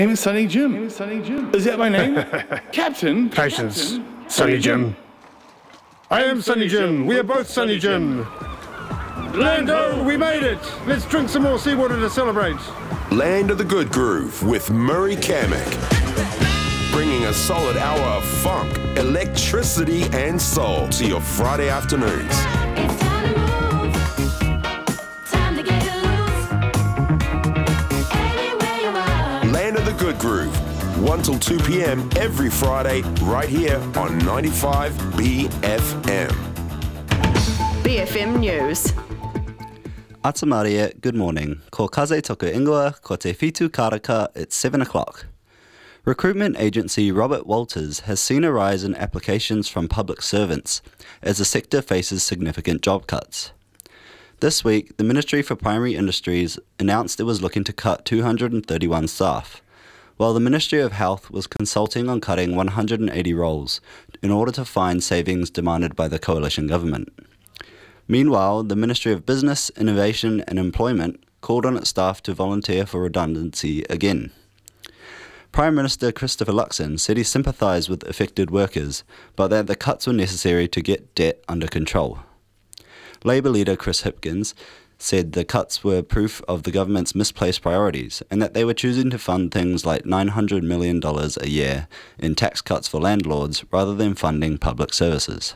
name is Sonny Jim. Is that my name? Captain? Patience, Sonny Jim. I am Sonny Jim. We are both Sonny Jim. Lando, we made it. Let's drink some more seawater to celebrate. Land of the Good Groove with Murray Kamek. Bringing a solid hour of funk, electricity and soul to your Friday afternoons. It's time to move, time to get loose. Anywhere you are. Land of the Good Groove, 1 till 2 p.m. every Friday, right here on 95 BFM. BFM News. Atamaria, good morning. Ko kaze toku ingoa, ko te whitu karaka, it's 7 o'clock. Recruitment agency Robert Walters has seen a rise in applications from public servants as the sector faces significant job cuts. This week, the Ministry for Primary Industries announced it was looking to cut 231 staff, while the Ministry of Health was consulting on cutting 180 roles in order to find savings demanded by the coalition government. Meanwhile, the Ministry of Business, Innovation and Employment called on its staff to volunteer for redundancy again. Prime Minister Christopher Luxon said he sympathised with affected workers, but that the cuts were necessary to get debt under control. Labour leader Chris Hipkins said the cuts were proof of the government's misplaced priorities and that they were choosing to fund things like $900 million a year in tax cuts for landlords rather than funding public services.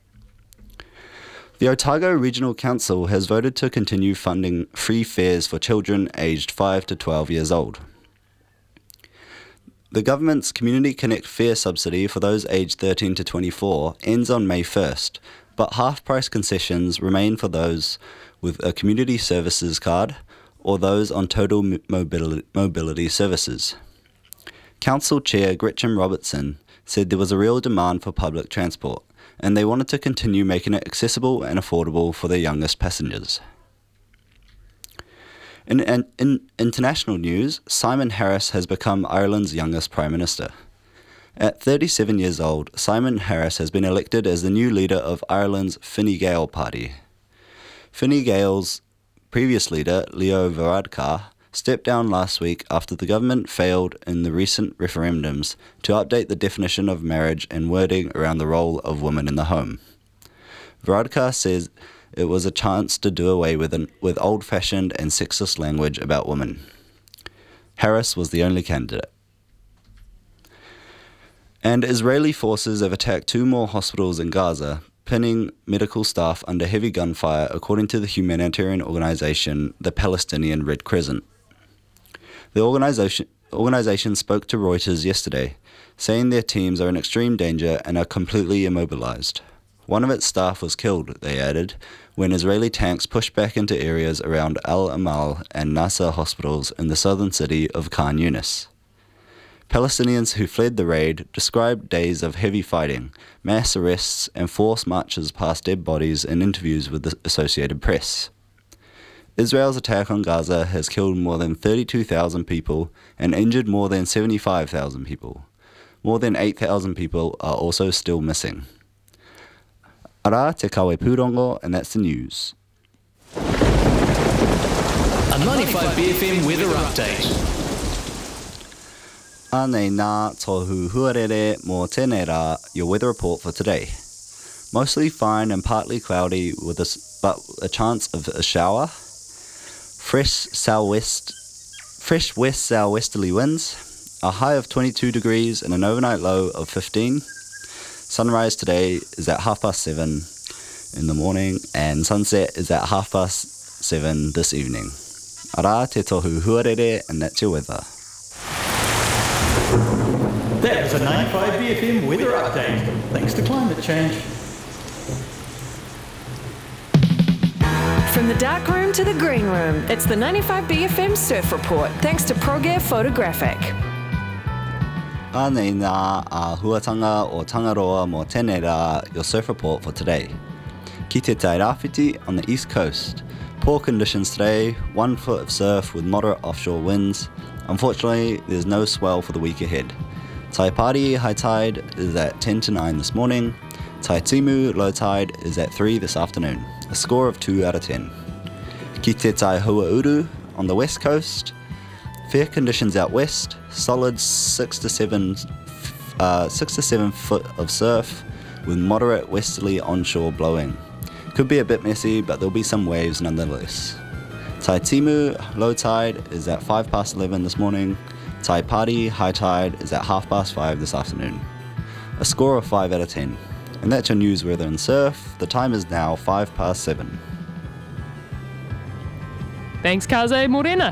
The Otago Regional Council has voted to continue funding free fares for children aged 5 to 12 years old. The government's Community Connect fare subsidy for those aged 13 to 24 ends on May 1st, but half-price concessions remain for those with a community services card or those on total mobility services. Council Chair Gretchen Robertson said there was a real demand for public transport, and they wanted to continue making it accessible and affordable for their youngest passengers. In international news, Simon Harris has become Ireland's youngest Prime Minister. At 37 years old, Simon Harris has been elected as the new leader of Ireland's Fine Gael party. Fine Gael's previous leader, Leo Varadkar, stepped down last week after the government failed in the recent referendums to update the definition of marriage and wording around the role of women in the home. Varadkar says it was a chance to do away with old-fashioned and sexist language about women. Harris was the only candidate. And Israeli forces have attacked 2 more hospitals in Gaza, pinning medical staff under heavy gunfire, according to the humanitarian organization, the Palestinian Red Crescent. The organization spoke to Reuters yesterday, saying their teams are in extreme danger and are completely immobilized. One of its staff was killed, they added, when Israeli tanks pushed back into areas around Al Amal and Nasser hospitals in the southern city of Khan Yunis. Palestinians who fled the raid described days of heavy fighting, mass arrests, and forced marches past dead bodies in interviews with the Associated Press. Israel's attack on Gaza has killed more than 32,000 people and injured more than 75,000 people. More than 8,000 people are also still missing. Ara te kawe pūrongo, and that's the news. A 95 BFM weather update. Anei nā tohu huarere mō tēnei rā, your weather report for today. Mostly fine and partly cloudy with but a chance of a shower. Fresh west southwesterly winds. A high of 22 degrees and an overnight low of 15. Sunrise today is at 7:30 in the morning, and sunset is at 7:30 this evening. Ara te tohu huarere, and that's your weather. That was a 95 BFM weather update. Thanks to climate change. From the dark room to the green room, it's the 95 BFM Surf Report, thanks to ProGear Photographic. Anei nā a huatanga o Tangaroa mō tēnei rā, your surf report for today. Ki te Tairāwhiti on the east coast. Poor conditions today, 1 foot of surf with moderate offshore winds. Unfortunately, there's no swell for the week ahead. Taipari high tide is at 10 to 9 this morning. Taitimu low tide is at 3 this afternoon. A score of 2 out of 10. Ki te Tai Huauru on the west coast. Fair conditions out west, solid 6 to 7 foot of surf with moderate westerly onshore blowing. Could be a bit messy, but there'll be some waves nonetheless. Taitimu low tide is at 11:05 this morning. Taipati high tide is at 5:30 this afternoon. A score of 5 out of 10. And that's your news, weather and surf. The time is now 7:05. Thanks, Kaze Morena.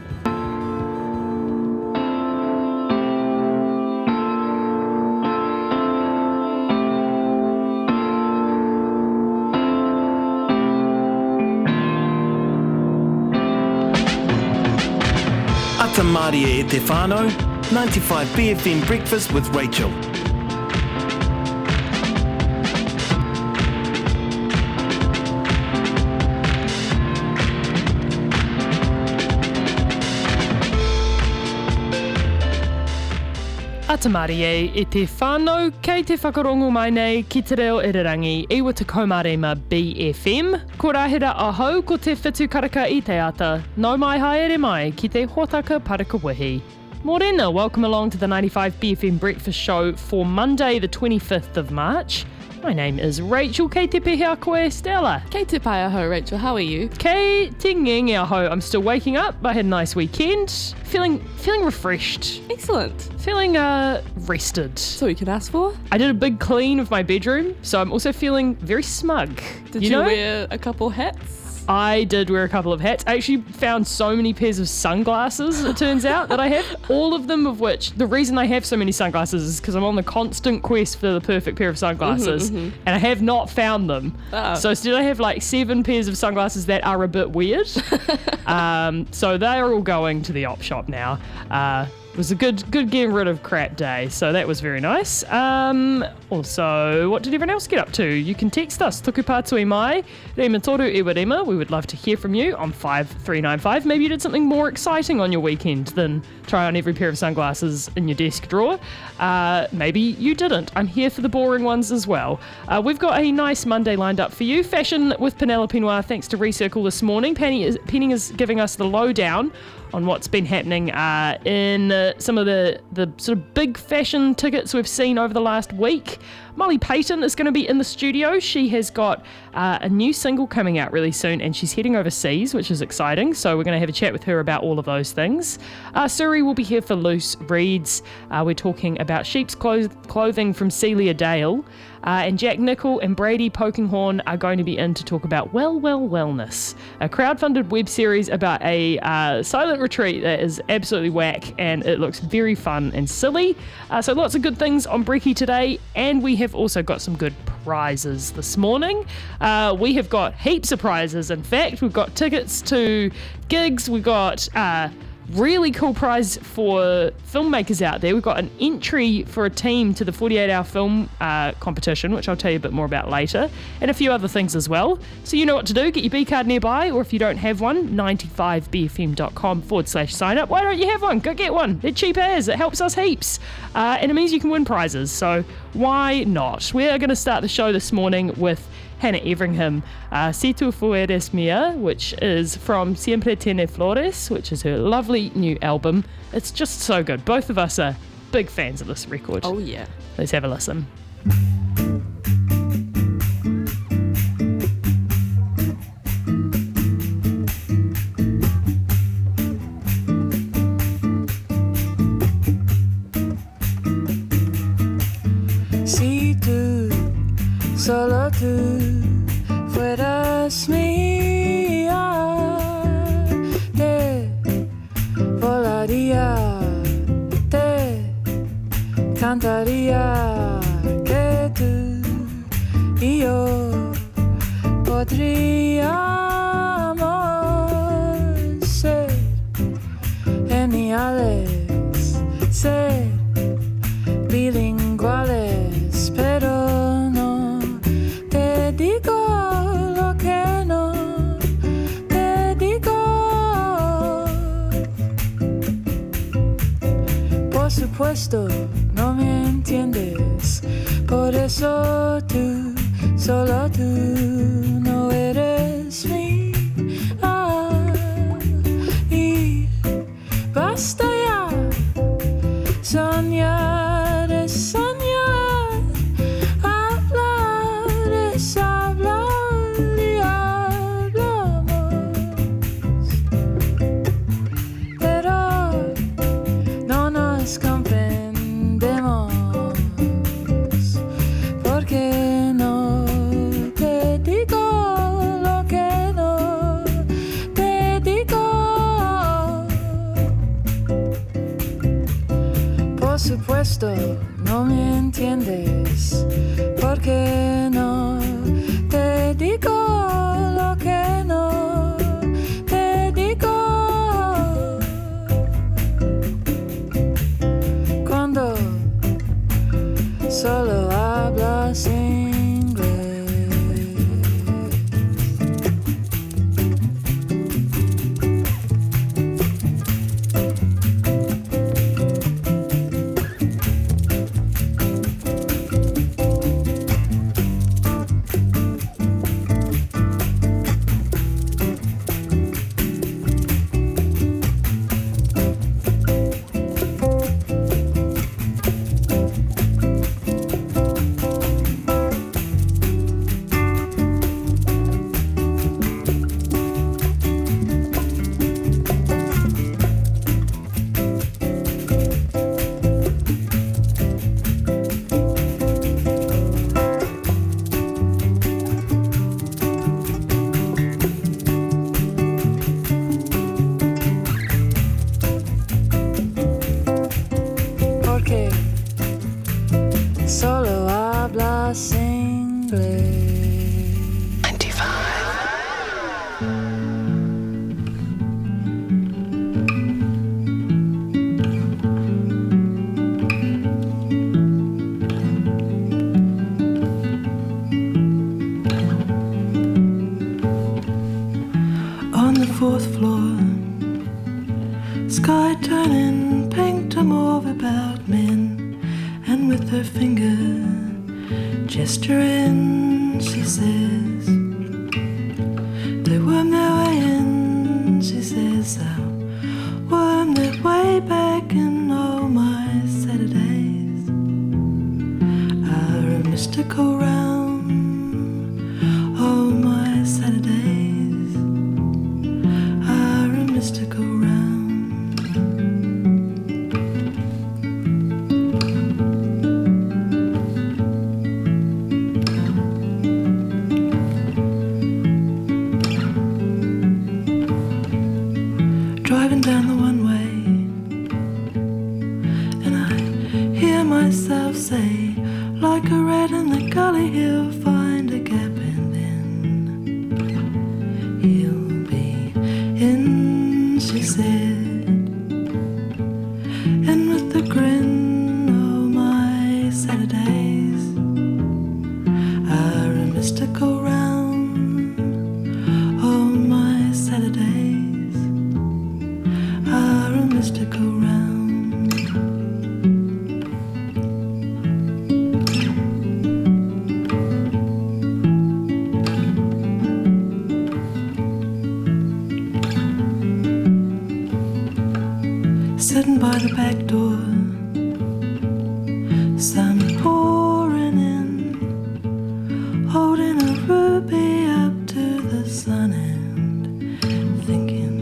Ata Maria e te whānau, 95 BFM Breakfast with Rachel. Ata Marie e te whānau, kei te whakarongo mai nei ki te reo irirangi i wata kaumarema BFM. Ko rahera ahau ko te whitu karaka i te ata, nau mai haere mai ki te hotaka parakawihi. Morena, welcome along to the 95 BFM Breakfast Show for Monday the 25th of March. My name is Rachel. Kei te pehe a koe, Stella. Kei te pai aho, Rachel. How are you? Kei te ngenge aho. I'm still waking up. I had a nice weekend. Feeling refreshed. Excellent. Feeling rested. That's all you can ask for. I did a big clean of my bedroom, so I'm also feeling very smug. Did you know? wear a couple hats? I did wear a couple of hats. I actually found so many pairs of sunglasses, it turns out, that I have. All of them of which, the reason I have so many sunglasses is because I'm on the constant quest for the perfect pair of sunglasses, and I have not found them. Oh. So still I have like 7 pairs of sunglasses that are a bit weird. So they're all going to the op shop now. It was a good getting rid of crap day, so that was very nice. Also, what did everyone else get up to? You can text us, tuku pātui mai, rema toru iwa rema. We would love to hear from you on 5395. Maybe you did something more exciting on your weekend than try on every pair of sunglasses in your desk drawer. Maybe you didn't. I'm here for the boring ones as well. We've got a nice Monday lined up for you. Fashion with Penelope Noir, thanks to Recircle this morning. Penny is giving us the lowdown on what's been happening in some of the sort of big fashion tickets we've seen over the last week. Molly Payton is going to be in the studio. She has got a new single coming out really soon, and she's heading overseas, which is exciting. So we're going to have a chat with her about all of those things. Suri will be here for Loose Reads. We're talking about sheep's clothing from Celia Dale. And Jack Nickel and Brady Pokinghorn are going to be in to talk about Wellness, a crowdfunded web series about a silent retreat that is absolutely whack, and it looks very fun and silly. So lots of good things on Brekkie today, and we have also got some good prizes this morning. We have got heaps of prizes. In fact, we've got tickets to gigs. We've got really cool prize for filmmakers out there. We've got an entry for a team to the 48-hour film competition, which I'll tell you a bit more about later, and a few other things as well. So you know what to do. Get your B card nearby, or if you don't have one, 95bfm.com/sign up. Why don't you have one? Go get one. They're cheap as. It helps us heaps. And it means you can win prizes. So why not? We're going to start the show this morning with Hannah Everingham, Si Tu Fueres Mia, which is from Siempre Tiene Flores, which is her lovely new album. It's just so good. Both of us are big fans of this record. Oh, yeah. Let's have a listen. Si tú, solo tú, fueras mía, te volaría, te cantaría que tú y yo podríamos ser geniales, ser bilinguales, pero no te digo lo que no te digo. Por supuesto, no me entiendes, por eso tú, solo tú, no eres mía. Y vas Soñar es soñar, hablar es hablar y hablamos, pero no nos comprendemos porque no te digo lo que no te digo. Por supuesto, no me entiendes, porque no te digo lo que no te digo. Cuando solo hablas inglés. Porque solo hablas inglés. 95. On the fourth floor, sky turning pink to mauve about men, and with her finger gesturing, she says, they worm their way in, she says, they'll worm their way back in all my Saturdays are a mystical round, all my Saturdays are a mystical round. Driving down the one way, and I hear myself say, like a rat in the gully, he'll find a gap and then he'll be in, she said, and with a grin, all my Saturdays are a mystical round, all my Saturdays are a mystical round. Sitting by the back door, sun pouring in, holding a ruby up to the sun and thinking,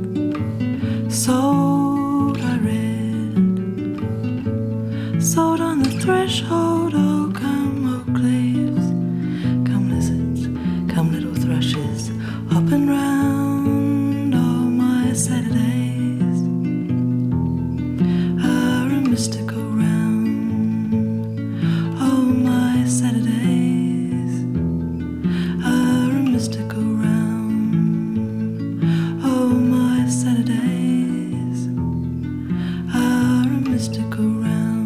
sold, I read, sold on the threshold. Oh, come oak leaves, come lizards, come little thrushes, hopping round. All my Saturdays are a mystical round. All my Saturdays are a mystical round. All my Saturdays are a mystical round.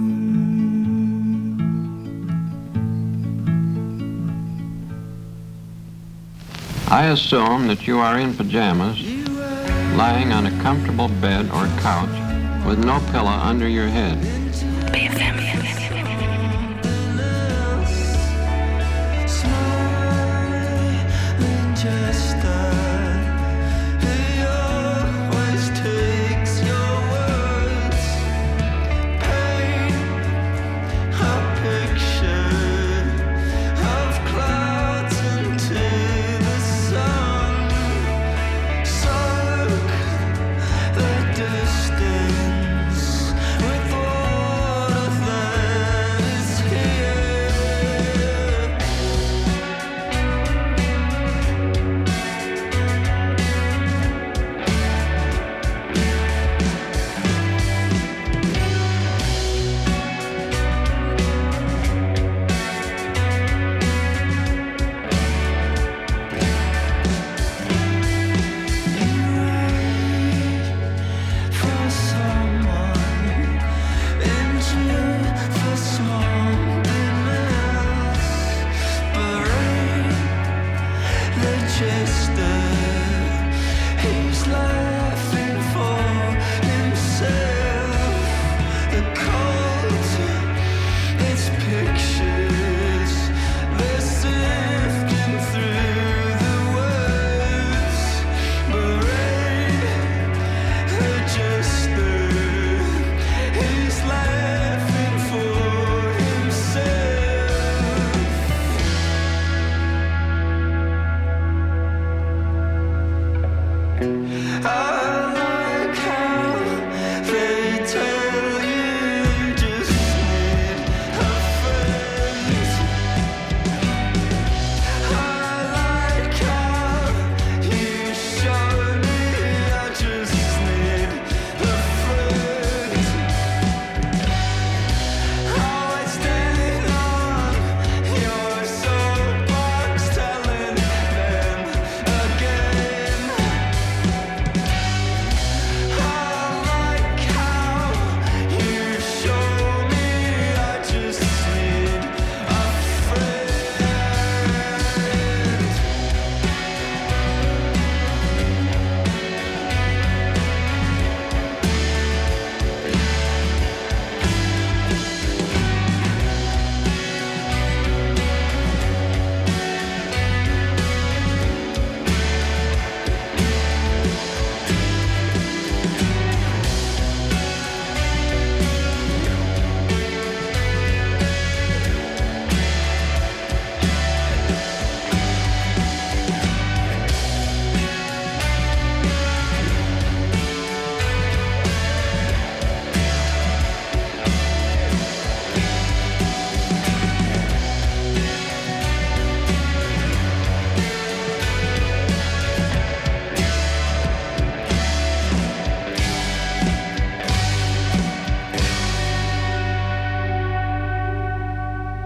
I assume that you are in pajamas, lying on a comfortable bed or couch with no pillow under your head. BFM. He always takes your words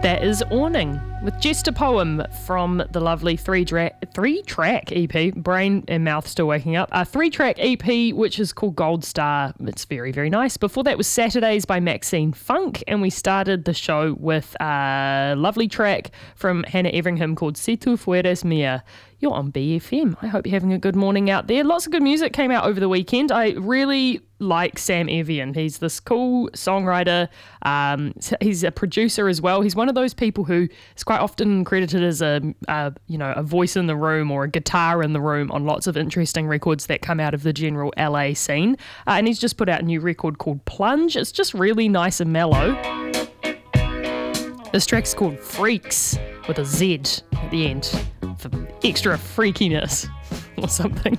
That is Awning with Just a Poem from the lovely three-track EP, Brain and Mouth Still Waking Up. A 3-track EP which is called Gold Star. It's very, very nice. Before that was Saturdays by Maxine Funk, and we started the show with a lovely track from Hannah Everingham called Si Tu Fueres Mia. You're on BFM. I hope you're having a good morning out there. Lots of good music came out over the weekend. I really like Sam Evian. He's this cool songwriter. He's a producer as well. He's one of those people who is quite often credited as a voice in the room or a guitar in the room on lots of interesting records that come out of the general LA scene. And he's just put out a new record called Plunge. It's just really nice and mellow. This track's called Freaks with a Z at the end for extra freakiness or something.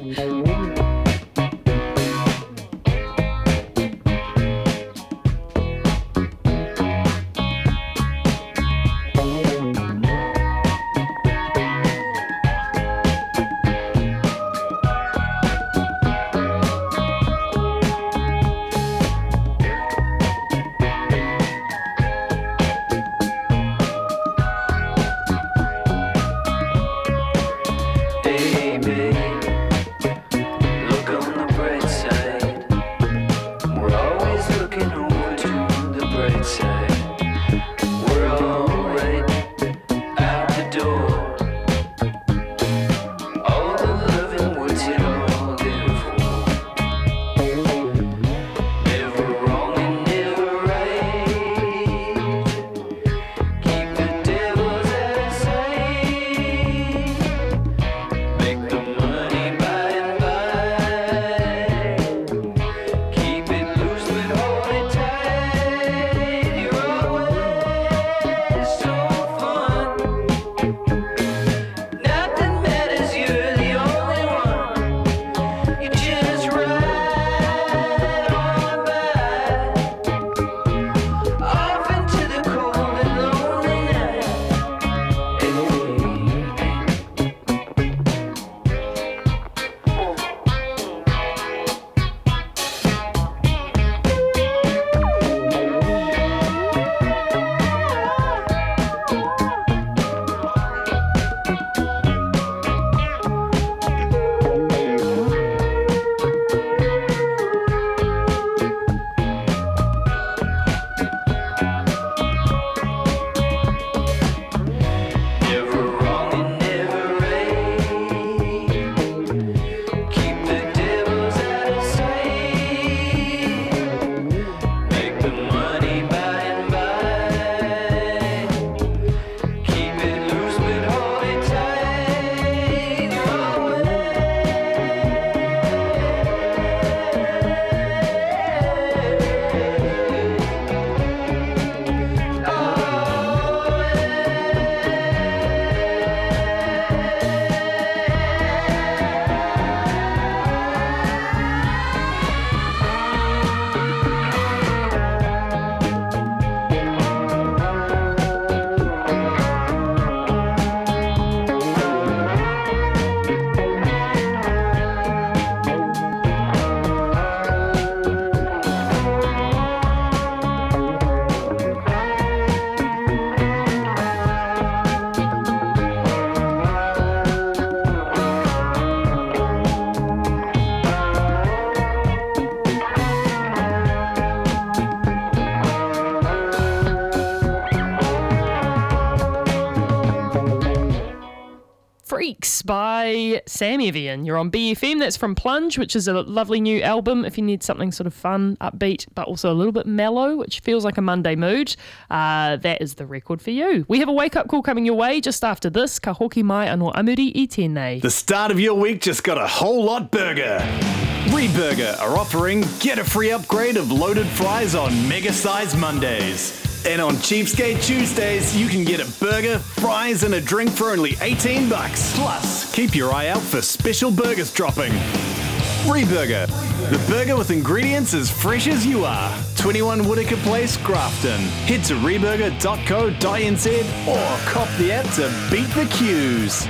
Freaks by Sam Evian. You're on BFM. That's from Plunge, which is a lovely new album if you need something sort of fun, upbeat, but also a little bit mellow, which feels like a Monday mood. That is the record for you. We have a wake-up call coming your way just after this. Ka hoki mai anō amuri I tēnei. The start of your week just got a whole lot burger. Reburger are offering get a free upgrade of loaded fries on Mega Size Mondays. And on Cheapskate Tuesdays, you can get a burger, fries, and a drink for only $18. Plus, keep your eye out for special burgers dropping. Reburger, the burger with ingredients as fresh as you are. 21 Whitaker Place, Grafton. Head to reburger.co.nz or cop the app to beat the queues.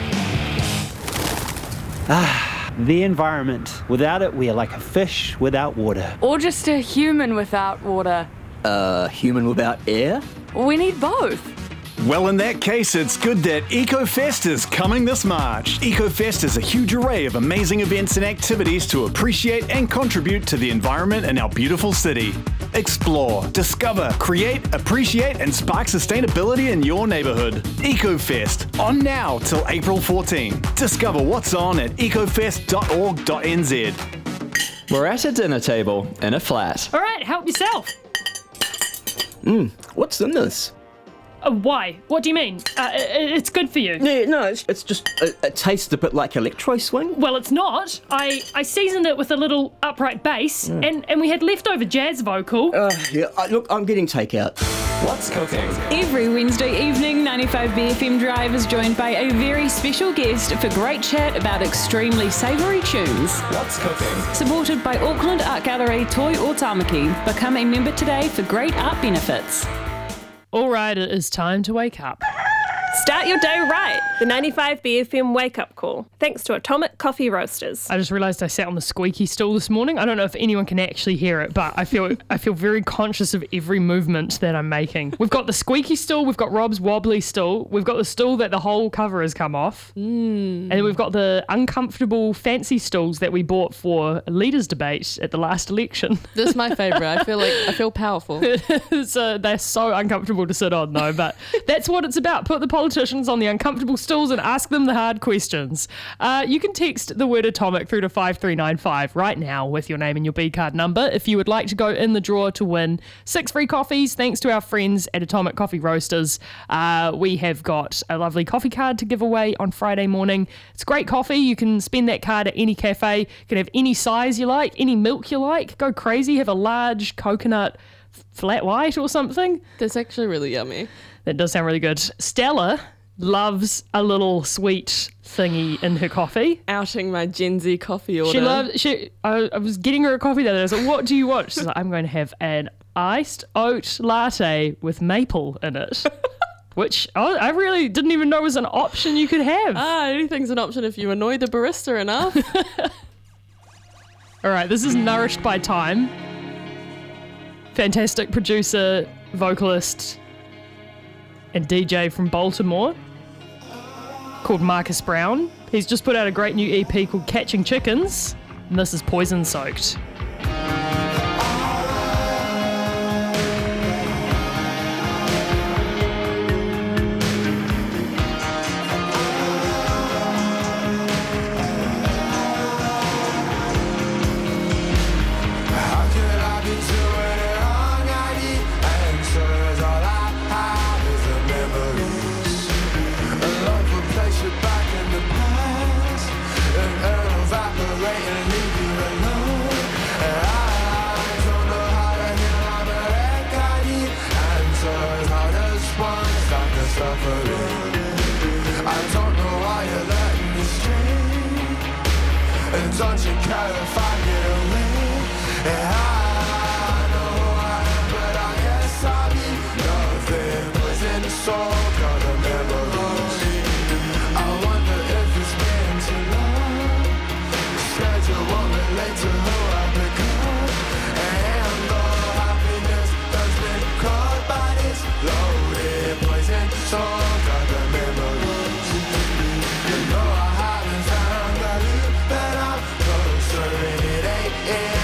The environment. Without it, we are like a fish without water. Or just a human without water. Human without air? We need both. Well, in that case, it's good that EcoFest is coming this March. EcoFest is a huge array of amazing events and activities to appreciate and contribute to the environment in our beautiful city. Explore, discover, create, appreciate, and spark sustainability in your neighborhood. EcoFest, on now till April 14. Discover what's on at ecofest.org.nz. We're at a dinner table in a flat. All right, help yourself. What's in this? Why? What do you mean? It's good for you. Yeah, no, it's just, it tastes a bit like Electro Swing. Well, it's not. I seasoned it with a little upright bass, and we had leftover jazz vocal. Look, I'm getting takeout. What's cooking? Every Wednesday evening, 95BFM Drive is joined by a very special guest for great chat about extremely savoury tunes. What's cooking? Supported by Auckland Art Gallery Toi o Tamaki. Become a member today for great art benefits. All right, it is time to wake up. Start your day right. The 95BFM wake-up call. Thanks to Atomic Coffee Roasters. I just realised I sat on the squeaky stool this morning. I don't know if anyone can actually hear it, but I feel very conscious of every movement that I'm making. We've got the squeaky stool, we've got Rob's wobbly stool, we've got the stool that the whole cover has come off, and then we've got the uncomfortable fancy stools that we bought for a leaders' debate at the last election. This is my favourite. I feel powerful. So they're so uncomfortable to sit on though, but that's what it's about. Put the politicians on the uncomfortable stools and ask them the hard questions. You can text the word Atomic through to 5395 right now with your name and your B card number if you would like to go in the draw to win 6 free coffees thanks to our friends at Atomic Coffee Roasters. We have got a lovely coffee card to give away on Friday morning. It's great coffee. You can spend that card at any cafe. You can have any size you like, any milk you like. Go crazy. Have a large coconut flat white or something. That's actually really yummy. That does sound really good. Stella loves a little sweet thingy in her coffee. Outing my Gen Z coffee order. I was getting her a coffee the other day. I was like, what do you want? She's like, I'm going to have an iced oat latte with maple in it. Which I really didn't even know was an option you could have. Anything's an option if you annoy the barista enough. All right, this is Nourished by Time. Fantastic producer, vocalist, and DJ from Baltimore called Marcus Brown. He's just put out a great new EP called Catching Chickens, and this is Poison Soaked. Don't you care if I get away? I know who I am, but I guess I'll be nothing. Poison soul, got a memories. I wonder if it's been too long. Scared you won't relate to who I've become. And the happiness that's been caught by this loaded poison soul, got the memories. You know I haven't found the loop, but I'm it ain't in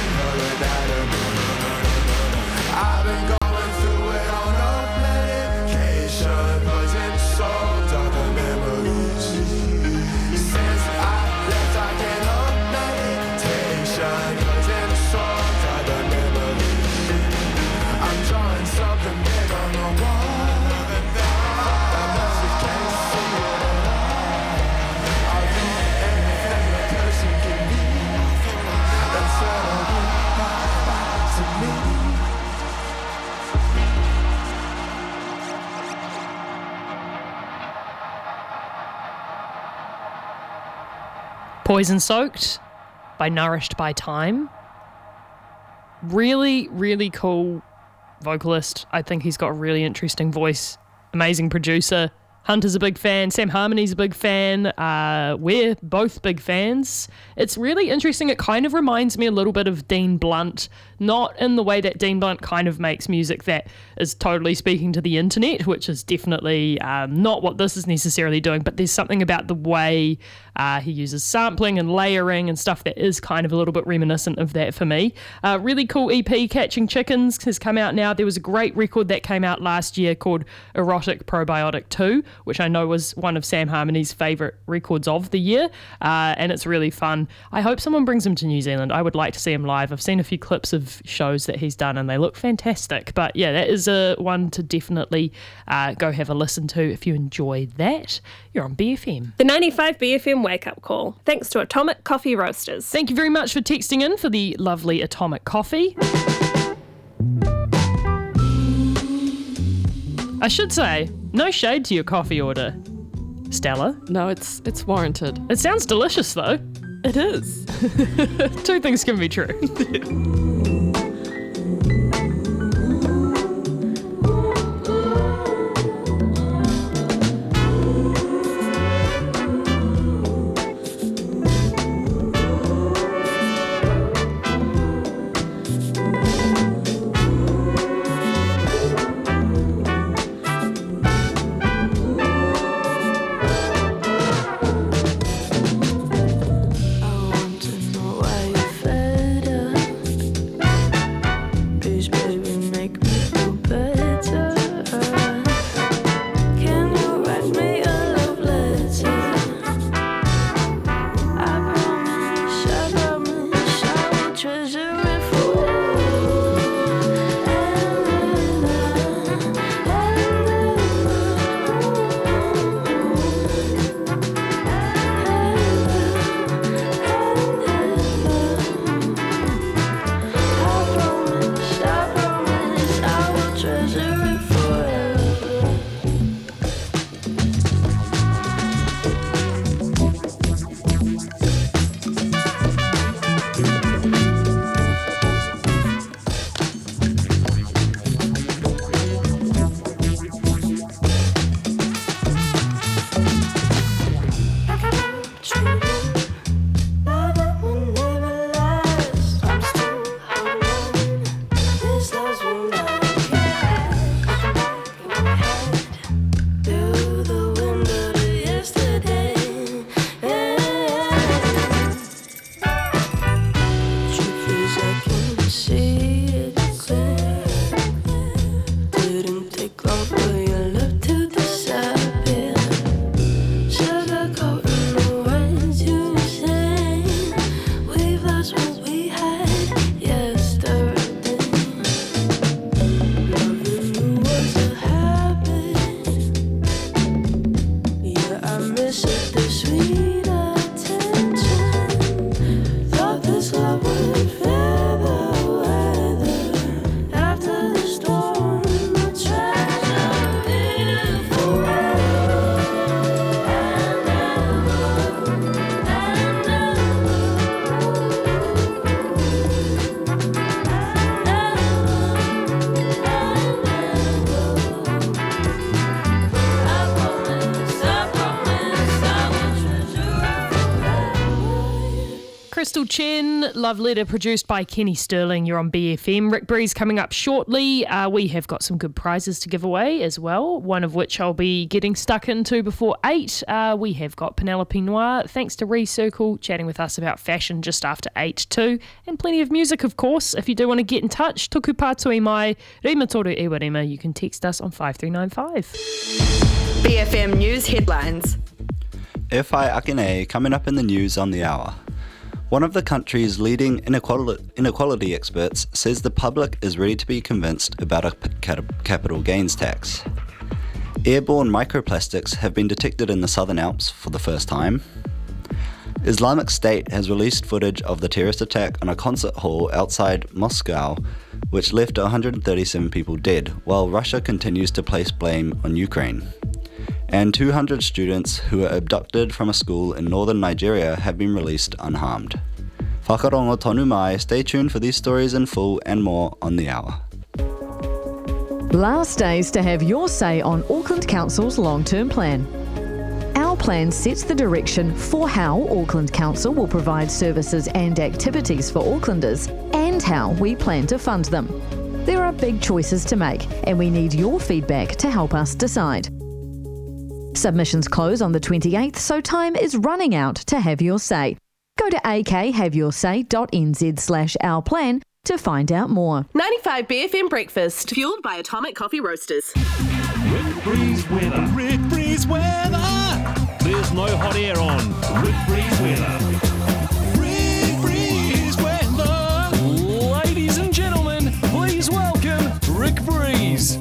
I've been going through it on a medication, poison soul, other memories. Since I left, I can't hold meditation, poison soul, other memories. I'm drawing something big on the wall. That message can't see it at all. I'll do anything a person can be. Poison Soaked by Nourished by Time. Really, really cool vocalist. I think he's got a really interesting voice. Amazing producer. Hunter's a big fan. Sam Harmony's a big fan. We're both big fans. It's really interesting. It kind of reminds me a little bit of Dean Blunt, not in the way that Dean Blunt kind of makes music that is totally speaking to the internet, which is definitely not what this is necessarily doing, but there's something about the way he uses sampling and layering and stuff that is kind of a little bit reminiscent of that for me. Really cool EP, Catching Chickens, has come out now. There was a great record that came out last year called Erotic Probiotic 2, which I know was one of Sam Harmony's favourite records of the year, and it's really fun. I hope someone brings him to New Zealand. I would like to see him live. I've seen a few clips of shows that he's done and they look fantastic. But yeah, that is a one to definitely go have a listen to if you enjoy that. You're on BFM. The 95 BFM wake-up call, thanks to Atomic Coffee Roasters. Thank you very much for texting in for the lovely Atomic Coffee. I should say, no shade to your coffee order, Stella. No, it's warranted. It sounds delicious though. It is. Two things can be true. Crystal Chen, Love Letter, produced by Kenny Sterling. You're on BFM. Rick Breeze coming up shortly. We have got some good prizes to give away as well, one of which I'll be getting stuck into before 8. We have got Penelope Noir, thanks to Recircle, chatting with us about fashion just after 8 too, and plenty of music, of course. If you do want to get in touch, tuku pātui mai, rima toru e warima, you can text us on 5395. BFM News headlines. E whai akine coming up in the news on the hour. One of the country's leading inequality experts says the public is ready to be convinced about a capital gains tax. Airborne microplastics have been detected in the Southern Alps for the first time. Islamic State has released footage of the terrorist attack on a concert hall outside Moscow, which left 137 people dead, while Russia continues to place blame on Ukraine. And 200 students who were abducted from a school in northern Nigeria have been released unharmed. Whakarongo tonu mai, stay tuned for these stories in full and more on the hour. Last days to have your say on Auckland Council's long-term plan. Our Our Plan sets the direction for how Auckland Council will provide services and activities for Aucklanders and how we plan to fund them. There are big choices to make, and we need your feedback to help us decide. Submissions close on the 28th, so time is running out to have your say. Go to akhaveyoursay.nz/ourplan to find out more. 95 BFM Breakfast, fueled by Atomic Coffee Roasters. Rick Breeze weather. Rick Breeze weather. There's no hot air on. Rick Breeze weather. Rick Breeze weather. Ladies and gentlemen, please welcome Rick Breeze.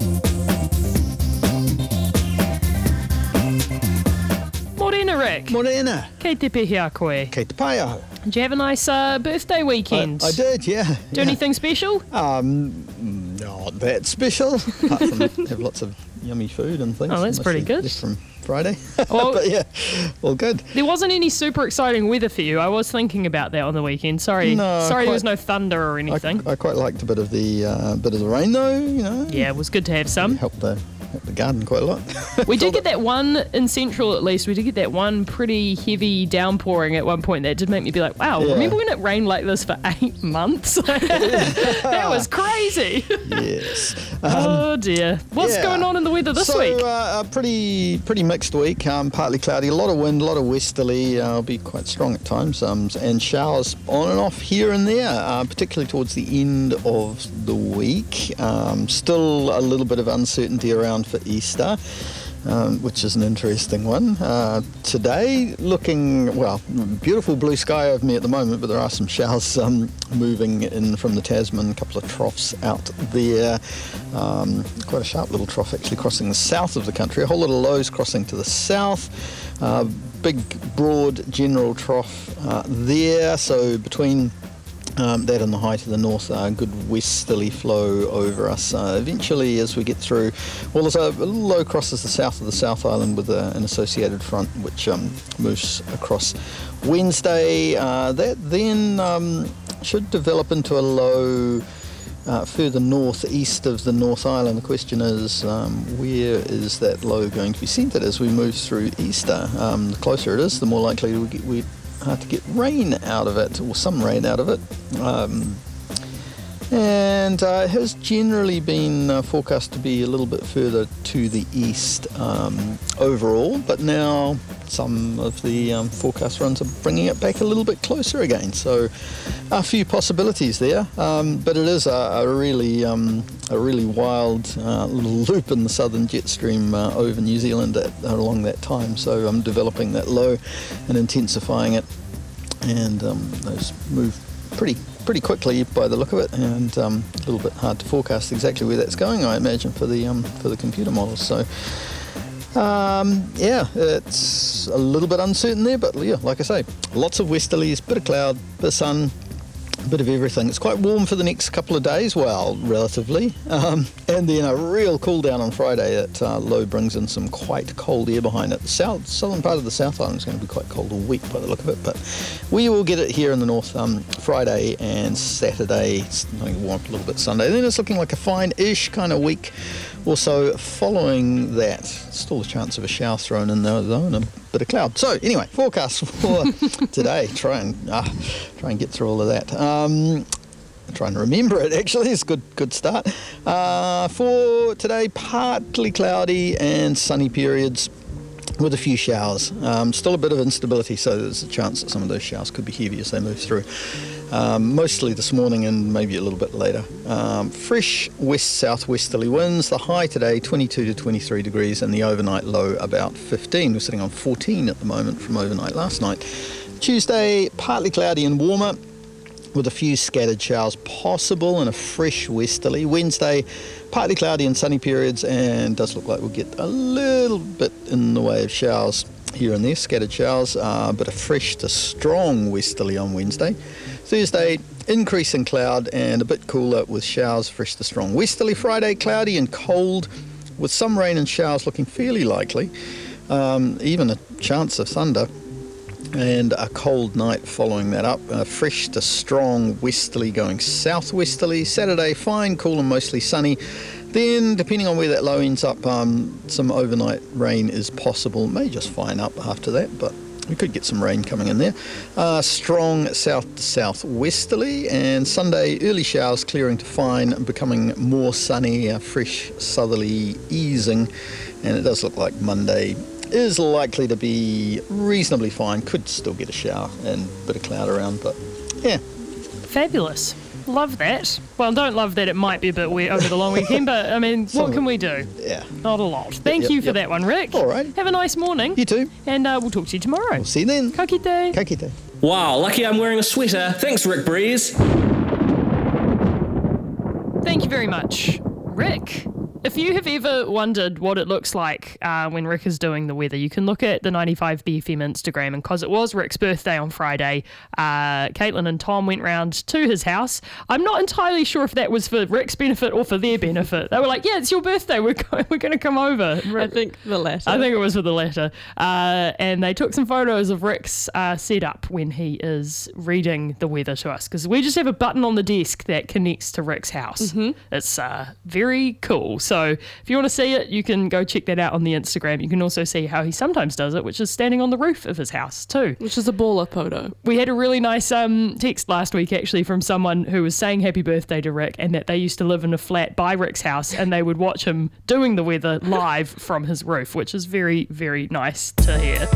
Morena, Rick. Morena. Kei te pihi a koe. Kei te pai aho. Did you have a nice birthday weekend? I did, yeah. Do anything special? Not that special. Apart from have lots of yummy food and things. Oh, that's pretty good. Just from Friday. Well, but yeah, all good. There wasn't any super exciting weather for you. I was thinking about that on the weekend. Sorry there was no thunder or anything. I quite liked a bit of the rain though. You know. Yeah, it was good to have some. It helped the garden quite a lot. We did get that one in Central, at least. We did get that one pretty heavy downpouring at one point that did make me be like, wow, remember when it rained like this for 8 months? That was crazy. Yes. Oh dear. What's going on in the weather this week? A pretty mixed week. Partly cloudy, a lot of wind, a lot of westerly. It'll be quite strong at times, and showers on and off here and there, particularly towards the end of the week. Still a little bit of uncertainty around for Easter, which is an interesting one. Today, looking, beautiful blue sky over me at the moment, but there are some showers moving in from the Tasman, a couple of troughs out there. Quite a sharp little trough actually crossing the south of the country, a whole lot of lows crossing to the south. Big, broad, general trough there, so between that and the high to the north, good westerly flow over us. Eventually, as we get through, there's a little low crosses the south of the South Island with an associated front which moves across Wednesday. That then should develop into a low further northeast of the North Island. The question is, where is that low going to be centred as we move through Easter? The closer it is, the more likely we to get rain out of it, or some rain out of it, and has generally been forecast to be a little bit further to the east overall, but now some of the forecast runs are bringing it back a little bit closer again, so a few possibilities there, but it is a really wild little loop in the southern jet stream over New Zealand along that time, so I'm developing that low and intensifying it, and those move pretty quickly by the look of it, and a little bit hard to forecast exactly where that's going, I imagine, for the computer models. So it's a little bit uncertain there, but yeah, like I say, lots of westerlies, bit of cloud, bit of sun, bit of everything. It's quite warm for the next couple of days, relatively, and then a real cool down on Friday. That low brings in some quite cold air behind it. The southern part of the South Island is going to be quite cold all week by the look of it, but we will get it here in the north Friday and Saturday. It's going to warm up a little bit Sunday. Then it's looking like a fine-ish kind of week. Also, following that, still a chance of a shower thrown in there though, and a bit of cloud. So anyway, forecast for today. Try and get through all of that. Trying to remember it actually. It's a good start. For today, partly cloudy and sunny periods with a few showers. Still a bit of instability, so there's a chance that some of those showers could be heavy as they move through. Mostly this morning and maybe a little bit later. Fresh west-southwesterly winds. The high today 22 to 23 degrees and the overnight low about 15. We're sitting on 14 at the moment from overnight last night. Tuesday, partly cloudy and warmer with a few scattered showers possible and a fresh westerly. Wednesday, partly cloudy and sunny periods, and does look like we'll get a little bit in the way of showers here and there, scattered showers, but a fresh to strong westerly on Wednesday. Thursday, increasing cloud and a bit cooler with showers, fresh to strong westerly. Friday, cloudy and cold with some rain and showers looking fairly likely, even a chance of thunder, and a cold night following that up. Fresh to strong westerly going southwesterly. Saturday, fine, cool and mostly sunny. Then, depending on where that low ends up, some overnight rain is possible. It may just fine up after that, but we could get some rain coming in there. Strong south to southwesterly, and Sunday early showers clearing to fine, becoming more sunny, fresh southerly easing, and it does look like Monday is likely to be reasonably fine. Could still get a shower and a bit of cloud around, but yeah. Fabulous. Love that. Well, don't love that it might be a bit wet over the long weekend, but I mean, what can we do? Yeah. Not a lot. Thank you for that one, Rick. All right. Have a nice morning. You too. And we'll talk to you tomorrow. We'll see you then. Ka kite. Ka kite. Wow, lucky I'm wearing a sweater. Thanks, Rick Breeze. Thank you very much, Rick. If you have ever wondered what it looks like when Rick is doing the weather, you can look at the 95BFM Instagram, and because it was Rick's birthday on Friday, Caitlin and Tom went round to his house. I'm not entirely sure if that was for Rick's benefit or for their benefit. They were like, yeah, it's your birthday, we're going to come over. I think the latter. I think it was for the latter. And they took some photos of Rick's setup when he is reading the weather to us, because we just have a button on the desk that connects to Rick's house. Mm-hmm. It's very cool. So if you want to see it, you can go check that out on the Instagram. You can also see how he sometimes does it, which is standing on the roof of his house too. Which is a baller photo. We had a really nice text last week actually from someone who was saying happy birthday to Rick, and that they used to live in a flat by Rick's house and they would watch him doing the weather live from his roof, which is very, very nice to hear.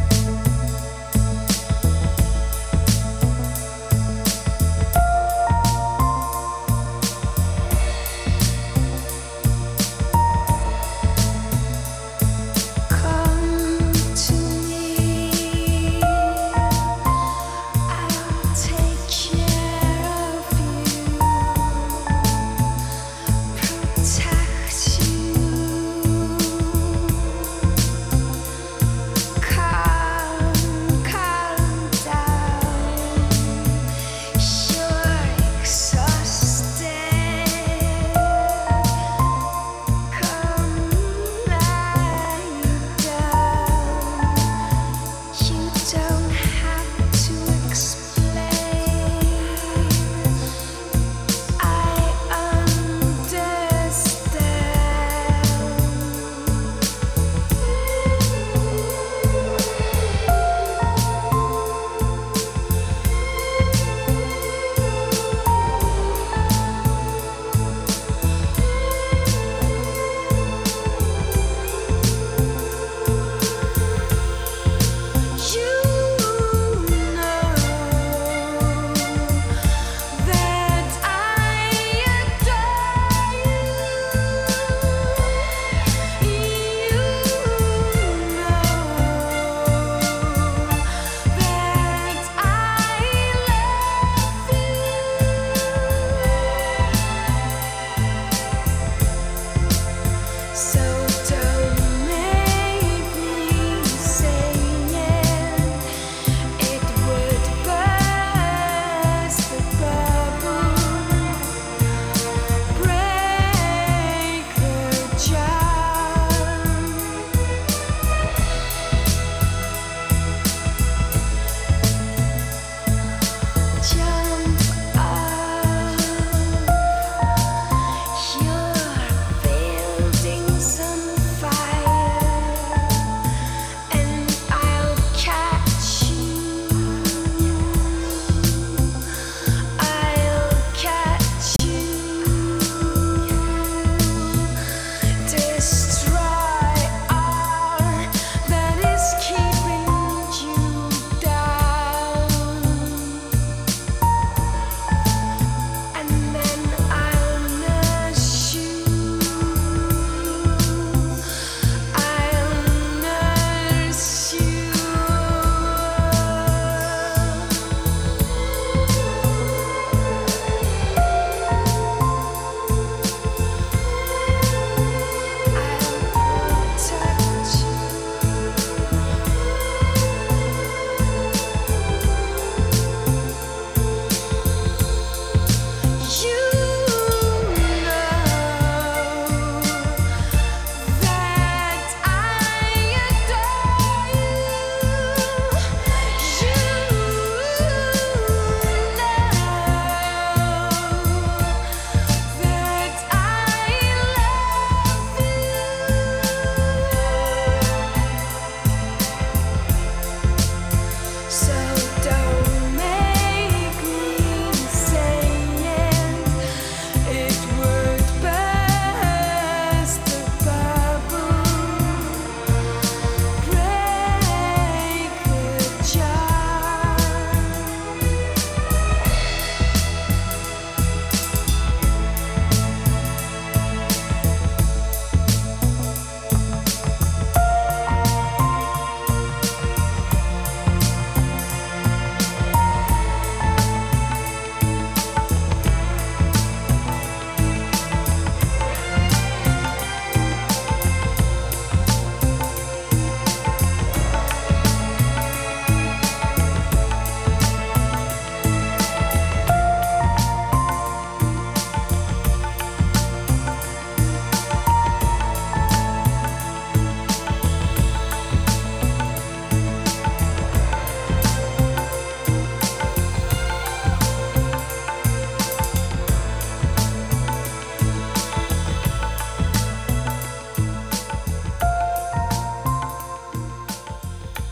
Car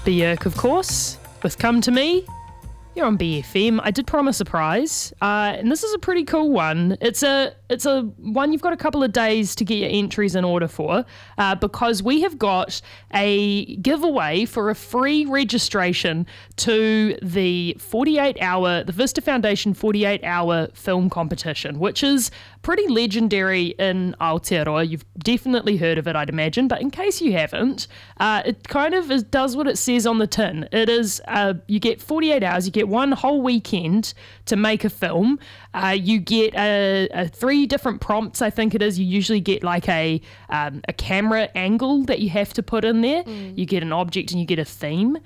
Björk, of course, with Come To Me. You're on BFM. I did promise a prize, and this is a pretty cool one. It's a one you've got a couple of days to get your entries in order for, because we have got a giveaway for a free registration to the Vista Foundation 48-hour film competition, which is pretty legendary in Aotearoa. You've definitely heard of it, I'd imagine, but in case you haven't, it kind of does what it says on the tin. It is, you get 48 hours, you get one whole weekend to make a film. You get 3 different prompts, I think it is. You usually get like a camera angle that you have to put in there. You get an object and you get a theme.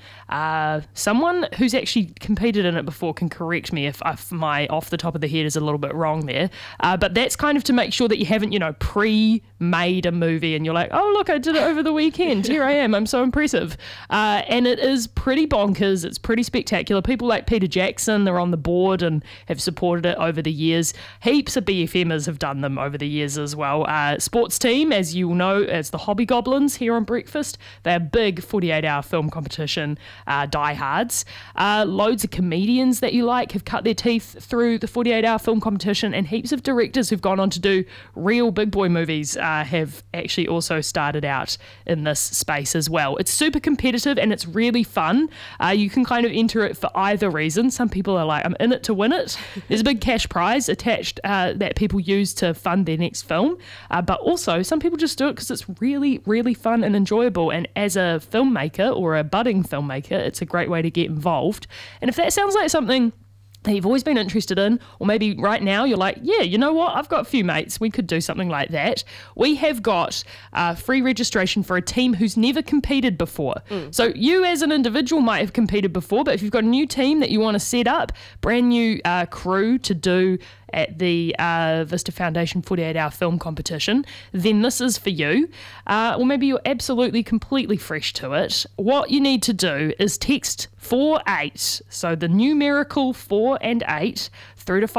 Someone who's actually competed in it before can correct me if my off the top of the head is a little bit wrong there. But that's kind of to make sure that you haven't, pre-made a movie and you're like, oh, look, I did it over the weekend. Here I am. I'm so impressive. And it is pretty bonkers. It's pretty spectacular. People like Peter Jackson are on the board and have supported it over the years. Heaps of BFMers have done them over the years as well. Sports team, as you know, as the Hobby Goblins here on Breakfast, they're big 48-hour film competition diehards. Loads of comedians that you like have cut their teeth through the 48-hour film competition, and heaps of directors who've gone on to do real big boy movies have actually also started out in this space as well. It's super competitive and it's really fun. You can kind of enter it for either reason. Some people are like, I'm in it to win it. There's a big cash prize attached that people use to fund their next film. But also some people just do it because it's really, really fun and enjoyable. And as a filmmaker or a budding filmmaker, it's a great way to get involved. And if that sounds like something that you've always been interested in, or maybe right now you're like, yeah, you know what, I've got a few mates, we could do something like that. We have got free registration for a team who's never competed before. So you as an individual might have competed before, but if you've got a new team that you want to set up, brand new crew to do at the Vista Foundation 48-hour film competition, then this is for you. Or maybe you're absolutely completely fresh to it. What you need to do is text 48, so the numerical 4 and 8, through to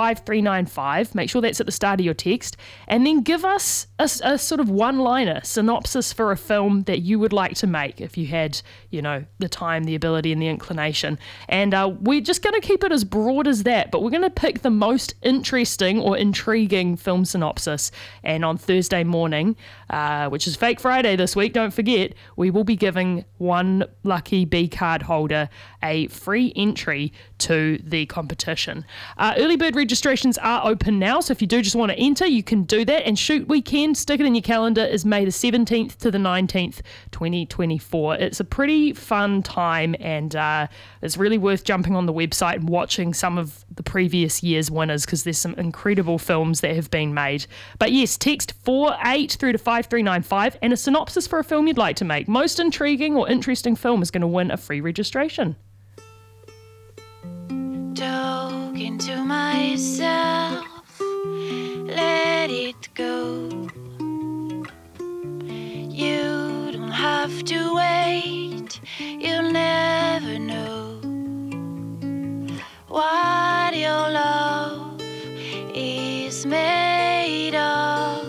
5395. Make sure that's at the start of your text, and then give us a sort of one-liner synopsis for a film that you would like to make if you had, the time, the ability, and the inclination. And we're just going to keep it as broad as that, but we're going to pick the most interesting or intriguing film synopsis. And on Thursday morning, which is Fake Friday this week, don't forget, we will be giving one lucky B card holder a free entry to the competition. Early bird registrations are open now, so if you do just want to enter, you can do that. And shoot weekend, stick it in your calendar, is May the 17th to the 19th, 2024. It's a pretty fun time, and it's really worth jumping on the website and watching some of the previous year's winners, because there's some incredible films that have been made. But yes, text 48 through to 5395 and a synopsis for a film you'd like to make. Most intriguing or interesting film is going to win a free registration. Talking to myself, let it go. You don't have to wait, you'll never know what your love is made of.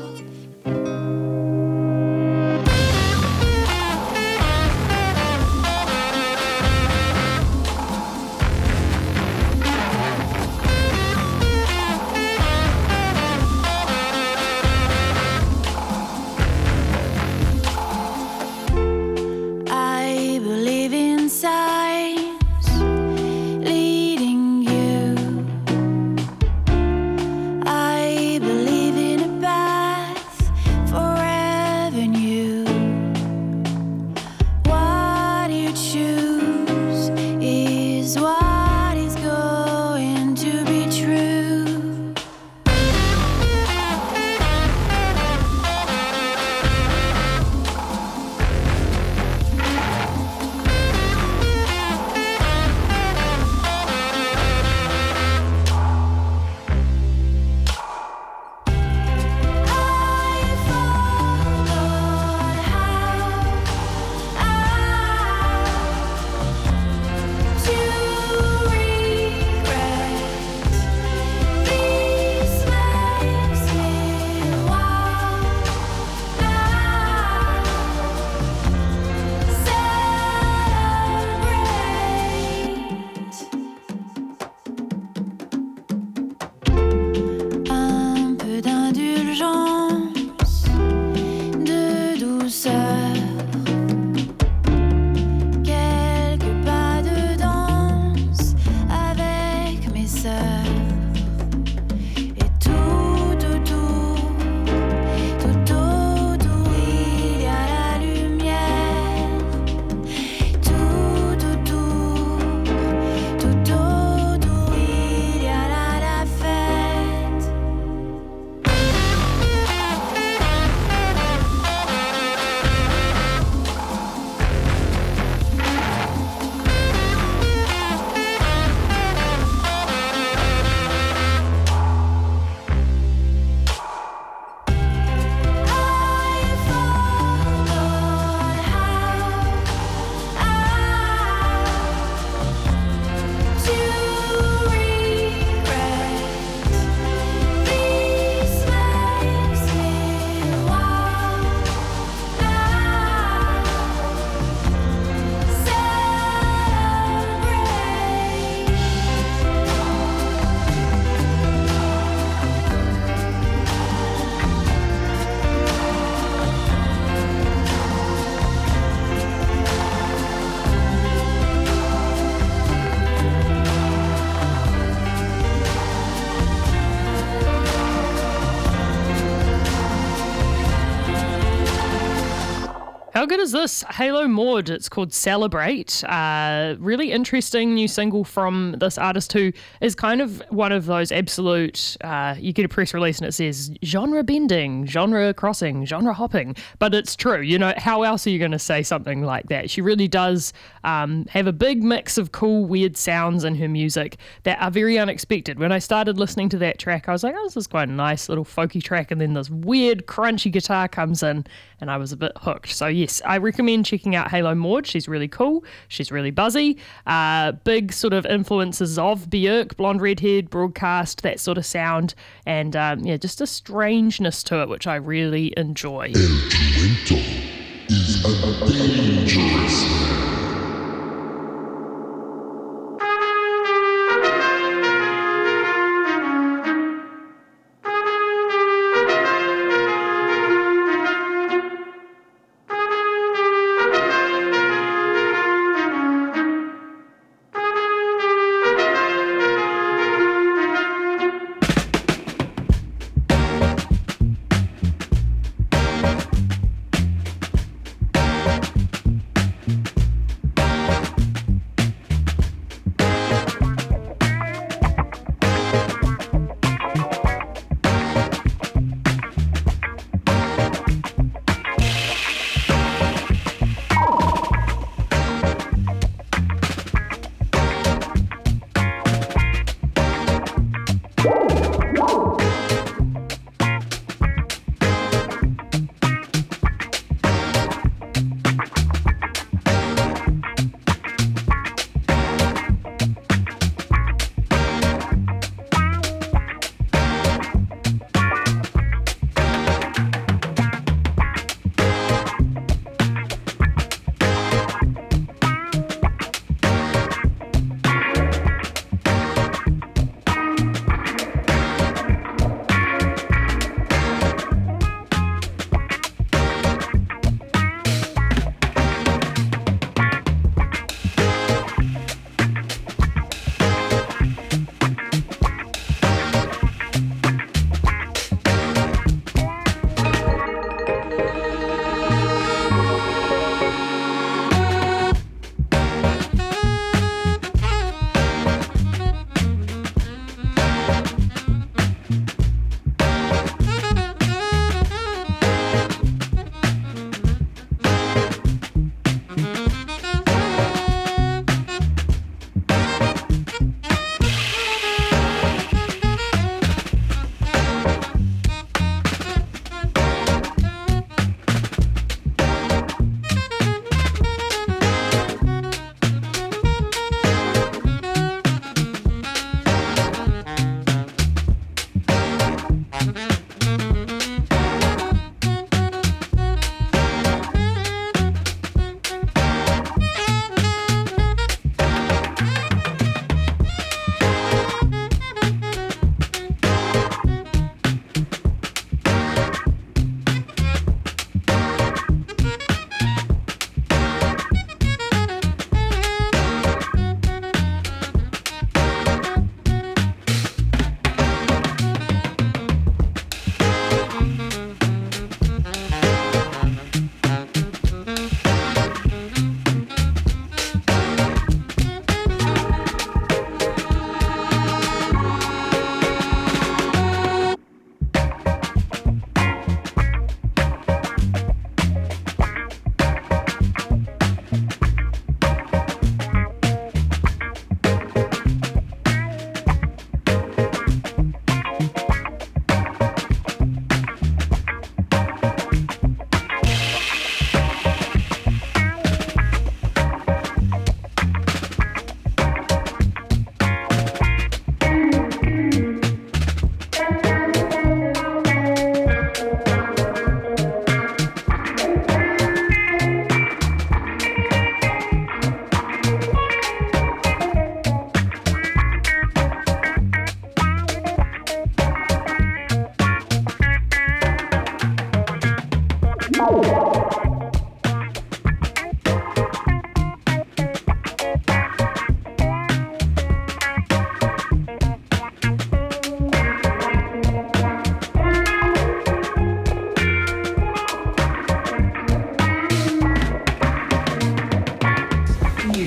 How good is this? Halo Maud, it's called Celebrate. Really interesting new single from this artist who is kind of one of those absolute, you get a press release and it says genre bending, genre crossing, genre hopping. But it's true, you know, how else are you going to say something like that? She really does have a big mix of cool, weird sounds in her music that are very unexpected. When I started listening to that track, I was like, oh, this is quite a nice little folky track. And then this weird, crunchy guitar comes in and I was a bit hooked. So yes, I recommend checking out Halo Maud. She's really cool. She's really buzzy. Big sort of influences of Björk, blonde redhead, broadcast, that sort of sound. And yeah, just a strangeness to it, which I really enjoy. El Jumento is a dangerous man.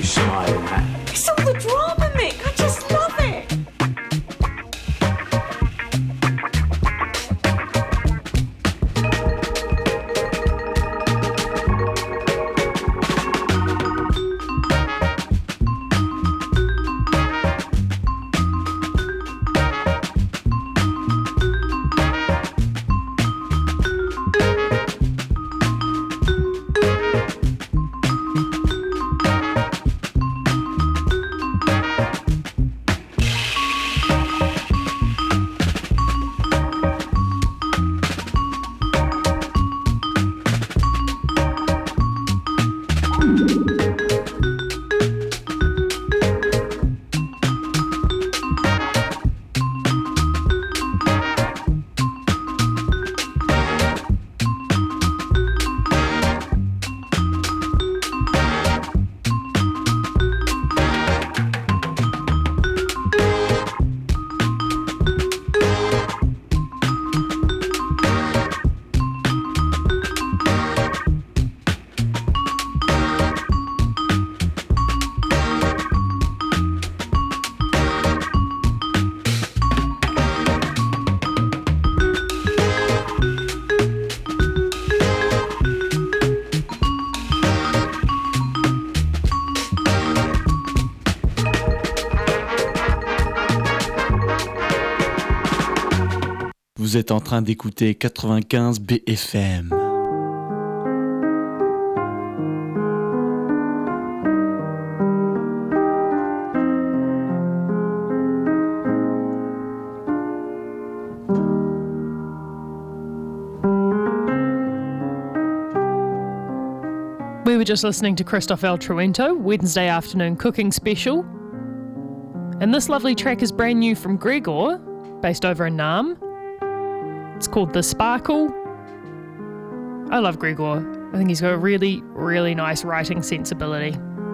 smiling at? It's all the drama, Mick. I just love it. Vous êtes en train d'écouter 95 BFM. We were just listening to Christoph El Truento, Wednesday afternoon cooking special. And this lovely track is brand new from Gregor, based over in Naarm. It's called The Sparkle. I love Gregor. I think he's got a really, really nice writing sensibility.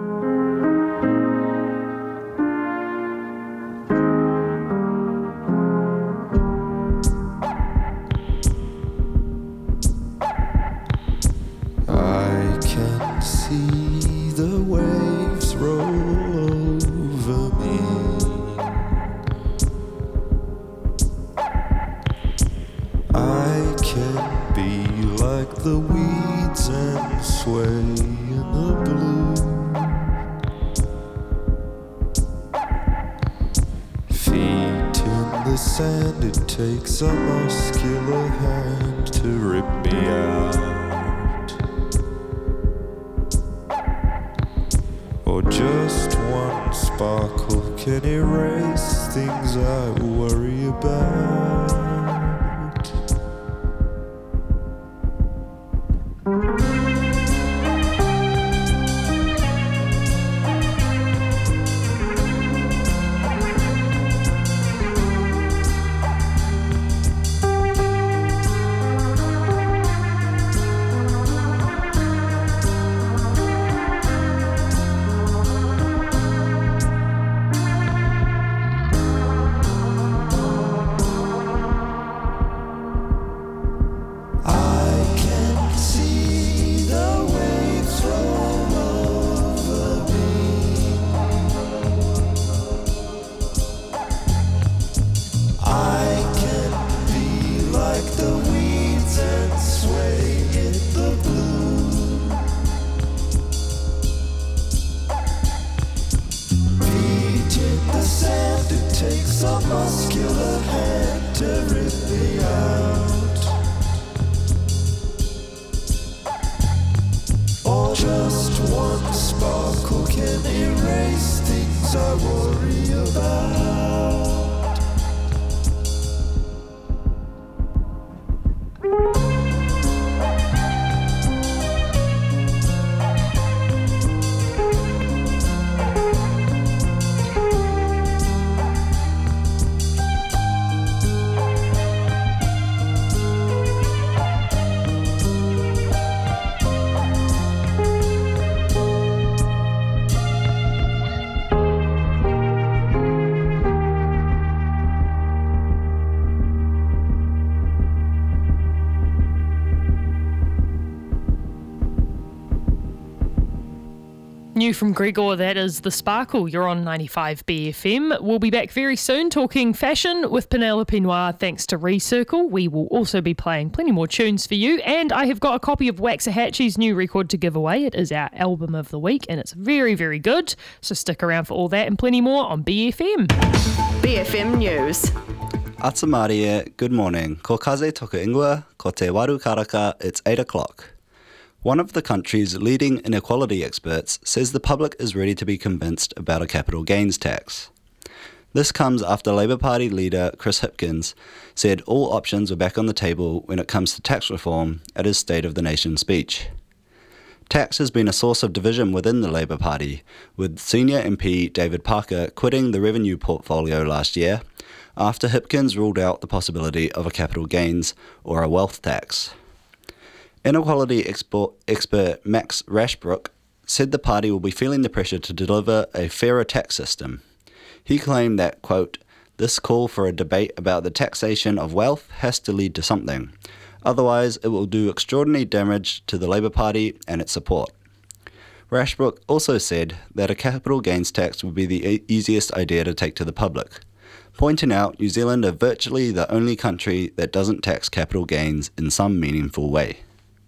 I can see the waves roll over me. I can be like the weeds and sway in the blue. Feet in the sand, it takes a muscular hand to rip me out. Or just one sparkle can erase things I worry about. New from Gregor, that is The Sparkle. You're on 95 BFM. We'll be back very soon talking fashion with Penelope Noir thanks to Recircle. We will also be playing plenty more tunes for you. And I have got a copy of Waxahachie's new record to give away. It is our album of the week and it's very, very good. So stick around for all that and plenty more on BFM. BFM News. Atamarie, good morning. Ko kaze toku ingoa, ko te waru karaka, it's 8 o'clock. One of the country's leading inequality experts says the public is ready to be convinced about a capital gains tax. This comes after Labour Party leader Chris Hipkins said all options were back on the table when it comes to tax reform at his State of the Nation speech. Tax has been a source of division within the Labour Party, with senior MP David Parker quitting the revenue portfolio last year after Hipkins ruled out the possibility of a capital gains or a wealth tax. Inequality expert Max Rashbrook said the party will be feeling the pressure to deliver a fairer tax system. He claimed that, quote, this call for a debate about the taxation of wealth has to lead to something. Otherwise, it will do extraordinary damage to the Labour Party and its support. Rashbrook also said that a capital gains tax would be the easiest idea to take to the public, pointing out New Zealand are virtually the only country that doesn't tax capital gains in some meaningful way.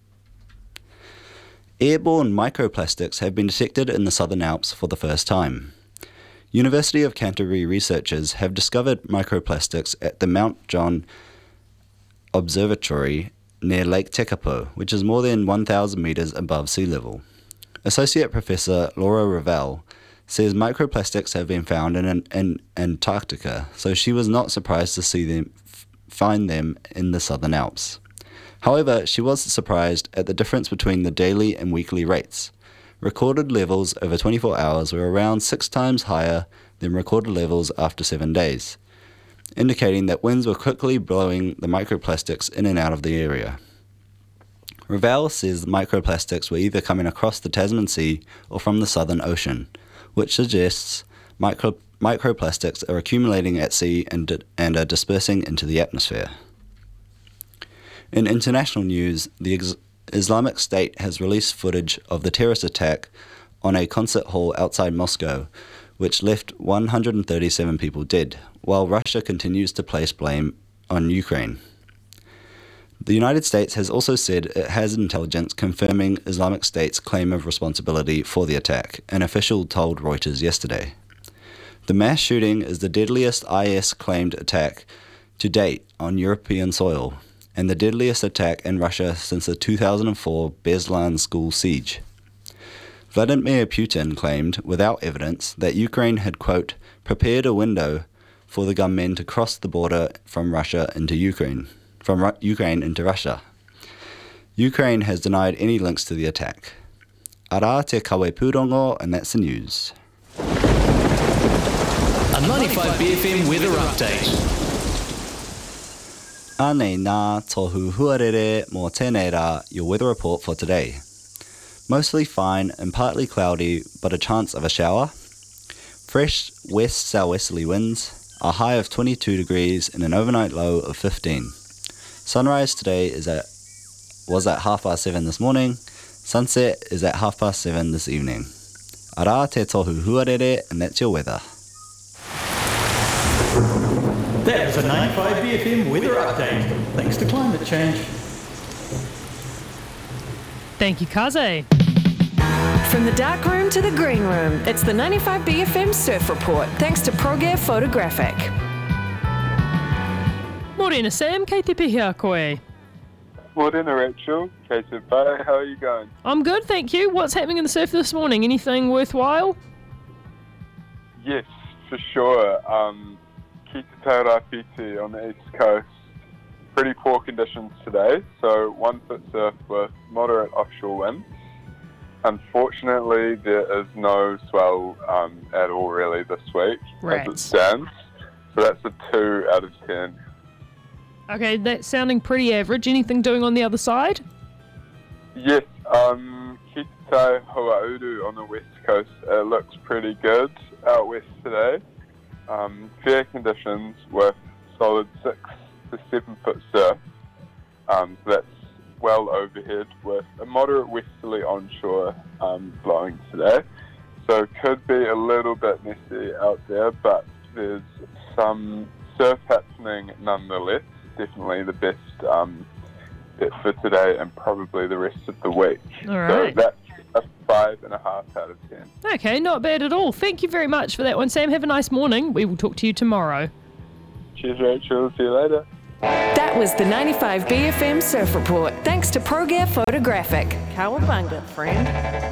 Airborne microplastics have been detected in the Southern Alps for the first time. University of Canterbury researchers have discovered microplastics at the Mount John Observatory near Lake Tekapo, which is more than 1,000 metres above sea level. Associate Professor Laura Ravel says microplastics have been found in Antarctica, so she was not surprised to find them in the Southern Alps. However, she was surprised at the difference between the daily and weekly rates. Recorded levels over 24 hours were around 6 times higher than recorded levels after 7 days, indicating that winds were quickly blowing the microplastics in and out of the area. Ravel says the microplastics were either coming across the Tasman Sea or from the Southern Ocean, which suggests microplastics are accumulating at sea and are dispersing into the atmosphere. In international news, the Islamic State has released footage of the terrorist attack on a concert hall outside Moscow, which left 137 people dead, while Russia continues to place blame on Ukraine. The United States has also said it has intelligence confirming Islamic State's claim of responsibility for the attack, an official told Reuters yesterday. The mass shooting is the deadliest IS-claimed attack to date on European soil, and the deadliest attack in Russia since the 2004 Beslan school siege. Vladimir Putin claimed, without evidence, that Ukraine had, quote, prepared a window for the gunmen to cross the border from Russia into Ukraine into Russia. Ukraine has denied any links to the attack. Ara te kawe pūrongo, and that's the news. A 95 BFM weather update. Ane nā tohu huarere mō tēnei rā, your weather report for today. Mostly fine and partly cloudy, but a chance of a shower. Fresh west-southwesterly winds, a high of 22 degrees and an overnight low of 15. Sunrise today was at 7:30 this morning. Sunset is at 7:30 this evening. Ara te tohu huarere, and that's your weather. That was a 95 BFM weather update. Thanks to climate change. Thank you, Kaze. From the dark room to the green room, it's the 95 BFM Surf Report, thanks to ProGear Photographic. Morena Sam, kei te pihia koe. Morena Rachel, kei te pai, how are you going? I'm good, thank you. What's happening in the surf this morning? Anything worthwhile? Yes, for sure. Ki te Tairāwhiti on the east coast. Pretty poor conditions today, so 1 foot surf with moderate offshore winds. Unfortunately, there is no swell at all really this week as it stands. So that's a 2 out of 10. Okay, that's sounding pretty average. Anything doing on the other side? Yes, Ki te Tai Hoauru on the west coast, it looks pretty good out west today. Fair conditions with solid 6 to 7 foot surf. So that's well overhead with a moderate westerly onshore blowing today. so it could be a little bit messy out there, but there's some surf happening nonetheless. Definitely the best bet for today and probably the rest of the week. All right. So that's a 5.5 out of 10. Okay, not bad at all. Thank you very much for that one, Sam. Have a nice morning. We will talk to you tomorrow. Cheers, Rachel. See you later. That was the 95 BFM Surf Report, thanks to ProGear Photographic. Cowabunga, friend.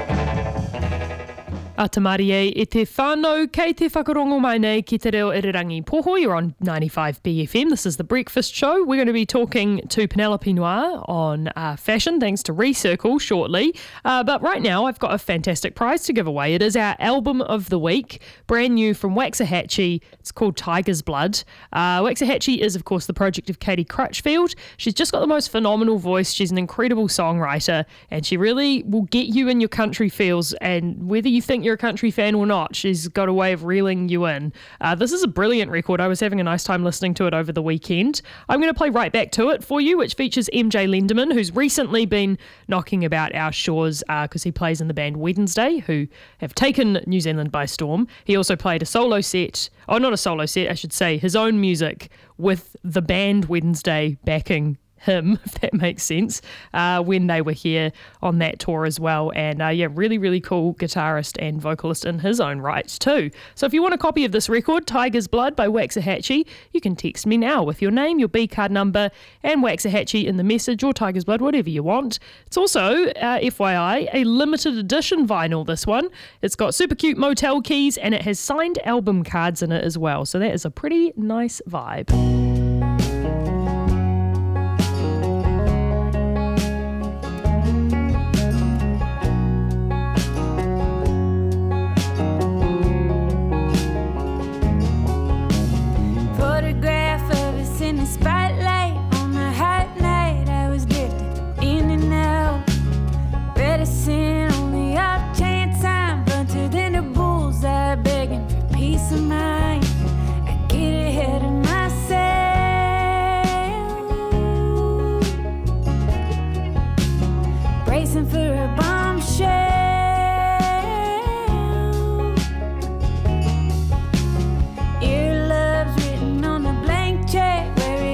A tamarie e te whānau, kei te whakarongo mai nei ki te reo Irirangi Poho. You're on 95 BFM. This is The Breakfast Show. We're going to be talking to Penelope Noir on fashion, thanks to Recircle shortly. But right now, I've got a fantastic prize to give away. It is our album of the week, brand new from Waxahachie. It's called Tiger's Blood. Waxahachie is, of course, the project of Katie Crutchfield. She's just got the most phenomenal voice. She's an incredible songwriter, and she really will get you in your country feels, and whether you think you're a country fan or not, she's got a way of reeling you in. This is a brilliant record. I was having a nice time listening to it over the weekend. I'm going to play right back to it for you, which features MJ Lenderman, who's recently been knocking about our shores because he plays in the band Wednesday, who have taken New Zealand by storm. He also played a solo set, not a solo set, I should say, his own music with the band Wednesday backing him, if that makes sense, when they were here on that tour as well. And really, really cool guitarist and vocalist in his own right too. So if you want a copy of this record, Tiger's Blood by Waxahachie, you can text me now with your name, your B card number, and Waxahachie in the message, or Tiger's Blood, whatever you want. It's also, FYI, a limited edition vinyl, this one. It's got super cute motel keys and it has signed album cards in it as well. So that is a pretty nice vibe. Spotlight on a hot night, I was drifting in and out, reticent on the off chance I'm blunted in the bullseye, begging for peace of mind. I get ahead of myself, bracing for a bombshell. Earlobes written on a blank check.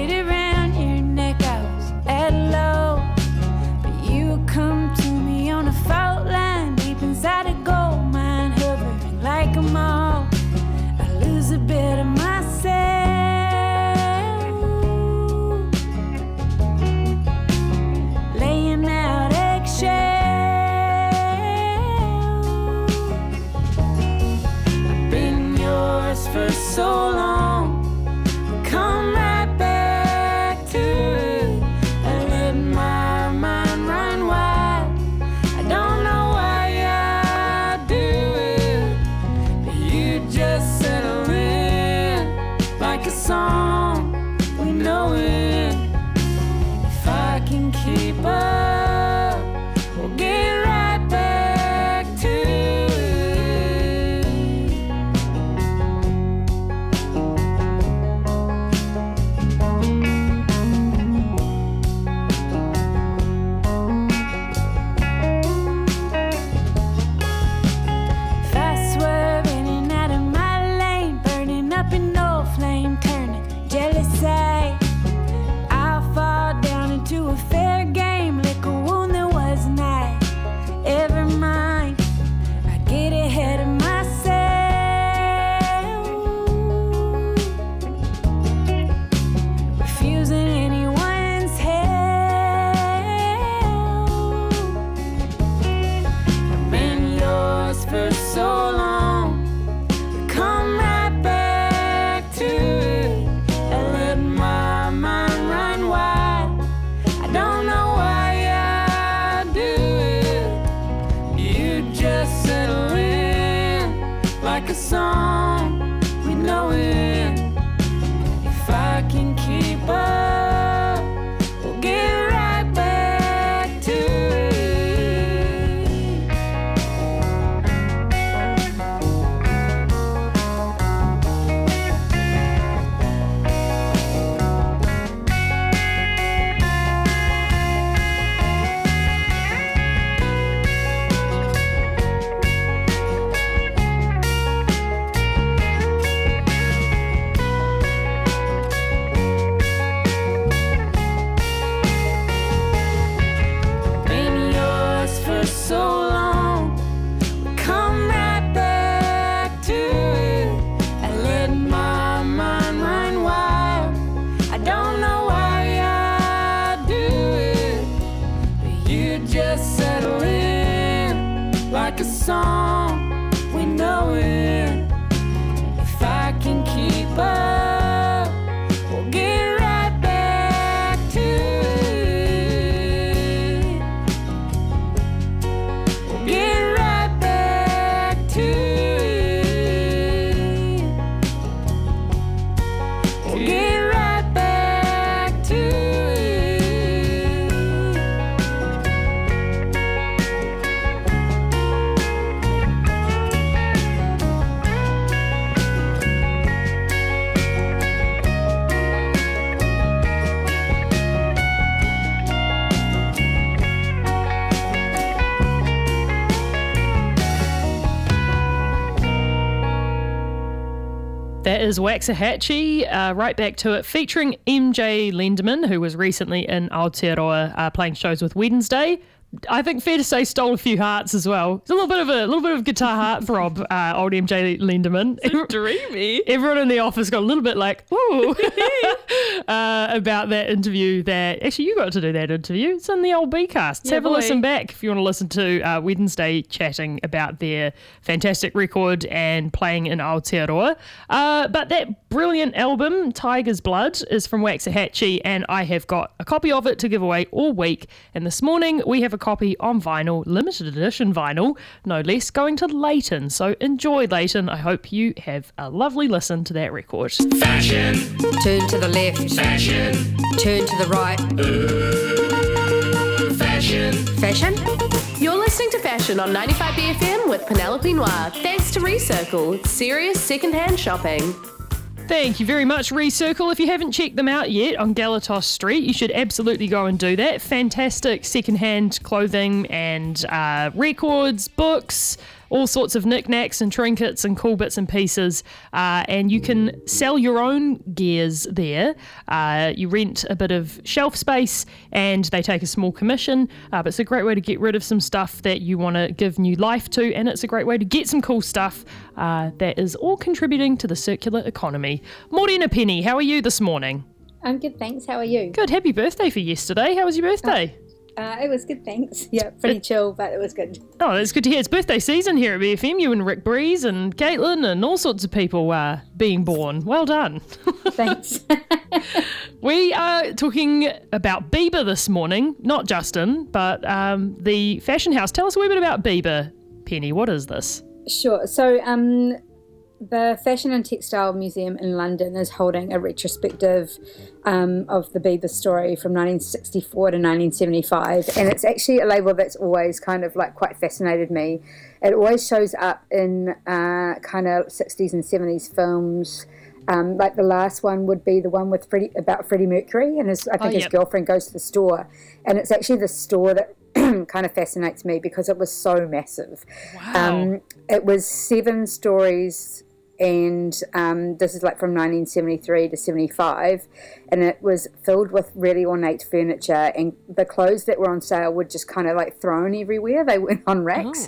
Fault line deep inside a gold mine, hovering like a moth. I lose a bit of myself, laying out eggshells. I've been yours for so long, come right back to it. I let my mind run wild. Don't know why I do it, but you just settle in like a song, we know it. If I can keep up, we'll get right back to I'll fall down into a fair game, lick a wound that wasn't I ever mine. I get ahead of myself, refusing anyone's help. I've been yours for so long, come right back to it. Like a song, we know it. If I can keep up, we'll get right back to a song, we know it. If I can keep up, we'll get right back to it. We'll get right back to it. We'll get right back to it. That is Waxahachie, right back to it, featuring MJ Lenderman, who was recently in Aotearoa playing shows with Wednesday. I think fair to say stole a few hearts as well. It's a little bit of guitar heartthrob, old MJ Lenderman. So dreamy. Everyone in the office got a little bit like, ooh, about that interview. That actually you got to do that interview. It's in the old B-cast. Yeah, Have a boy. listen back if you want to listen to Wednesday chatting about their fantastic record and playing in Aotearoa. But that brilliant album, Tiger's Blood, is from Waxahachie, and I have got a copy of it to give away all week. And this morning we have a copy on vinyl, limited edition vinyl, no less, going to Leighton. So enjoy, Leighton. I hope you have a lovely listen to that record. Fashion. Turn to the left. Fashion. Turn to the right. Fashion. Fashion? You're listening to Fashion on 95BFM with Penelope Noir. Thanks to Recircle, serious second-hand shopping. Thank you very much, Recircle. If you haven't checked them out yet on Galatos Street, you should absolutely go and do that. Fantastic second-hand clothing and records, books, all sorts of knickknacks and trinkets and cool bits and pieces. And you can sell your own gears there. You rent a bit of shelf space and they take a small commission. But it's a great way to get rid of some stuff that you want to give new life to. And it's a great way to get some cool stuff that is all contributing to the circular economy. Morena Penny, how are you this morning? I'm good, thanks. How are you? Good. Happy birthday for yesterday. How was your birthday? It was good, thanks. Yeah, pretty chill, but it was good. Oh, that's good to hear. It's birthday season here at BFM. You and Rick Breeze and Caitlin and all sorts of people being born. Well done. Thanks. We are talking about Bieber this morning. Not Justin, but the Fashion House. Tell us a wee bit about Bieber, Penny. What is this? Sure. So the Fashion and Textile Museum in London is holding a retrospective of the Bieber story from 1964 to 1975. And it's actually a label that's always kind of like quite fascinated me. It always shows up in kind of 60s and 70s films. Like the last one would be the one with about Freddie Mercury, and his girlfriend goes to the store. And it's actually the store that kind of fascinates me because it was so massive. Wow. It was 7 stories, and this is like from 1973 to 75, and it was filled with really ornate furniture, and the clothes that were on sale were just kind of like thrown everywhere. They went on racks,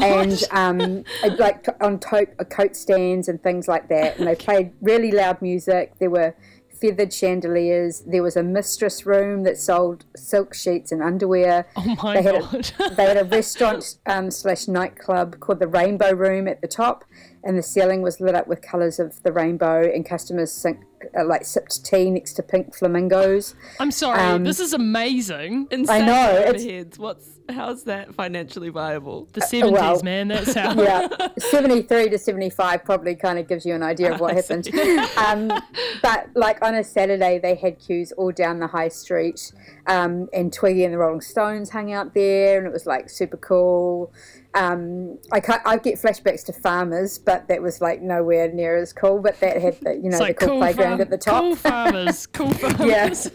and like on coat stands and things like that, and they played really loud music. There were feathered chandeliers. There was a mistress room that sold silk sheets and underwear. Oh my God. They had a restaurant / nightclub called the Rainbow Room at the top, and the ceiling was lit up with colours of the rainbow, and customers sipped tea next to pink flamingos. I'm sorry, this is amazing. I know. How's that financially viable? The 70s, man, that's how. Yeah, 73 to 75 probably kind of gives you an idea of what happened. But like on a Saturday, they had queues all down the high street, and Twiggy and the Rolling Stones hung out there, and it was like super cool. I get flashbacks to Farmers, but that was like nowhere near as cool. But that had the cool playground at the top. Cool Farmers. Yes.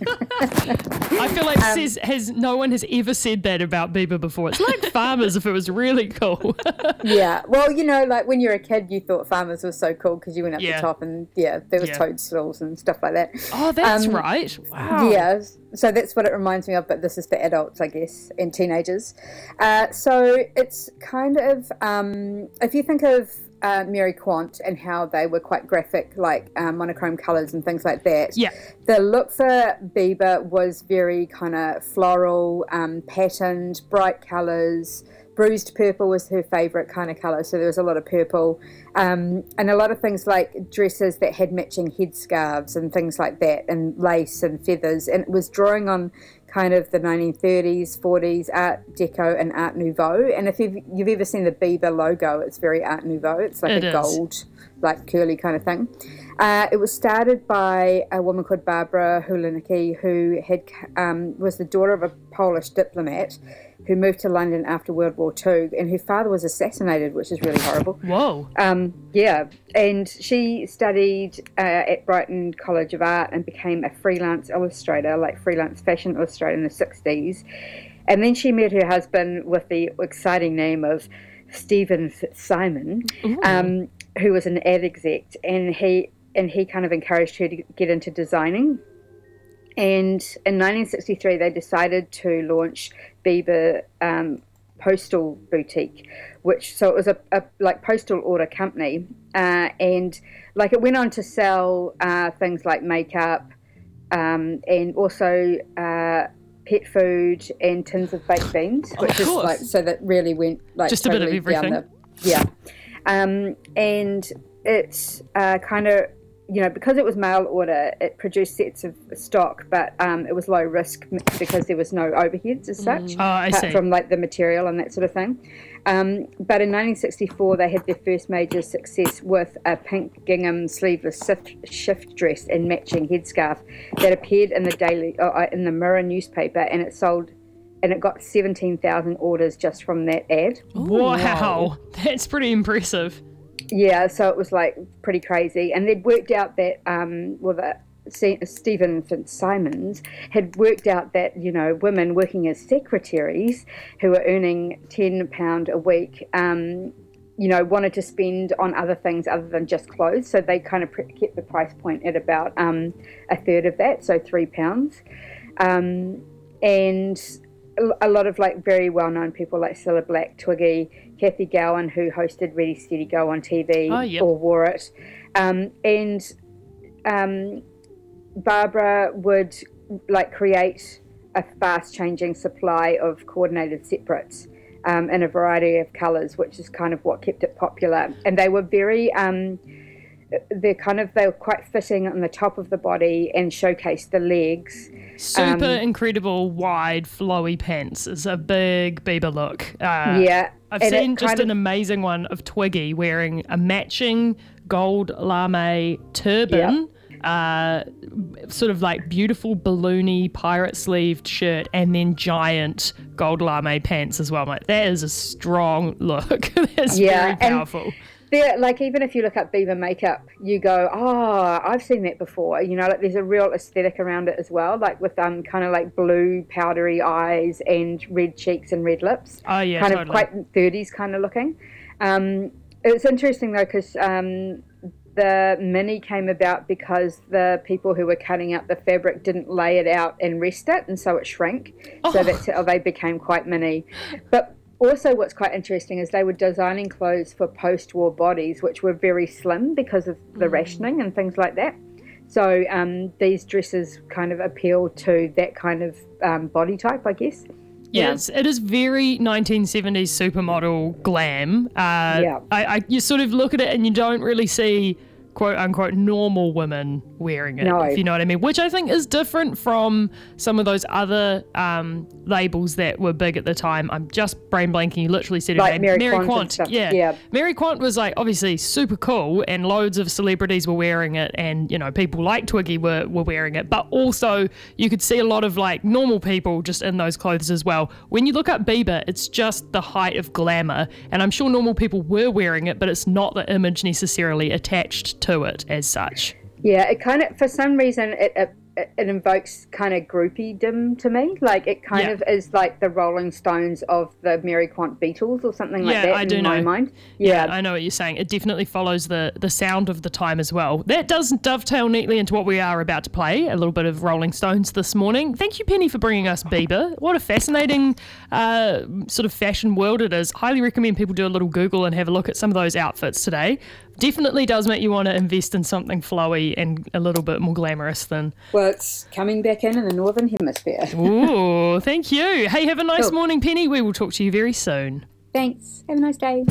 I feel like no one has ever said that about Bieber before. It's like Farmers if it was really cool. Yeah. Well, like when you were a kid, you thought Farmers was so cool because you went up the top and there was toadstools and stuff like that. Oh, that's right. Wow. Yeah. So that's what it reminds me of, but this is for adults, I guess, and teenagers. So it's kind of, if you think of Mary Quant and how they were quite graphic, like monochrome colours and things like that. Yeah. The look for Bieber was very kind of floral, patterned, bright colours, bruised purple was her favourite kind of colour, so there was a lot of purple, and a lot of things like dresses that had matching headscarves and things like that, and lace and feathers, and it was drawing on kind of the 1930s, 40s Art Deco and Art Nouveau. And if you've ever seen the Bieber logo, it's very Art Nouveau. It's like a gold, like curly kind of thing. It was started by a woman called Barbara Hulinicki, who was the daughter of a Polish diplomat who moved to London after World War II, and her father was assassinated, which is really horrible. Whoa. Yeah, and she studied at Brighton College of Art and became a freelance illustrator, like freelance fashion illustrator in the 60s. And then she met her husband with the exciting name of Stephen Fitzsimon, who was an ad exec, and he kind of encouraged her to get into designing. And in 1963, they decided to launch Bieber Postal Boutique, so it was a like postal order company, and like it went on to sell things like makeup, and also pet food and tins of baked beans, which is like, so that really went like just totally a bit of everything. And it's kind of, you know, because it was mail order, it produced sets of stock, but it was low risk because there was no overheads as such, apart from like the material and that sort of thing. But in 1964, they had their first major success with a pink gingham sleeveless shift dress and matching headscarf that appeared in the Mirror newspaper, and it sold. And it got 17,000 orders just from that ad. Wow, that's pretty impressive. Yeah, so it was like pretty crazy. And they'd worked out that, Stephen Fitzsimons had worked out that, you know, women working as secretaries who were earning £10 a week, you know, wanted to spend on other things other than just clothes. So they kind of kept the price point at about a third of that, so £3. And a lot of like very well-known people like Cilla Black, Twiggy, Kathy Gowan, who hosted Ready Steady Go on TV, or wore it, and Barbara would like create a fast-changing supply of coordinated separates in a variety of colours, which is kind of what kept it popular. And they were very they were quite fitting on the top of the body and showcased the legs. Super incredible wide flowy pants is a big Bieber look. I've seen just an amazing one of Twiggy wearing a matching gold lame turban, sort of like beautiful balloony pirate sleeved shirt, and then giant gold lame pants as well. I'm like, that is a strong look. That's very powerful. Like, even if you look up Bieber makeup, you go, oh, I've seen that before. You know, like there's a real aesthetic around it as well, like with kind of like blue powdery eyes and red cheeks and red lips. Oh yeah, kind totally. of quite 30s kind of looking. It's interesting though, because the mini came about because the people who were cutting out the fabric didn't lay it out and rest it, and so it shrank. So that's how they became quite mini. But also what's quite interesting is they were designing clothes for post-war bodies, which were very slim because of the rationing and things like that. So these dresses kind of appeal to that kind of body type, I guess. Yes, it is very 1970s supermodel glam. You sort of look at it and you don't really see quote unquote normal women wearing it, if you know what I mean, which I think is different from some of those other labels that were big at the time. I'm just brain blanking. You literally said like her name. Mary Quant. Yeah. Mary Quant was like obviously super cool, and loads of celebrities were wearing it, and you know, people like Twiggy were wearing it, but also you could see a lot of like normal people just in those clothes as well. When you look up Bieber, it's just the height of glamour, and I'm sure normal people were wearing it, but it's not the image necessarily attached to it as such. Yeah, it kind of, for some reason, it invokes kind of groupie-dom to me. Like, it kind of is like the Rolling Stones of the Mary Quant Beatles or something like that in my mind. Yeah, I know what you're saying. It definitely follows the sound of the time as well. That does dovetail neatly into what we are about to play, a little bit of Rolling Stones this morning. Thank you, Penny, for bringing us Bieber. What a fascinating sort of fashion world it is. Highly recommend people do a little Google and have a look at some of those outfits today. Definitely does make you want to invest in something flowy and a little bit more glamorous than... Well, it's coming back in the Northern Hemisphere. Ooh, thank you. Hey, have a nice morning, Penny. We will talk to you very soon. Thanks. Have a nice day.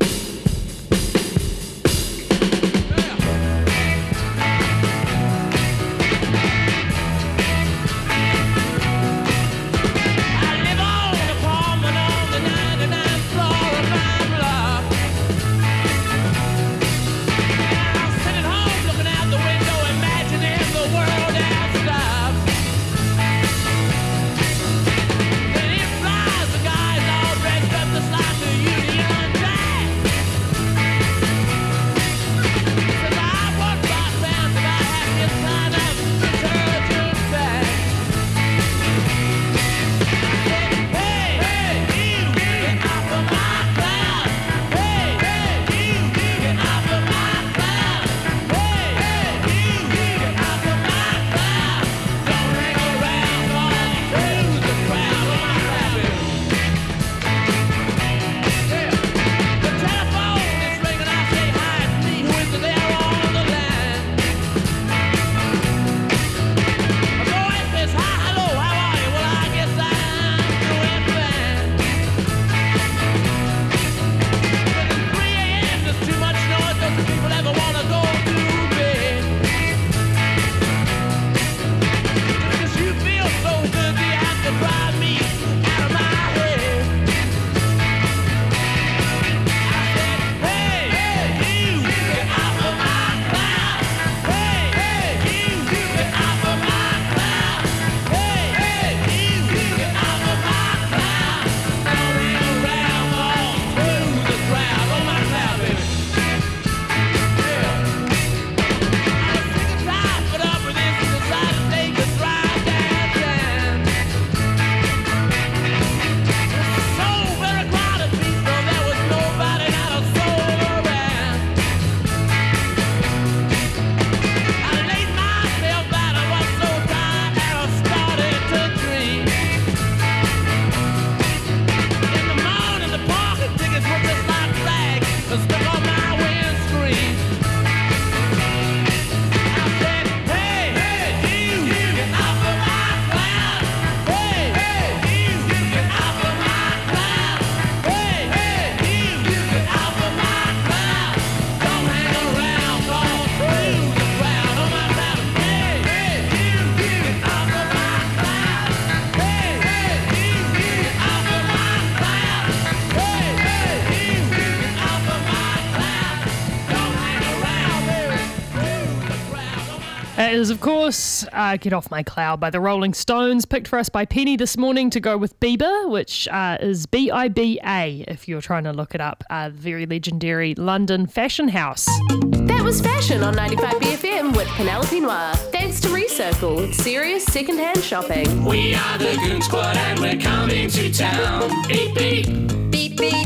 That is, of course, Get Off My Cloud by the Rolling Stones, picked for us by Penny this morning to go with Bieber, which is B-I-B-A, if you're trying to look it up, the very legendary London fashion house. That was Fashion on 95BFM with Penelope Noir. Thanks to Recircle, serious second-hand shopping. We are the Goon Squad and we're coming to town. Beep, beep. Beep, beep.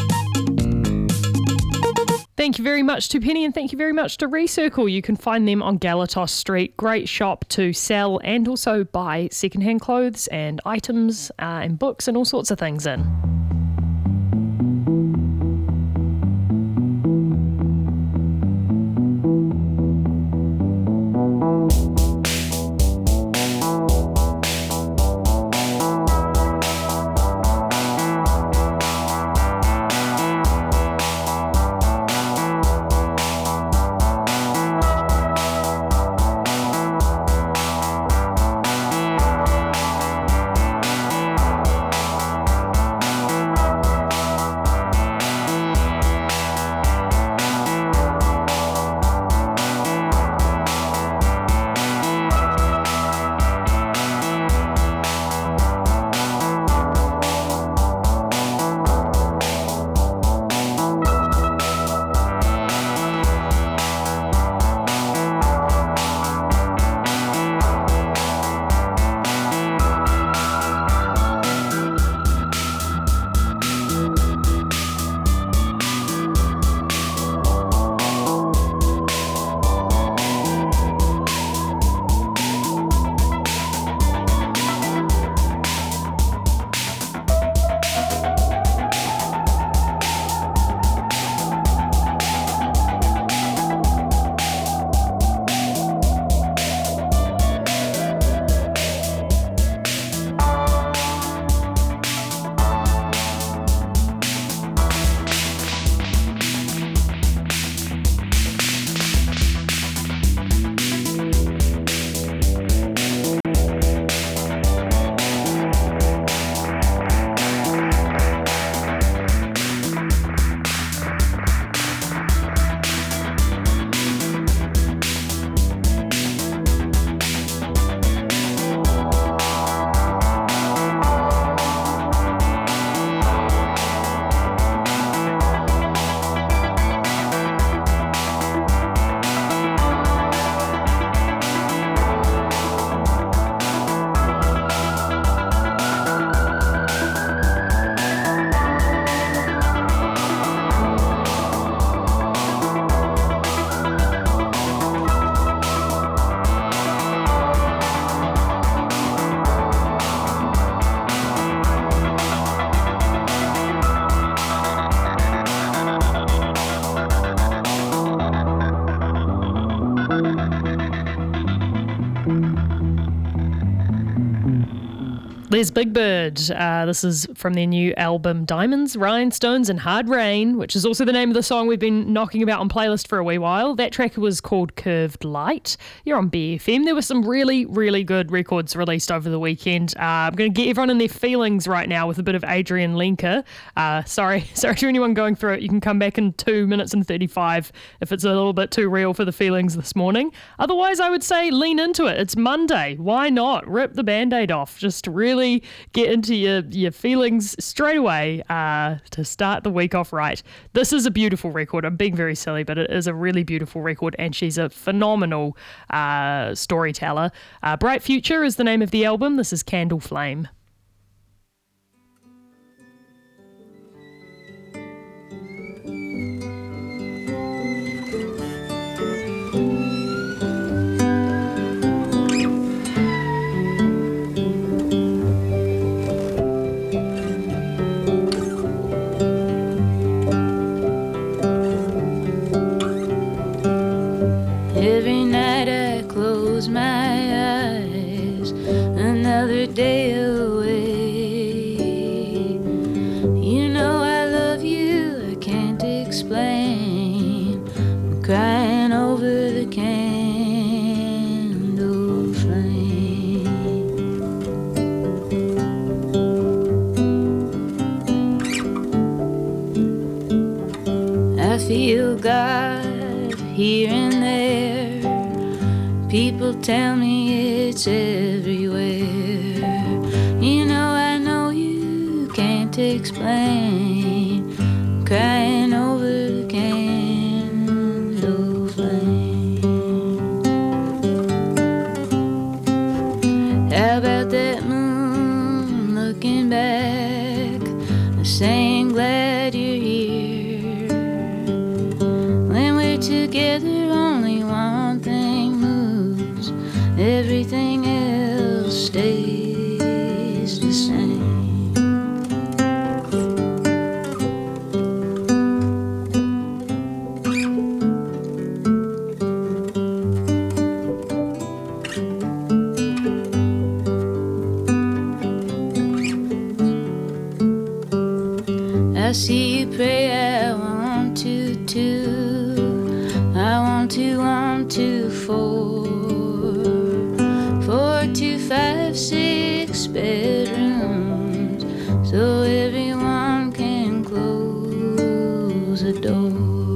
Thank you very much to Penny and thank you very much to Recircle. You can find them on Galatos Street. Great shop to sell and also buy secondhand clothes and items and books and all sorts of things in. Les Big Bird. This is from their new album Diamonds, Rhinestones and Hard Rain, which is also the name of the song we've been knocking about on playlist for a wee while. That track was called Curved Light. You're on BFM. There were some really, really good records released over the weekend. I'm going to get everyone in their feelings right now with a bit of Adrian Lenker. Sorry to anyone going through it. You can come back in 2 minutes and 35 if it's a little bit too real for the feelings this morning. Otherwise, I would say lean into it. It's Monday. Why not? Rip the Band-Aid off. Just really get into your feelings straight away to start the week off right. This is a beautiful record. I'm being very silly, but it is a really beautiful record, and she's a phenomenal storyteller. Bright Future is the name of the album. This is Candle Flame. Every night I close my eyes, another day away. You know I love you, I can't explain. I'm crying over the candle flame. I feel God here and there. People tell me it's everywhere. You know you can't explain. I'm crying over the candle flame. How about that moon looking back, saying glad you're here? When we're together, only one thing moves, everything else stays the same. I see you pray, I want to too. I want to 1, 2, 4. 4, 2, 5, 6 bedrooms, so everyone can close the door.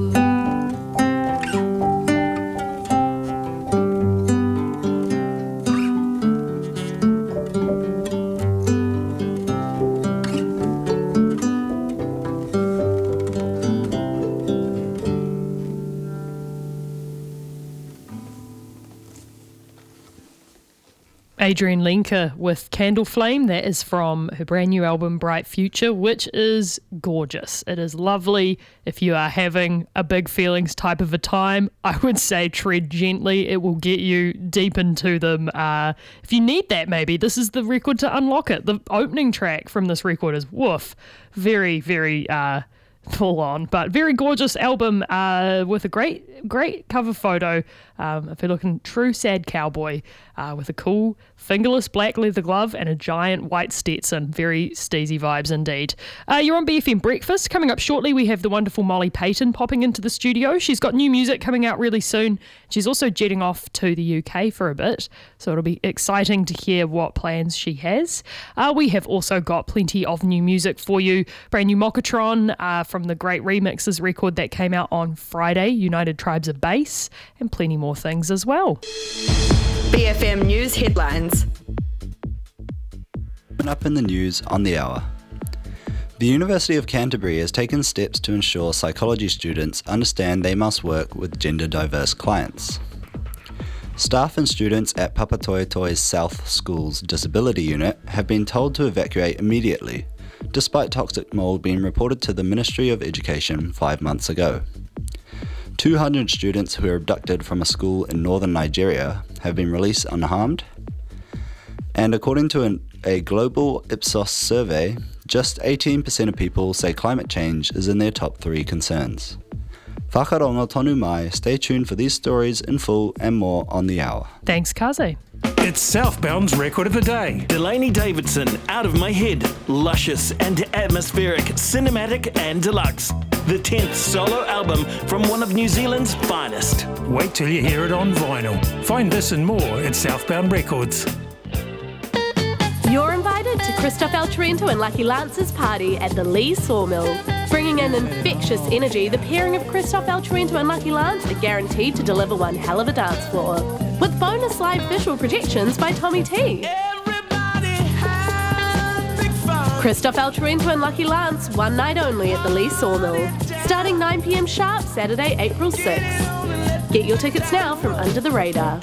Adrian Lenker with Candle Flame. That is from her brand new album Bright Future, which is gorgeous. It is lovely. If you are having a big feelings type of a time, I would say tread gently. It will get you deep into them. If you need that, maybe this is the record to unlock it. The opening track from this record is woof. Very, very full on, but very gorgeous album with a great cover photo. If you're looking true sad cowboy with a cool fingerless black leather glove and a giant white Stetson. Very steezy vibes indeed. You're on BFM Breakfast. Coming up shortly, we have the wonderful Molly Payton popping into the studio. She's got new music coming out really soon. She's also jetting off to the UK for a bit, so it'll be exciting to hear what plans she has. We have also got plenty of new music for you. Brand new Mokatron from the Great Remixes record that came out on Friday, United Tribes of Bass, and plenty more things as well. BFM News headlines. Up in the news on the hour. The University of Canterbury has taken steps to ensure psychology students understand they must work with gender diverse clients. Staff and students at Papatoetoe's South School's Disability Unit have been told to evacuate immediately, despite toxic mould being reported to the Ministry of Education 5 months ago. 200 students who were abducted from a school in northern Nigeria have been released unharmed. And according to a global Ipsos survey, just 18% of people say climate change is in their top 3 concerns. Whakarongo tonu mai. Stay tuned for these stories in full and more on the hour. Thanks, Kaze. It's Southbound's Record of the Day. Delaney Davidson, Out of My Head, luscious and atmospheric, cinematic and deluxe. The 10th solo album from one of New Zealand's finest. Wait till you hear it on vinyl. Find this and more at Southbound Records. You're invited to Christoph El Trento and Lucky Lance's party at the Lee Sawmill. Bringing in infectious energy, the pairing of Christoph El Trento and Lucky Lance are guaranteed to deliver one hell of a dance floor. With bonus live visual projections by Tommy T. Christoph El Trento and Lucky Lance, one night only at the Lee Sawmill. Starting 9 p.m. sharp, Saturday, April 6th. Get your tickets now from Under the Radar.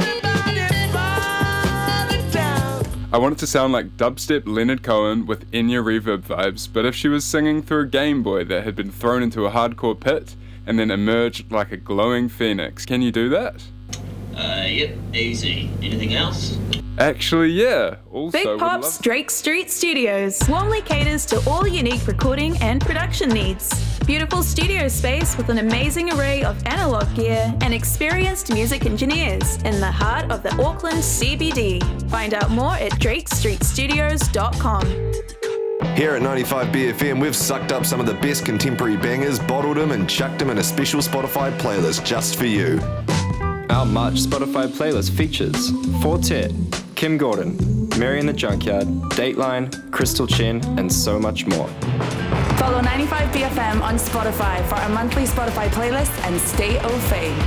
I want it to sound like dubstep Leonard Cohen with Enya Reverb vibes, but if she was singing through a Game Boy that had been thrown into a hardcore pit and then emerged like a glowing phoenix. Can you do that? Yep, easy. Anything else? Actually, yeah. Also, Big Pop's Drake Street Studios warmly caters to all unique recording and production needs. Beautiful studio space with an amazing array of analog gear and experienced music engineers in the heart of the Auckland CBD. Find out more at drakestreetstudios.com. Here at 95BFM, we've sucked up some of the best contemporary bangers, bottled them and chucked them in a special Spotify playlist just for you. Our March Spotify playlist features Fortet, Kim Gordon, Mary in the Junkyard, Dateline, Crystal Chen, and so much more. Follow 95BFM on Spotify for our monthly Spotify playlist and stay au fait.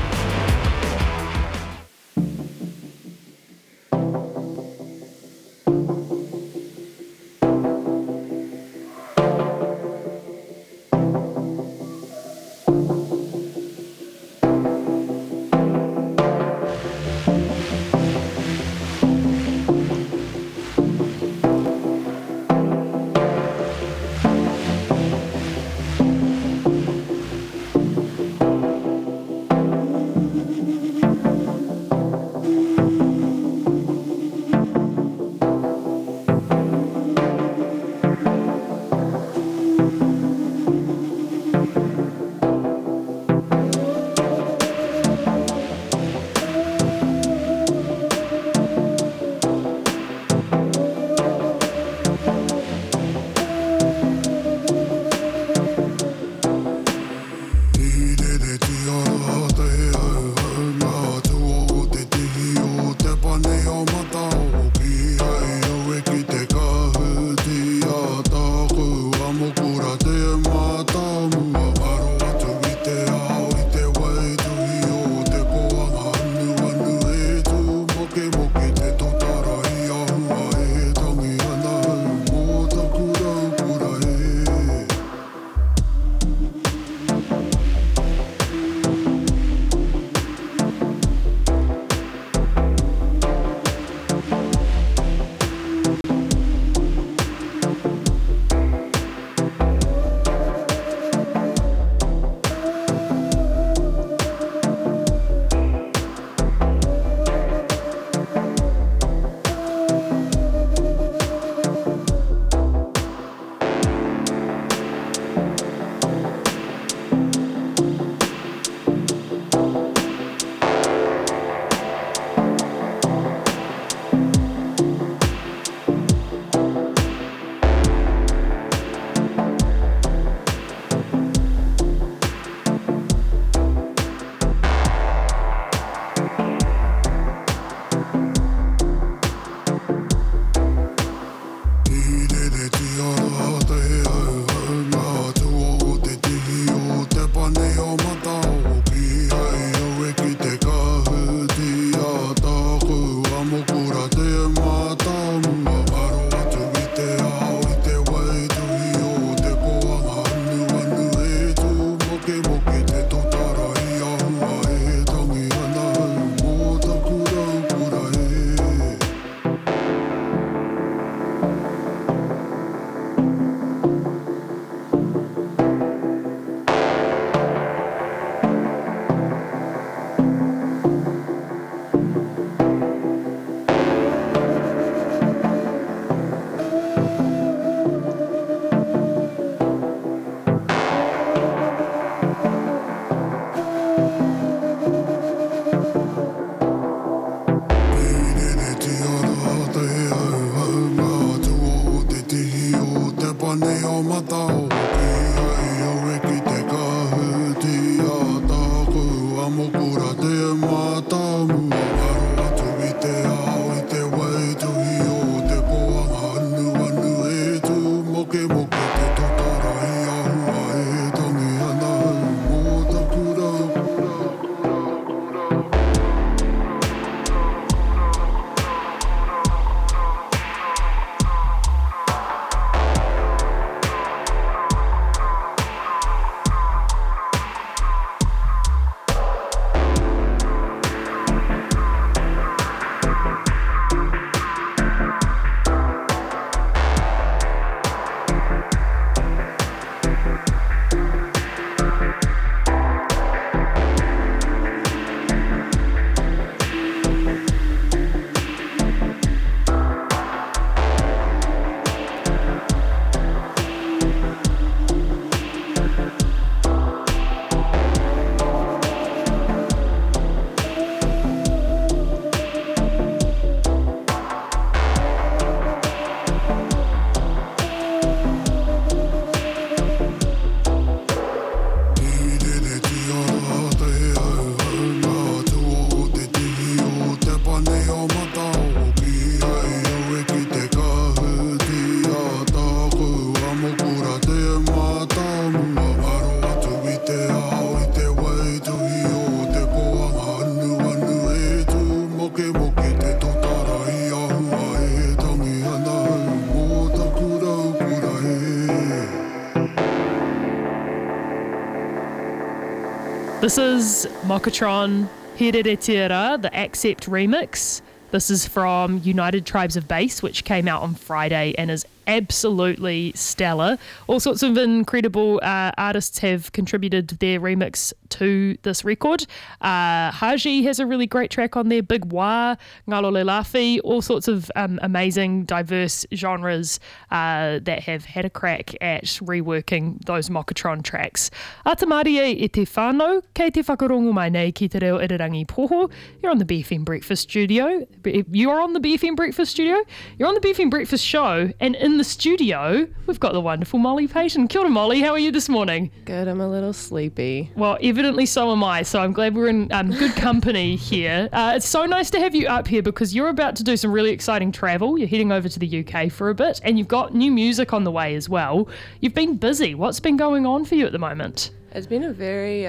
This is Mokatron Hireretira, the Accept remix. This is from United Tribes of Bass, which came out on Friday and is absolutely stellar. All sorts of incredible artists have contributed their remix to this record. Haji has a really great track on there, Big Wah, Ngalo Lelafi, all sorts of amazing, diverse genres that have had a crack at reworking those Mokatron tracks. Atamarie e te whānau, kei te whakarongo mai nei ki te reo irirangi poho. You're on the BFM Breakfast Studio. You're on the BFM Breakfast Studio. You're on the BFM Breakfast Show, and in the studio, we've got the wonderful Molly Payton. Kia ora, Molly. How are you this morning? Good. I'm a little sleepy. Well, evidently so am I, so I'm glad we're in good company here. It's so nice to have you up here because you're about to do some really exciting travel. You're heading over to the UK for a bit, and you've got new music on the way as well. You've been busy. What's been going on for you at the moment? It's been a very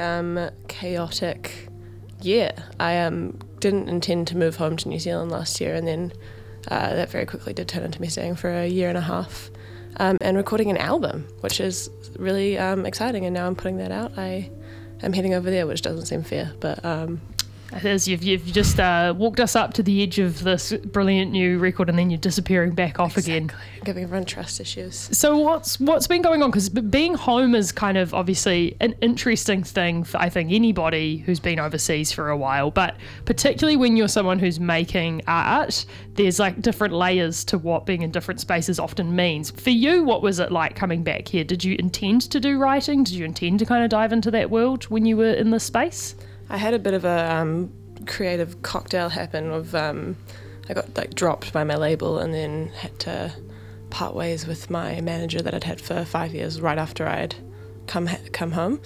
chaotic year. I didn't intend to move home to New Zealand last year, and then that very quickly did turn into me staying for a year and a half and recording an album, which is really exciting, and now I'm putting that out. I am heading over there, which doesn't seem fair, but it is. You've just walked us up to the edge of this brilliant new record, and then you're disappearing back off again. Giving everyone trust issues. So what's been going on? Because being home is kind of obviously an interesting thing for, I think, anybody who's been overseas for a while, but particularly when you're someone who's making art, there's like different layers to what being in different spaces often means. For you, what was it like coming back here? Did you intend to do writing? Did you intend to kind of dive into that world when you were in this space? I had a bit of a creative cocktail happen of I got like dropped by my label and then had to part ways with my manager that I'd had for 5 years right after I'd come home.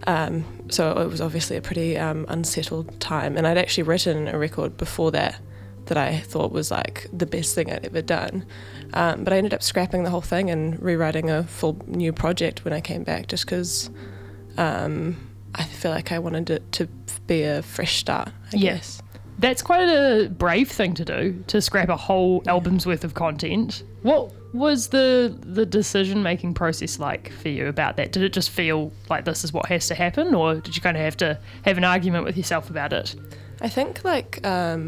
So it was obviously a pretty unsettled time, and I'd actually written a record before that I thought was like the best thing I'd ever done. But I ended up scrapping the whole thing and rewriting a full new project when I came back, just because I feel like I wanted it to be a fresh start, I guess. That's quite a brave thing to do, to scrap a whole album's worth of content. What was the decision-making process like for you about that? Did it just feel like this is what has to happen, or did you kind of have to have an argument with yourself about it? I think like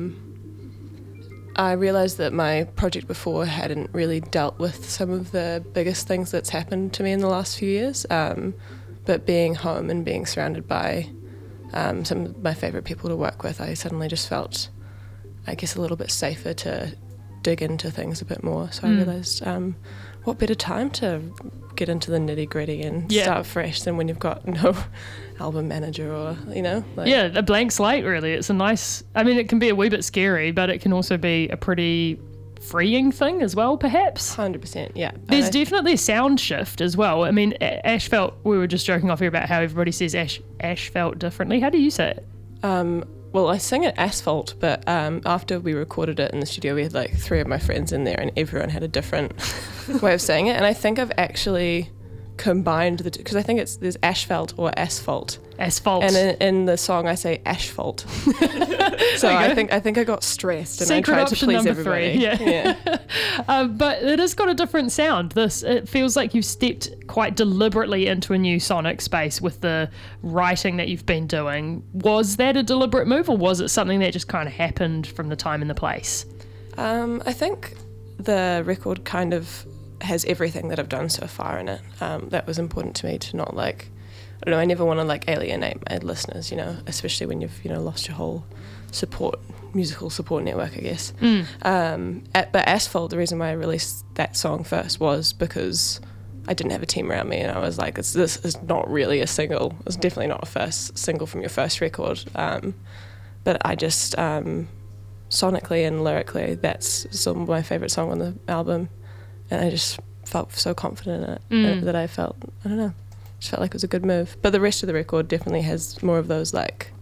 I realised that my project before hadn't really dealt with some of the biggest things that's happened to me in the last few years. But being home and being surrounded by some of my favourite people to work with, I suddenly just felt, I guess, a little bit safer to dig into things a bit more. So I realised what better time to get into the nitty-gritty and start fresh than when you've got no album manager or, a blank slate, really. It's a nice, I mean, it can be a wee bit scary, but it can also be a pretty freeing thing as well, perhaps. 100%, yeah. There's definitely a sound shift as well. I mean, Ash felt, we were just joking off here about how everybody says Ash felt differently. How do you say it? Well, I sing it asphalt, but after we recorded it in the studio, we had like 3 of my friends in there, and everyone had a different way of saying it. And I think I've actually combined the two, because I think there's asphalt or asphalt. Asphalt. And in the song I say asphalt. So I think I got stressed and Secret I tried to option please number everybody. 3. Yeah. But it has got a different sound. It feels like you've stepped quite deliberately into a new sonic space with the writing that you've been doing. Was that a deliberate move, or was it something that just kind of happened from the time and the place? I think the record kind of has everything that I've done so far in it. That was important to me to not I never want to alienate my listeners, especially when you've, lost your whole musical support network, I guess. But Asphalt, the reason why I released that song first was because I didn't have a team around me, and I was like, this is not really a single. It's definitely not a first single from your first record. But I just, sonically and lyrically, that's some of my favourite song on the album. And I just felt so confident in it that I felt, I don't know, just felt like it was a good move. But the rest of the record definitely has more of those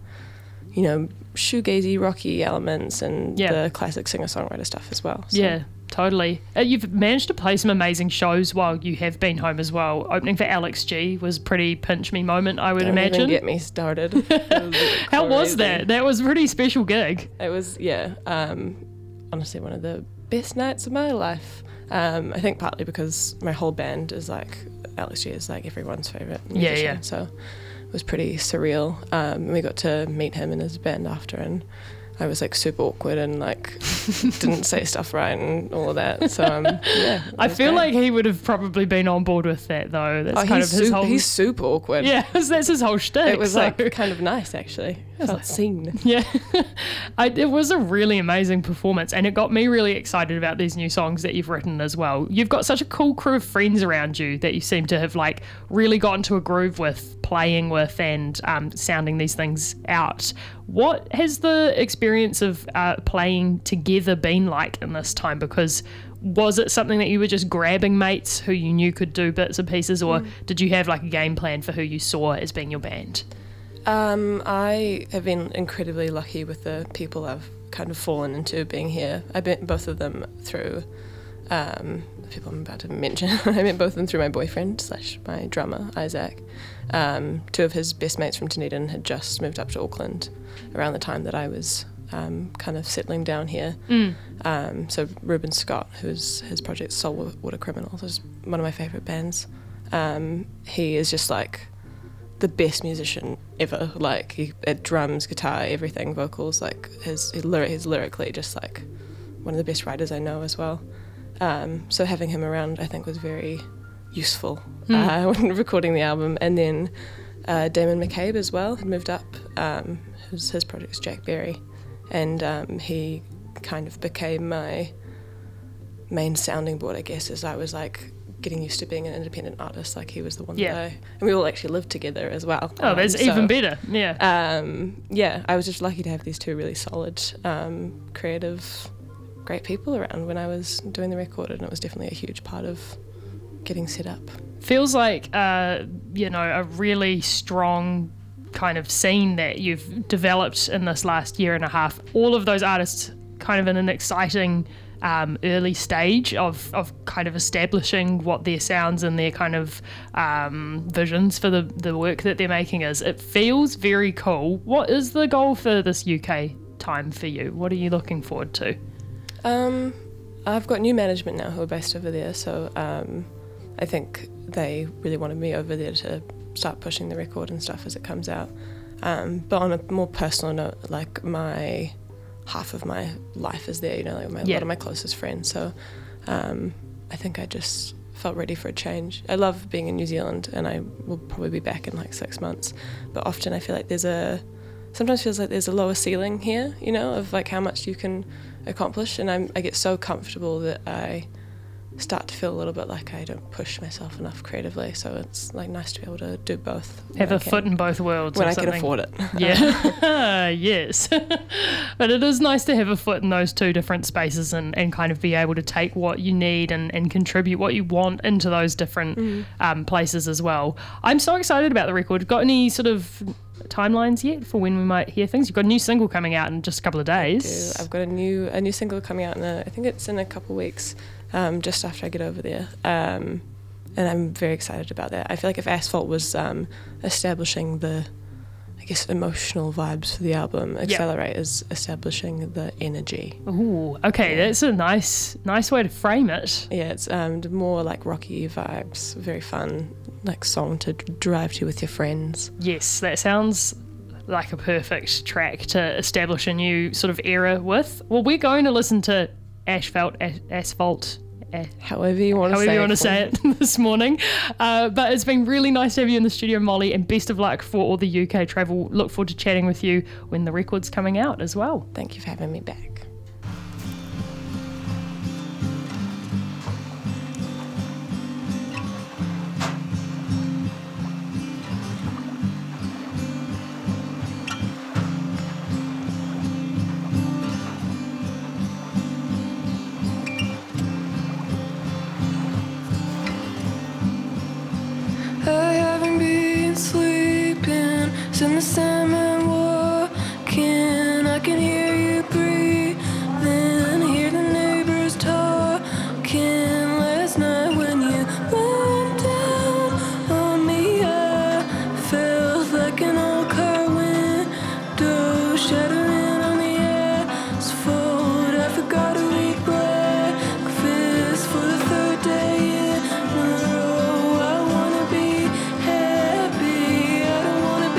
shoegazy, rocky elements and the classic singer-songwriter stuff as well. So. Yeah, totally. You've managed to play some amazing shows while you have been home as well. Opening for Alex G was a pretty pinch me moment, I would imagine. Don't even get me started. How was that? That was a pretty special gig. It was, honestly one of the best nights of my life. I think partly because my whole band is Alex G is everyone's favourite musician. So was pretty surreal. We got to meet him and his band after, and I was like super awkward and like didn't say stuff right and all of that. So yeah, I feel like he would have probably been on board with that though. That's kind of his whole. He's super awkward. Yeah, that's his whole shtick. It was like kind of nice actually. I felt seen. Yeah, it was a really amazing performance, and it got me really excited about these new songs that you've written as well. You've got such a cool crew of friends around you that you seem to have like really gotten to a groove with, playing with, and sounding these things out. What has the experience of playing together been like in this time? Because was it something that you were just grabbing mates who you knew could do bits and pieces, or did you have like a game plan for who you saw as being your band? I have been incredibly lucky with the people I've kind of fallen into being here. I met both of them through the people I'm about to mention. I met both of them through my boyfriend / my drummer, Isaac. Two of his best mates from Dunedin had just moved up to Auckland around the time that I was kind of settling down here. So Ruben Scott, who's his project Saltwater Criminals, is one of my favourite bands. He is just like the best musician ever. Like he, at drums, guitar, everything, vocals. Like he's lyrically just like one of the best writers I know as well. So having him around, I think, was very useful when recording the album. And then Damon McCabe as well had moved up. His project's Jack Berry, and he kind of became my main sounding board, I guess, as I was like getting used to being an independent artist. Like he was the one and we all actually lived together as well. Oh, that's even better. Yeah. I was just lucky to have these two really solid, creative, great people around when I was doing the record, and it was definitely a huge part of getting set up. Feels like a really strong kind of scene that you've developed in this last year and a half. All of those artists kind of in an exciting early stage of kind of establishing what their sounds and their kind of visions for the work that they're making is. It feels very cool. What is the goal for this UK time for you? What are you looking forward to? I've got new management now who are based over there, so I think they really wanted me over there to start pushing the record and stuff as it comes out. But on a more personal note, like half of my life is there, like a lot of my closest friends. So I think I just felt ready for a change. I love being in New Zealand, and I will probably be back in like 6 months. But often I feel like sometimes feels like there's a lower ceiling here, of like how much you can accomplish. And I get so comfortable that I start to feel a little bit like I don't push myself enough creatively. So it's like nice to be able to do both. Have a foot in both worlds. When I can afford it. Yeah. Yes. But it is nice to have a foot in those two different spaces and kind of be able to take what you need and contribute what you want into those different places as well. I'm so excited about the record. Got any sort of timelines yet for when we might hear things? You've got a new single coming out in just a couple of days. I've got a new single coming out I think it's in a couple of weeks. Just after I get over there, and I'm very excited about that. I feel like if Asphalt was establishing the, I guess, emotional vibes for the album, Accelerate is establishing the energy. Ooh, okay, that's a nice way to frame it. Yeah, it's more like rocky vibes, very fun, like song to drive to with your friends. Yes, that sounds like a perfect track to establish a new sort of era with. Well, we're going to listen to Asphalt, however you want to say it this morning. But it's been really nice to have you in the studio, Molly, and best of luck for all the UK travel. Look forward to chatting with you when the record's coming out as well. Thank you for having me back. In the salmon walking, I can hear you breathing, hear the neighbors talking. Last night when you went down on me, I felt like an old car window shattering on the asphalt. I forgot to eat breakfast for the third day in a row. I wanna be happy, I don't wanna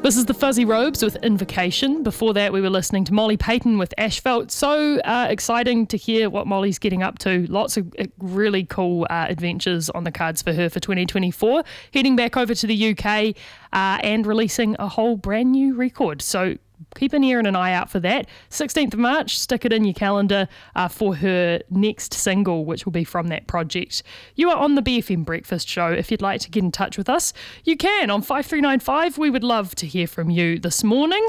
This is the Fuzzy Robes with Invocation. Before that, we were listening to Molly Payton with Asphalt. So exciting to hear what Molly's getting up to. Lots of really cool adventures on the cards for her for 2024. Heading back over to the UK and releasing a whole brand new record. So keep an ear and an eye out for that. 16th of March, stick it in your calendar for her next single, which will be from that project. You are on the BFM Breakfast Show. If you'd like to get in touch with us, you can on 5395. We would love to hear from you this morning.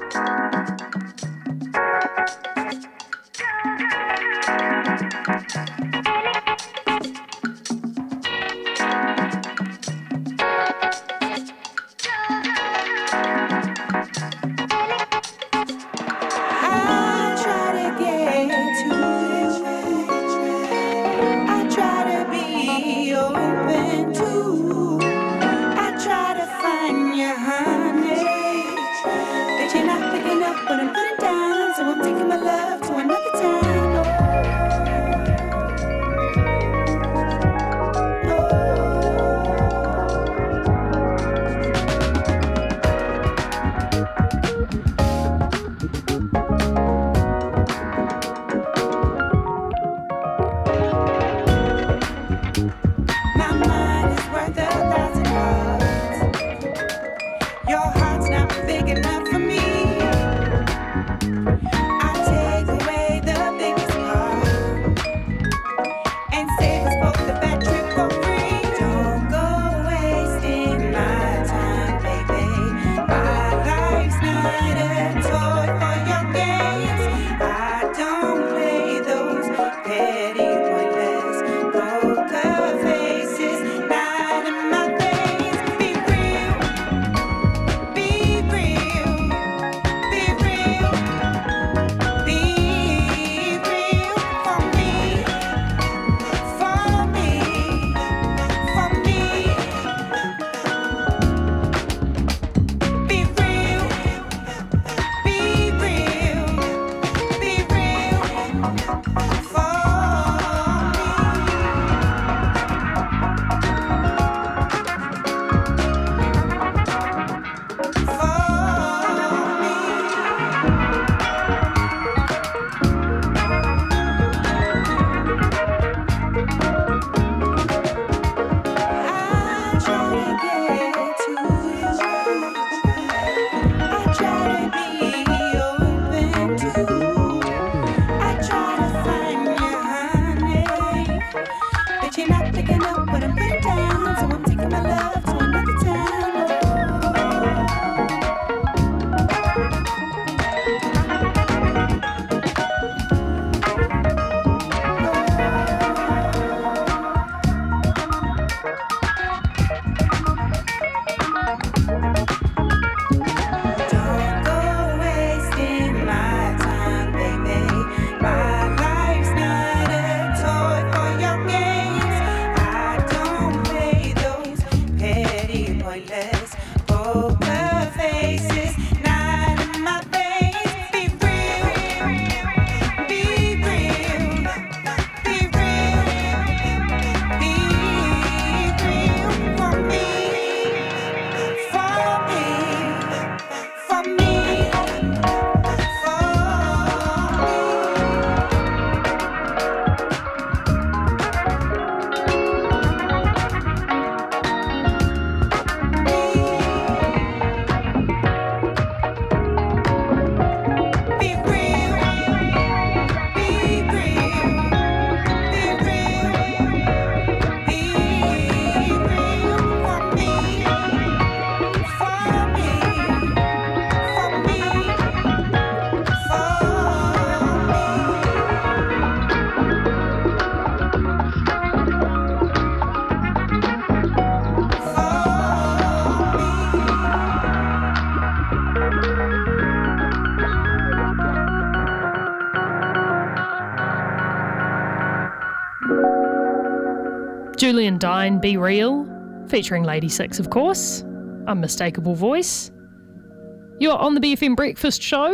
Julian Dine, Be Real, featuring Lady Six, of course. Unmistakable voice. You're on the BFM Breakfast Show.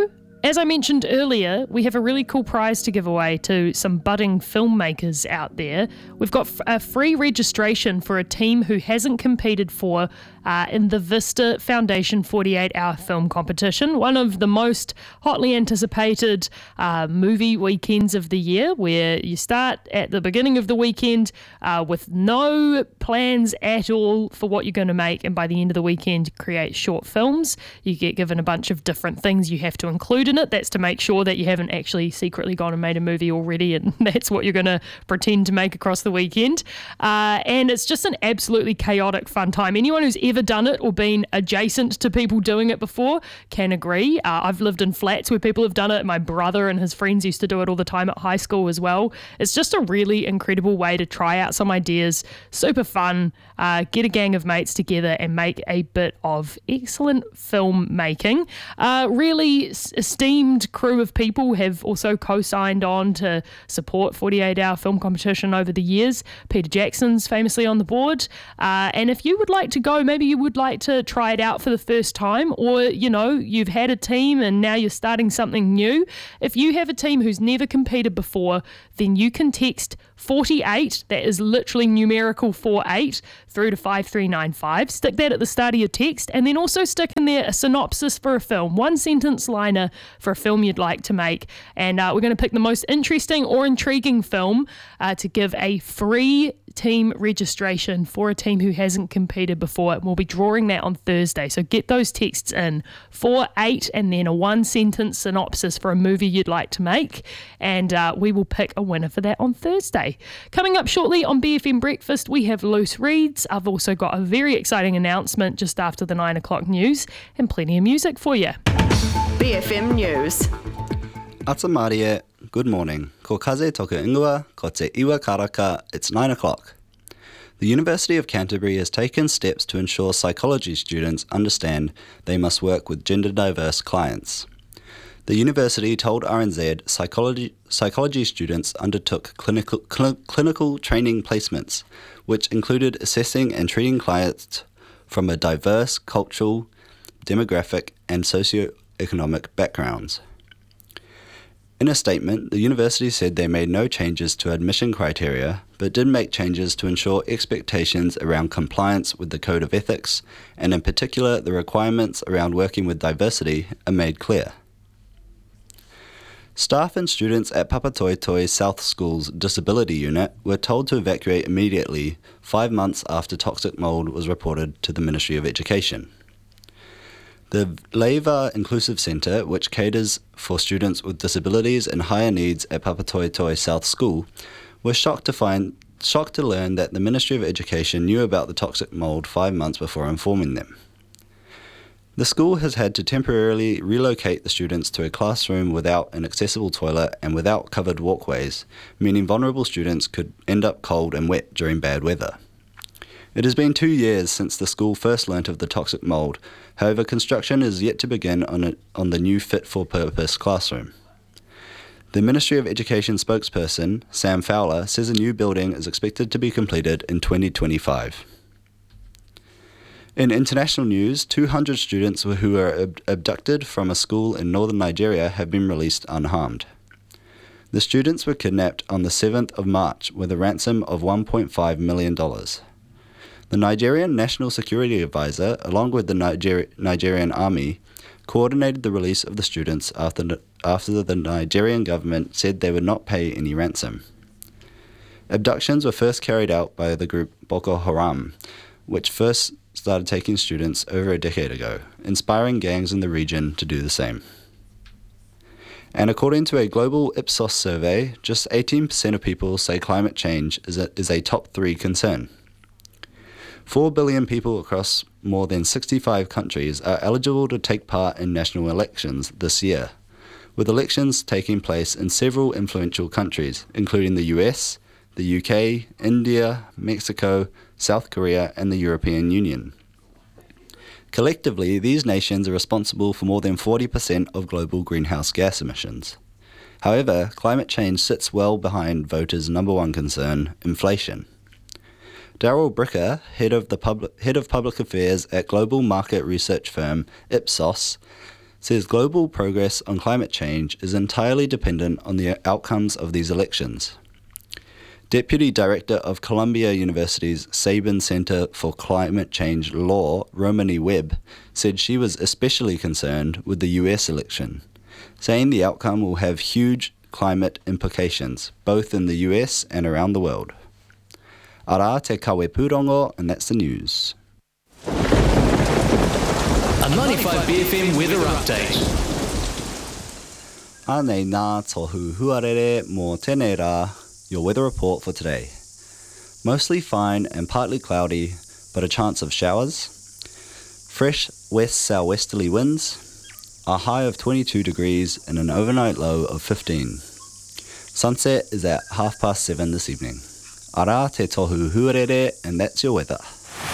As I mentioned earlier, we have a really cool prize to give away to some budding filmmakers out there. We've got a free registration for a team who hasn't competed for in the Vista Foundation 48-hour film competition, one of the most hotly anticipated movie weekends of the year, where you start at the beginning of the weekend with no plans at all for what you're going to make, and by the end of the weekend create short films. You get given a bunch of different things you have to include in it. That's to make sure that you haven't actually secretly gone and made a movie already, and that's what you're going to pretend to make across the weekend. And it's just an absolutely chaotic fun time. Anyone who's ever done it or been adjacent to people doing it before can agree. I've lived in flats where people have done it. My brother and his friends used to do it all the time at high school as well. It's just a really incredible way to try out some ideas. Super fun. Get a gang of mates together and make a bit of excellent film making. Really esteemed crew of people have also co-signed on to support 48-hour film competition over the years. Peter Jackson's famously on the board. And if you would like to go, maybe you would like to try it out for the first time, or, you know, you've had a team and now you're starting something new. If you have a team who's never competed before, then you can text 48, that is literally numerical 48, through to 5395. Stick that at the start of your text, and then also stick in there a synopsis for a film, one sentence liner for a film you'd like to make. And we're going to pick the most interesting or intriguing film to give a free team registration for a team who hasn't competed before. And we'll be drawing that on Thursday. So get those texts in, 48, and then a one sentence synopsis for a movie you'd like to make. And we will pick a winner for that on Thursday. Coming up shortly on BFM Breakfast, we have Loose Reads. I've also got a very exciting announcement just after the 9 o'clock news, and plenty of music for you. BFM News. Ata Maria, good morning. Ko kaze toku ingoa, ko te iwa karaka, it's 9 o'clock. The University of Canterbury has taken steps to ensure psychology students understand they must work with gender-diverse clients. The university told RNZ psychology students undertook clinical training placements, which included assessing and treating clients from a diverse cultural, demographic, and socio-economic backgrounds. In a statement, the university said they made no changes to admission criteria, but did make changes to ensure expectations around compliance with the Code of Ethics, and in particular the requirements around working with diversity, are made clear. Staff and students at Papatoetoe South School's Disability Unit were told to evacuate immediately 5 months after toxic mould was reported to the Ministry of Education. The Leva Inclusive Centre, which caters for students with disabilities and higher needs at Papatoetoe South School, was shocked to learn that the Ministry of Education knew about the toxic mould 5 months before informing them. The school has had to temporarily relocate the students to a classroom without an accessible toilet and without covered walkways, meaning vulnerable students could end up cold and wet during bad weather. It has been 2 years since the school first learnt of the toxic mould. However, construction is yet to begin on the new fit-for-purpose classroom. The Ministry of Education spokesperson, Sam Fowler, says a new building is expected to be completed in 2025. In international news, 200 students who were abducted from a school in northern Nigeria have been released unharmed. The students were kidnapped on the 7th of March with a ransom of $1.5 million. The Nigerian National Security Advisor, along with the Nigerian Army, coordinated the release of the students after the Nigerian government said they would not pay any ransom. Abductions were first carried out by the group Boko Haram, which first started taking students over a decade ago, inspiring gangs in the region to do the same. And according to a global Ipsos survey, just 18% of people say climate change is a top 3 concern. 4 billion people across more than 65 countries are eligible to take part in national elections this year, with elections taking place in several influential countries, including the US, the UK, India, Mexico, South Korea, and the European Union. Collectively, these nations are responsible for more than 40% of global greenhouse gas emissions. However, climate change sits well behind voters' number one concern, inflation. Daryl Bricker, head of public affairs at global market research firm Ipsos, says global progress on climate change is entirely dependent on the outcomes of these elections. Deputy Director of Columbia University's Sabin Center for Climate Change Law, Romani Webb, said she was especially concerned with the US election, saying the outcome will have huge climate implications, both in the US and around the world. Ara te kawe pūrongo, and that's the news. A 95BFM weather update. Anei nā tohu huarere mō tēnei rā, your weather report for today. Mostly fine and partly cloudy, but a chance of showers. Fresh west-southwesterly winds. A high of 22 degrees and an overnight low of 15. Sunset is at 7:30 this evening. Ara te tohu huarere, and that's your weather.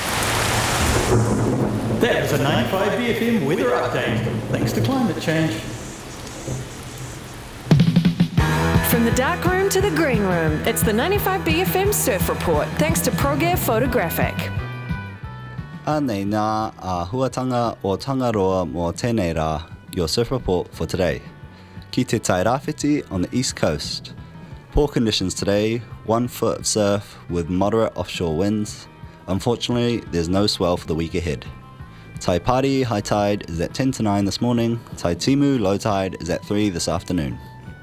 That was a 95BFM weather update. Thanks to climate change. From the dark room to the green room, it's the 95BFM Surf Report, thanks to ProGear Photographic. Anei nā a huatanga o Tangaroa mō tēnei rā, your surf report for today. Ki te Tairāwhiti on the east coast. Poor conditions today, 1 foot of surf with moderate offshore winds. Unfortunately, there's no swell for the week ahead. Taipari high tide is at 10 to 9 this morning. Taitimu low tide is at 3 this afternoon.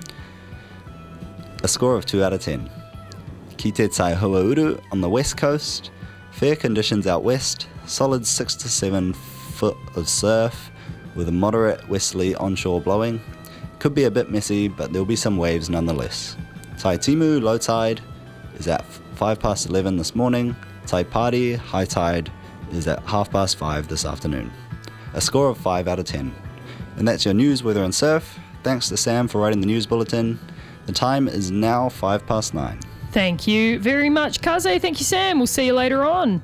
A score of 2 out of 10. Ki te Taihoauru on the west coast. Fair conditions out west. Solid 6 to 7 foot of surf with a moderate westerly onshore blowing. Could be a bit messy, but there'll be some waves nonetheless. Taitimu low tide is at 11:05 this morning. Taipari high tide is at 5:30 this afternoon. A score of 5 out of 10. And that's your news, weather and surf. Thanks to Sam for writing the news bulletin. The time is now 9:05. Thank you very much, Kaze. Thank you, Sam. We'll see you later on.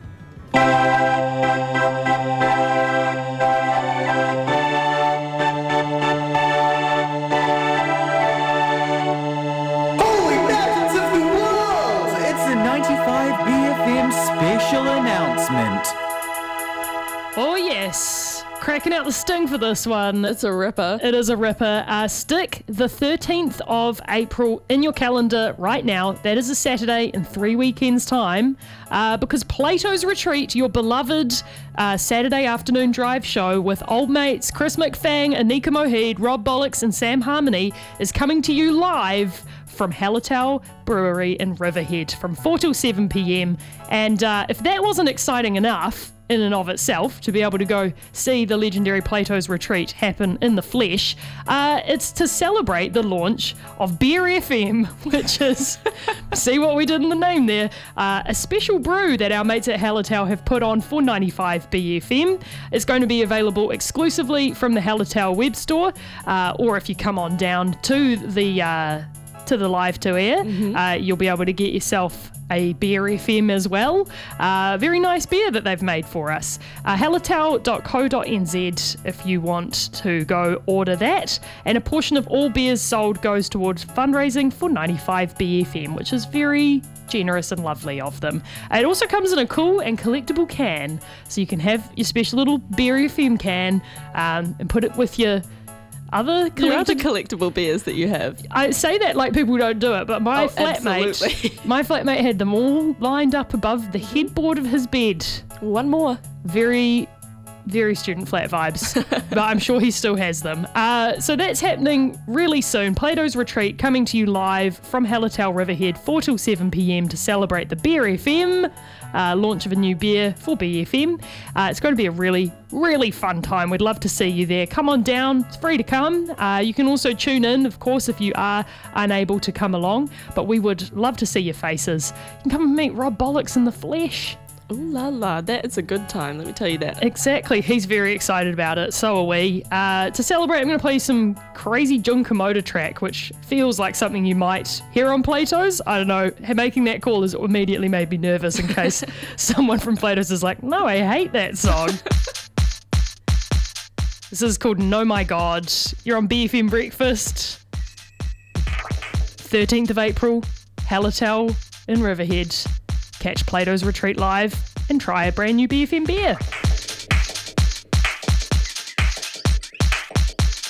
Holy mountains of the world! It's a 95BFM special announcement. Oh, yes. Cracking out the sting for this one. It's a ripper. It is a ripper. Stick the 13th of April in your calendar right now. That is a Saturday in 3 weekends' time. Because Plato's Retreat, your beloved Saturday afternoon drive show with old mates Chris McFang, Anika Mohid, Rob Bollocks and Sam Harmony is coming to you live from Hallertau Brewery in Riverhead from 4 till 7 p.m. And if that wasn't exciting enough in and of itself to be able to go see the legendary Plato's Retreat happen in the flesh, it's to celebrate the launch of Beer FM, which is, see what we did in the name there, a special brew that our mates at Hallertau have put on for 95BFM. It's going to be available exclusively from the Hallertau web store, or if you come on down to the live to air, you'll be able to get yourself a Beer FM as well. Very nice beer that they've made for us. hallertau.co.nz if you want to go order that. And a portion of all beers sold goes towards fundraising for 95BFM, which is very generous and lovely of them. It also comes in a cool and collectible can, so you can have your special little Beer FM can and put it with your other collectible beers that you have. I say that like people don't do it, but my flatmate had them all lined up above the headboard of his bed. One more. Very, very student flat vibes, but I'm sure he still has them. So that's happening really soon. Plato's Retreat coming to you live from Hallertau Riverhead, 4 till 7 p.m. to celebrate the Beer FM launch of a new beer for BFM. It's going to be a really, really fun time. We'd love to see you there. Come on down. It's free to come. You can also tune in, of course, if you are unable to come along, but we would love to see your faces. You can come and meet Rob Bollocks in the flesh. Ooh la la, that is a good time, let me tell you that. Exactly, he's very excited about it, so are we. To celebrate, I'm going to play some crazy Jun Komoda track, which feels like something you might hear on Plato's. I don't know, making that call has immediately made me nervous in case someone from Plato's is like, no, I hate that song. This is called No My God. You're on BFM Breakfast. 13th of April, Hallertau in Riverhead. Catch Plato's Retreat live and try a brand new BFM beer.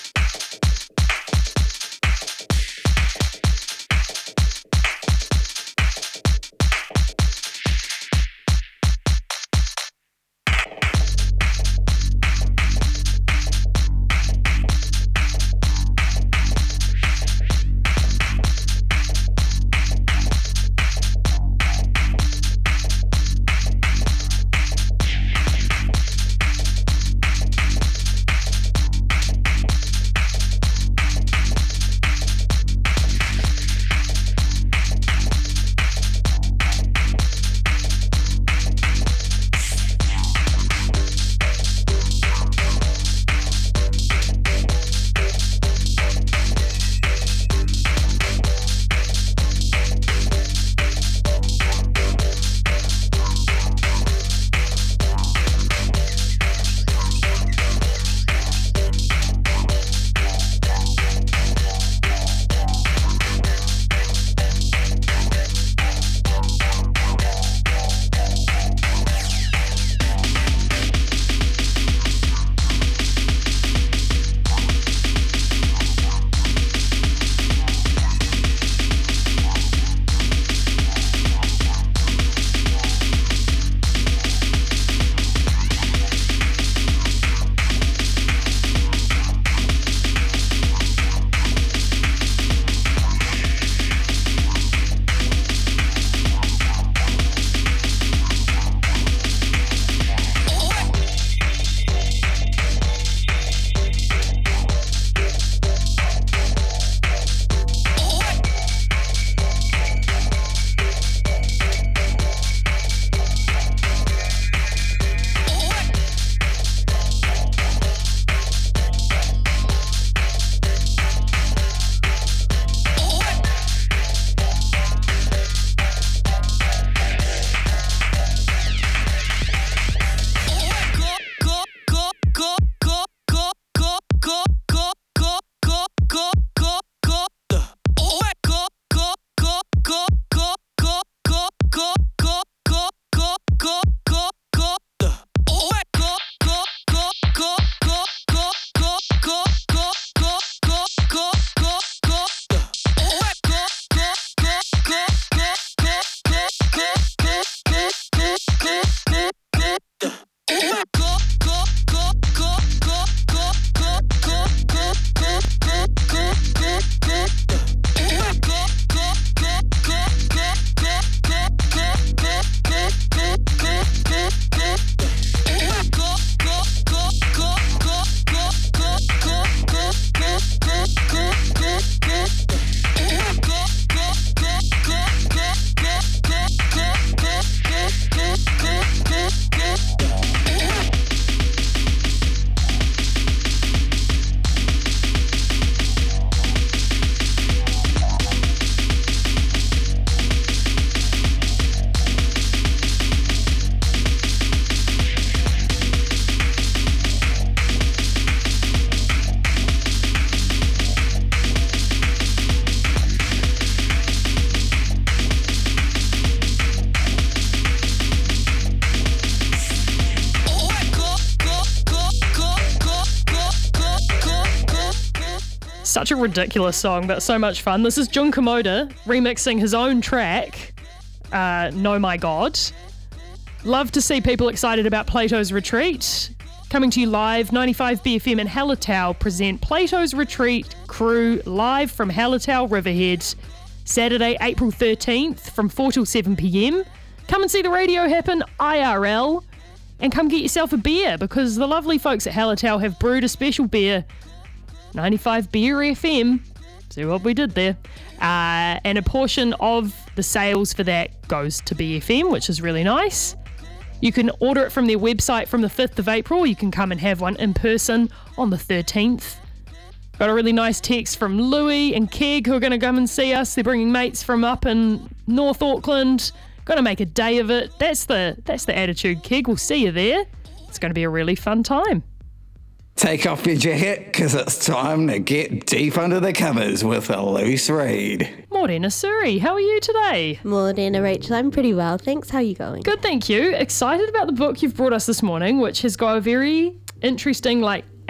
Such a ridiculous song, but so much fun. This is Jun Komoda remixing his own track, No My God. Love to see people excited about Plato's Retreat. Coming to you live, 95 BFM and Hallertau present Plato's Retreat crew live from Hallertau Riverhead, Saturday, April 13th from 4 till 7 p.m. Come and see the radio happen IRL and come get yourself a beer because the lovely folks at Hallertau have brewed a special beer, 95 Beer FM. See what we did there. And a portion of the sales for that goes to BFM, which is really nice. You can order it from their website from the 5th of April. You can come and have one in person on the 13th. Got a really nice text from Louis and Keg who are going to come and see us. They're bringing mates from up in North Auckland. Going to make a day of it. That's the attitude, Keg. We'll see you there. It's going to be a really fun time. Take off your jacket because it's time to get deep under the covers with a loose read. Morena Suri, how are you today? Morena Rachel, I'm pretty well, thanks. How are you going? Good, thank you. Excited about the book you've brought us this morning, which has got a very interesting,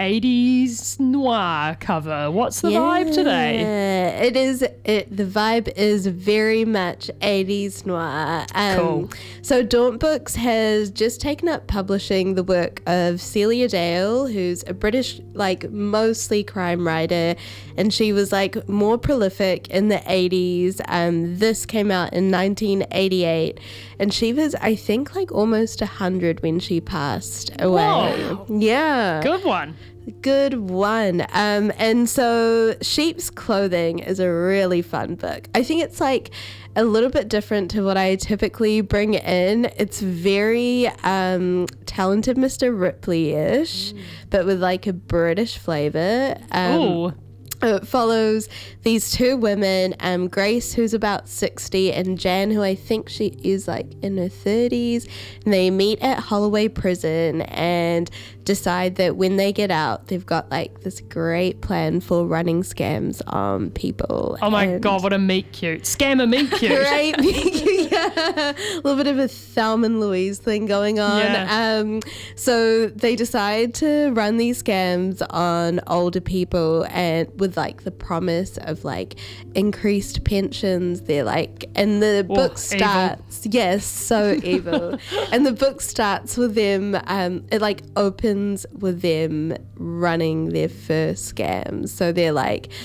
80s noir cover. What's the vibe today? The vibe is very much 80s noir. Cool. So Daunt Books has just taken up publishing the work of Celia Dale, who's a British, mostly crime writer, and she was more prolific in the 80s. This came out in 1988, and she was, I think, almost 100 when she passed away. Whoa. Yeah. Good one. Good one. And so Sheep's Clothing is a really fun book. I think it's a little bit different to what I typically bring in. It's very Talented Mr. Ripley-ish, but with a British flavor. Ooh. It follows these two women, Grace, who's about 60, and Jan, who I think she is in her 30s. And they meet at Holloway Prison and decide that when they get out, they've got this great plan for running scams on people. Oh my God, what a meet cute. Scammer meet cute. Right, yeah. A little bit of a Thelma and Louise thing going on. Yeah. So they decide to run these scams on older people, and with the promise of increased pensions. They're and the book starts, yes, so evil. And the book starts with them, it opens with them running their first scams. So they're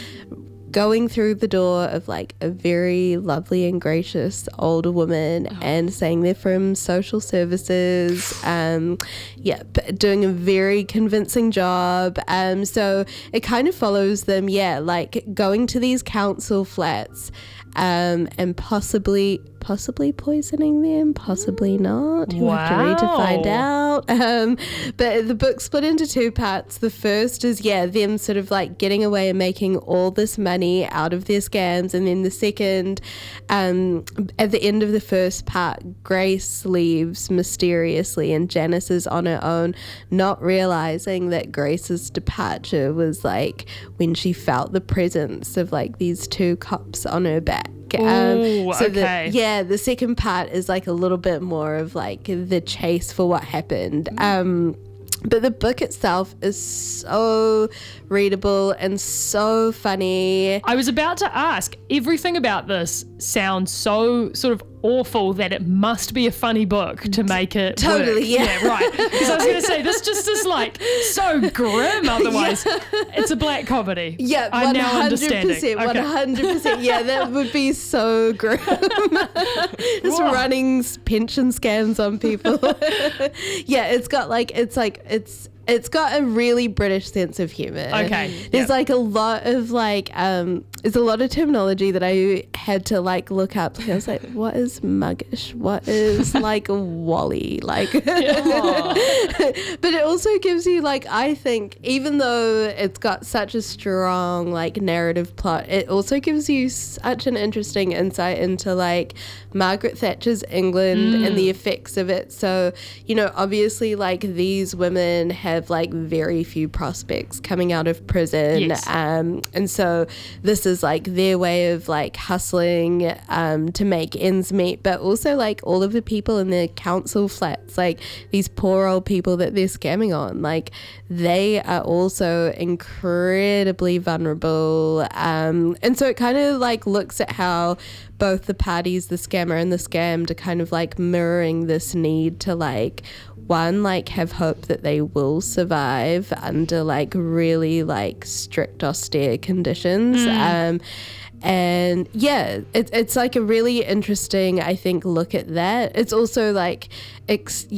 going through the door of a very lovely and gracious older woman and saying they're from social services, doing a very convincing job. So it kind of follows them, going to these council flats and possibly poisoning them, possibly not. You'll have to read to find out. But the book's split into two parts. The first is, them sort of getting away and making all this money out of their scams. And then the second, at the end of the first part, Grace leaves mysteriously and Janice is on her own, not realizing that Grace's departure was when she felt the presence of these two cops on her back. Ooh, okay. The second part is a little bit more of the chase for what happened. But the book itself is so readable and so funny. I was about to ask, everything about this sounds so sort of awful that it must be a funny book to make it totally work. Yeah right, because I was going to say this just is so grim otherwise. It's a black comedy. I'm now understanding. 100%. Yeah, that would be so grim. Just running pension scams on people. It's got a really British sense of humor. Okay. There's a lot of there's a lot of terminology that I had to look up. I was what is muggish? What is wally? But it also gives you I think, even though it's got such a strong narrative plot, it also gives you such an interesting insight into Margaret Thatcher's England and the effects of it. So, obviously these women have have like very few prospects coming out of prison. Yes. And so this is like their way of like hustling to make ends meet, but also like all of the people in their council flats, like these poor old people that they're scamming on, like they are also incredibly vulnerable. And so it kind of like looks at how both the parties, the scammer and the scammed, are kind of like mirroring this need to like, one, like have hope that they will survive under like really like strict, austere conditions. And yeah, it's like a really interesting, I think, look at that. It's also like, it's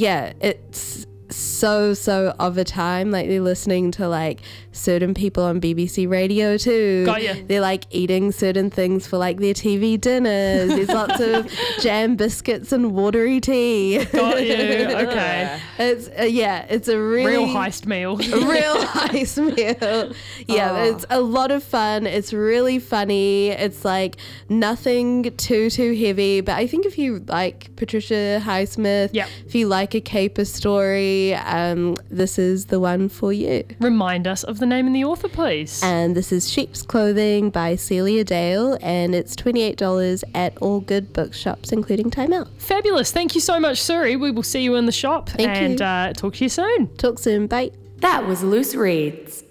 so of a time, like they're listening to like certain people on BBC Radio too. Got ya. They're like eating certain things for like their TV dinners. There's lots of jam biscuits and watery tea. Got you. Okay. It's it's a really real heist meal. Real heist meal. Yeah, it's a lot of fun. It's really funny. It's like nothing too heavy, but I think if you like Patricia Highsmith, if you like a caper story, this is the one for you. Remind us of the name and the author, please. And this is Sheep's Clothing by Celia Dale, and it's $28 at all good bookshops, including Time Out. Fabulous. Thank you so much, Suri. We will see you in the shop. Thank you. And talk to you soon. Talk soon. Bye. That was Loose Reads.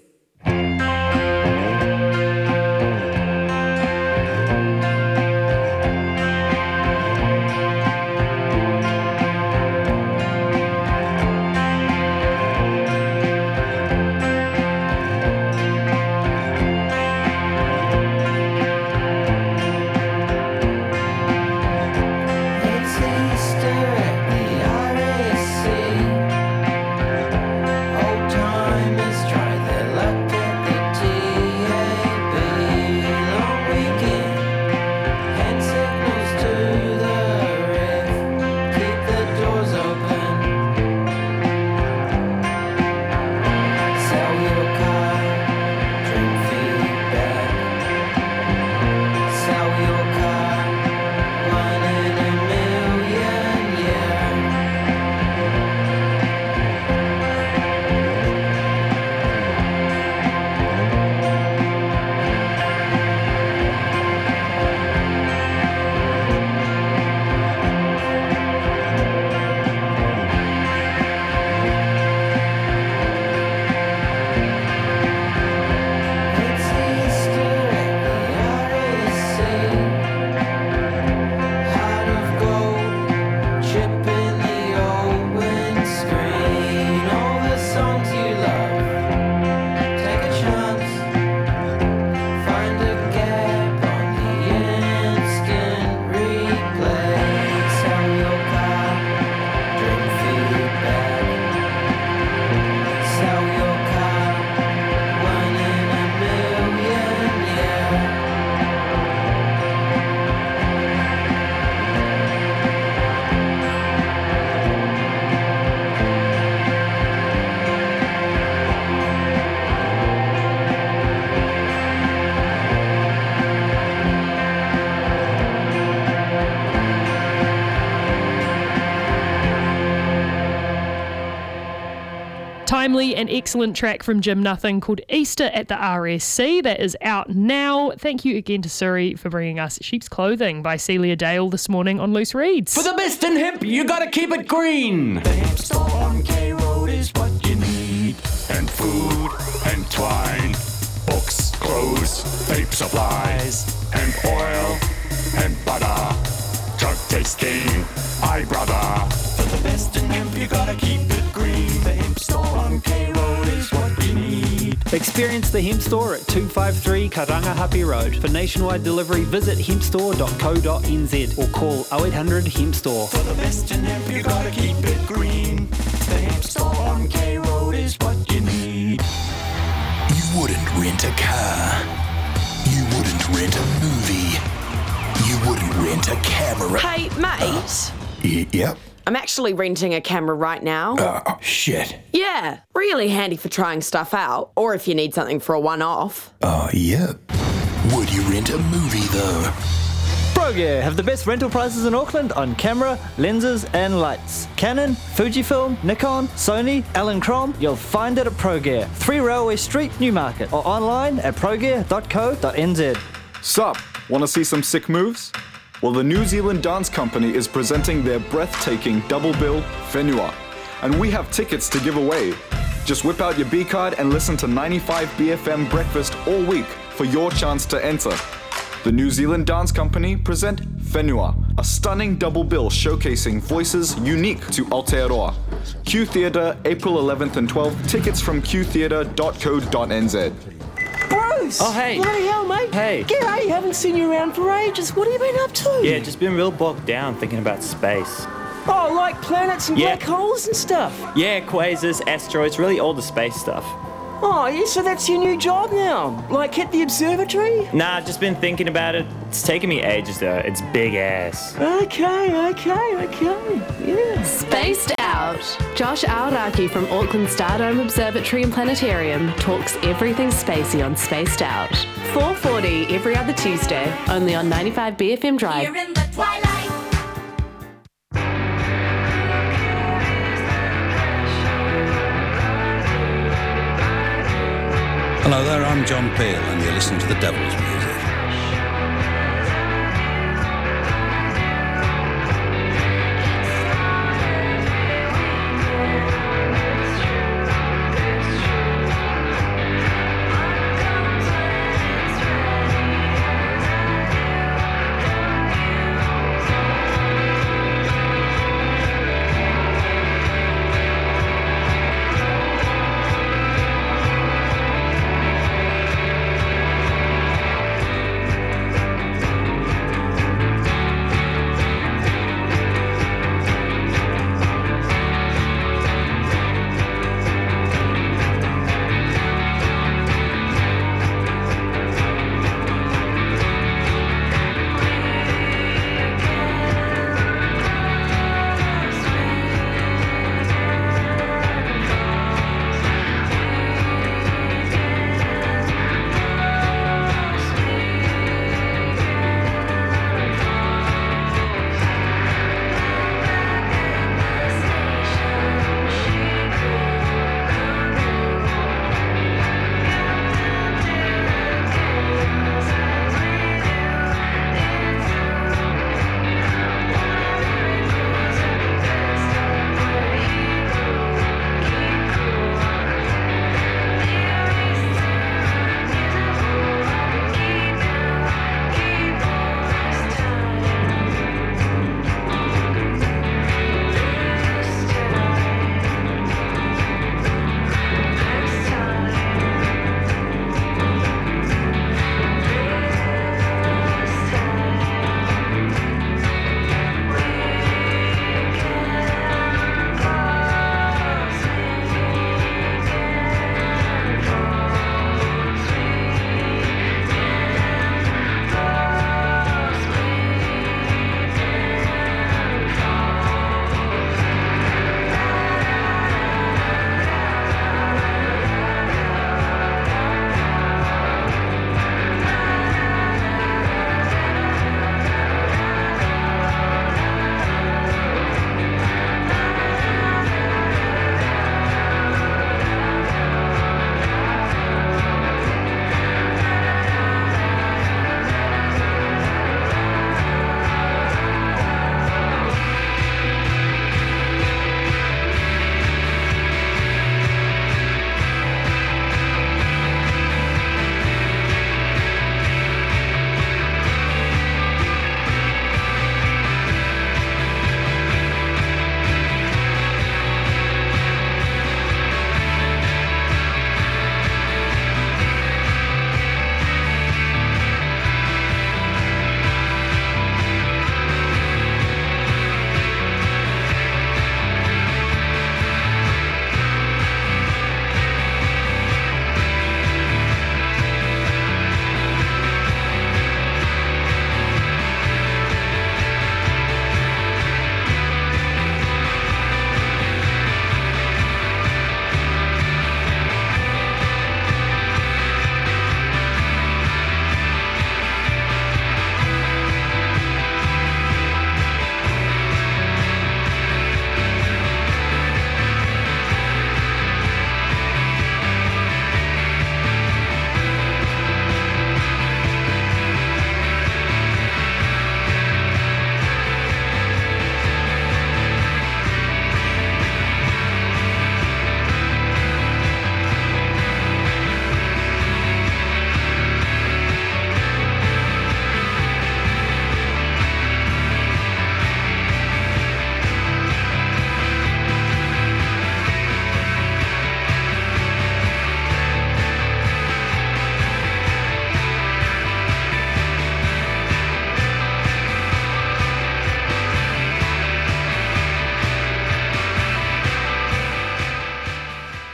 Timely and excellent track from Jim Nothing called Easter at the RSC. That is out now. Thank you again to Suri for bringing us Sheep's Clothing by Celia Dale this morning on Loose Reads. For the best in hemp, you gotta keep it green. The hemp store on K Road is what you need. And food and twine, books, clothes, vape supplies, and oil and butter. Drug tasting, aye brother. For the best in hemp, you gotta keep it green. The hemp store on K Road is what you need. Experience the Hemp Store at 253 Karangahape Road. For nationwide delivery, visit hempstore.co.nz or call 0800 Hemp Store. For the best in hemp, you gotta keep it green. The hemp store on K Road is what you need. You wouldn't rent a car. You wouldn't rent a movie. You wouldn't rent a camera. Hey, mate. Yep. I'm actually renting a camera right now. Shit. Yeah, really handy for trying stuff out, or if you need something for a one-off. Yep. Would you rent a movie, though? Bro, ProGear have the best rental prices in Auckland on camera, lenses and lights. Canon, Fujifilm, Nikon, Sony, Elinchrom, you'll find it at ProGear, 3 Railway Street, Newmarket, or online at progear.co.nz. Sup, wanna see some sick moves? Well, the New Zealand Dance Company is presenting their breathtaking double bill, Whenua, and we have tickets to give away. Just whip out your B card and listen to 95 BFM Breakfast all week for your chance to enter. The New Zealand Dance Company present Whenua, a stunning double bill showcasing voices unique to Aotearoa. Q Theatre, April 11th and 12th. Tickets from qtheatre.co.nz. Bruce! Oh, hey. Bloody hell, mate. Hey. G'day, haven't seen you around for ages. What have you been up to? Yeah, just been real bogged down thinking about space. Oh, like planets and black holes and stuff? Yeah, quasars, asteroids, really all the space stuff. Oh, yeah, so that's your new job now? Like hit the observatory? Nah, just been thinking about it. It's taken me ages though. It's big ass. Okay, yeah. Spaced Out. Josh Aoraki from Auckland Stardome Observatory and Planetarium talks everything spacey on Spaced Out. 4:40 every other Tuesday, only on 95 BFM Drive. Here in the twilight. Hello there, I'm John Peel and you're listening to The Devil's Music.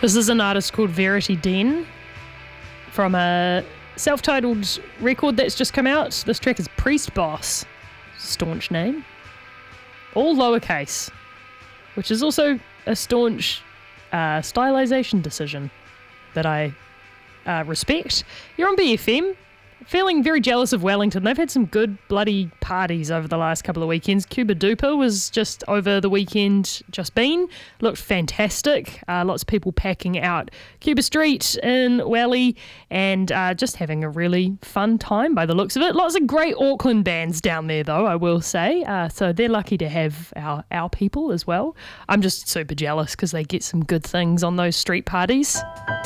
This is an artist called Verity Den from a self-titled record that's just come out. This track is Priest Boss, staunch name, all lowercase, which is also a staunch stylization decision that I respect. You're on BFM. Feeling very jealous of Wellington. They've had some good bloody parties over the last couple of weekends. Cuba Duper was just over the weekend just been. Looked fantastic. Lots of people packing out Cuba Street in Welly and just having a really fun time by the looks of it. Lots of great Auckland bands down there though, I will say. So they're lucky to have our people as well. I'm just super jealous because they get some good things on those street parties.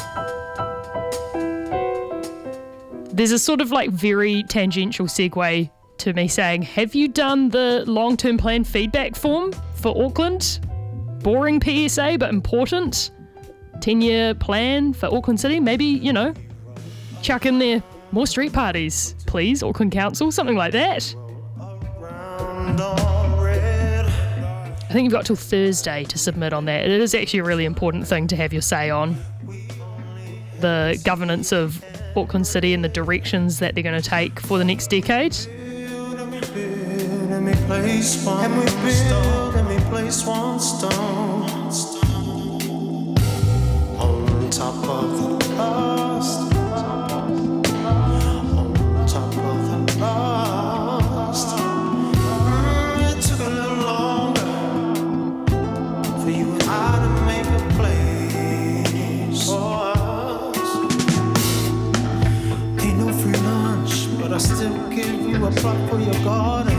There's a sort of like very tangential segue to me saying, have you done the long-term plan feedback form for Auckland? Boring PSA, but important. 10-year plan for Auckland City. Maybe, chuck in there more street parties, please, Auckland Council, something like that. I think you've got till Thursday to submit on that. It is actually a really important thing to have your say on. The governance of Auckland City and the directions that they're going to take for the next decade. Let me place one stone on top of the past, on top of the past. It took a little longer for you and I to make a place for us. Ain't no free lunch, but I still give you a plot for your garden.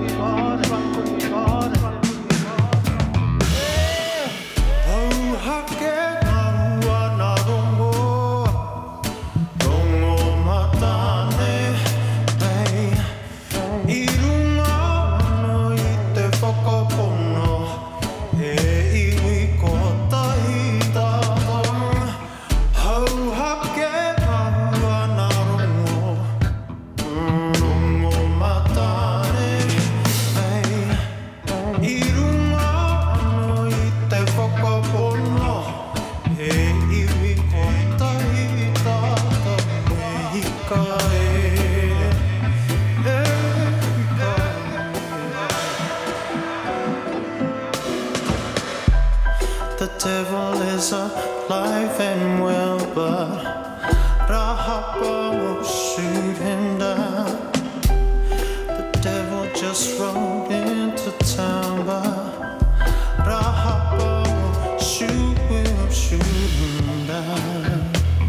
The devil is alive and well, but Rahapa won't shoot him down. The devil just rode into town, but Rahapa won't shoot him down.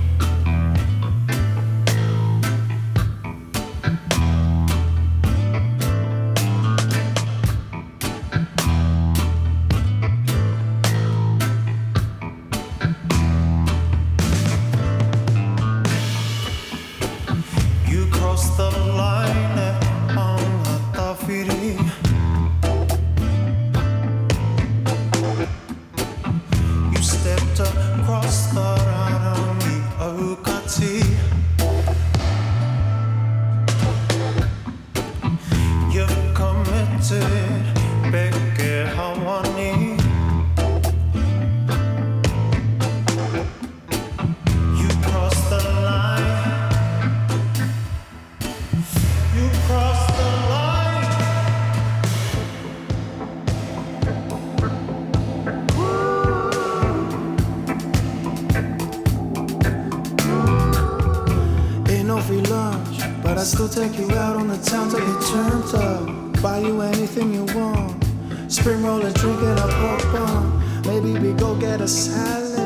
I still take you out on the town till you turned up. Buy you anything you want. Spring roll and drink and a pork bun. Maybe we go get a salad.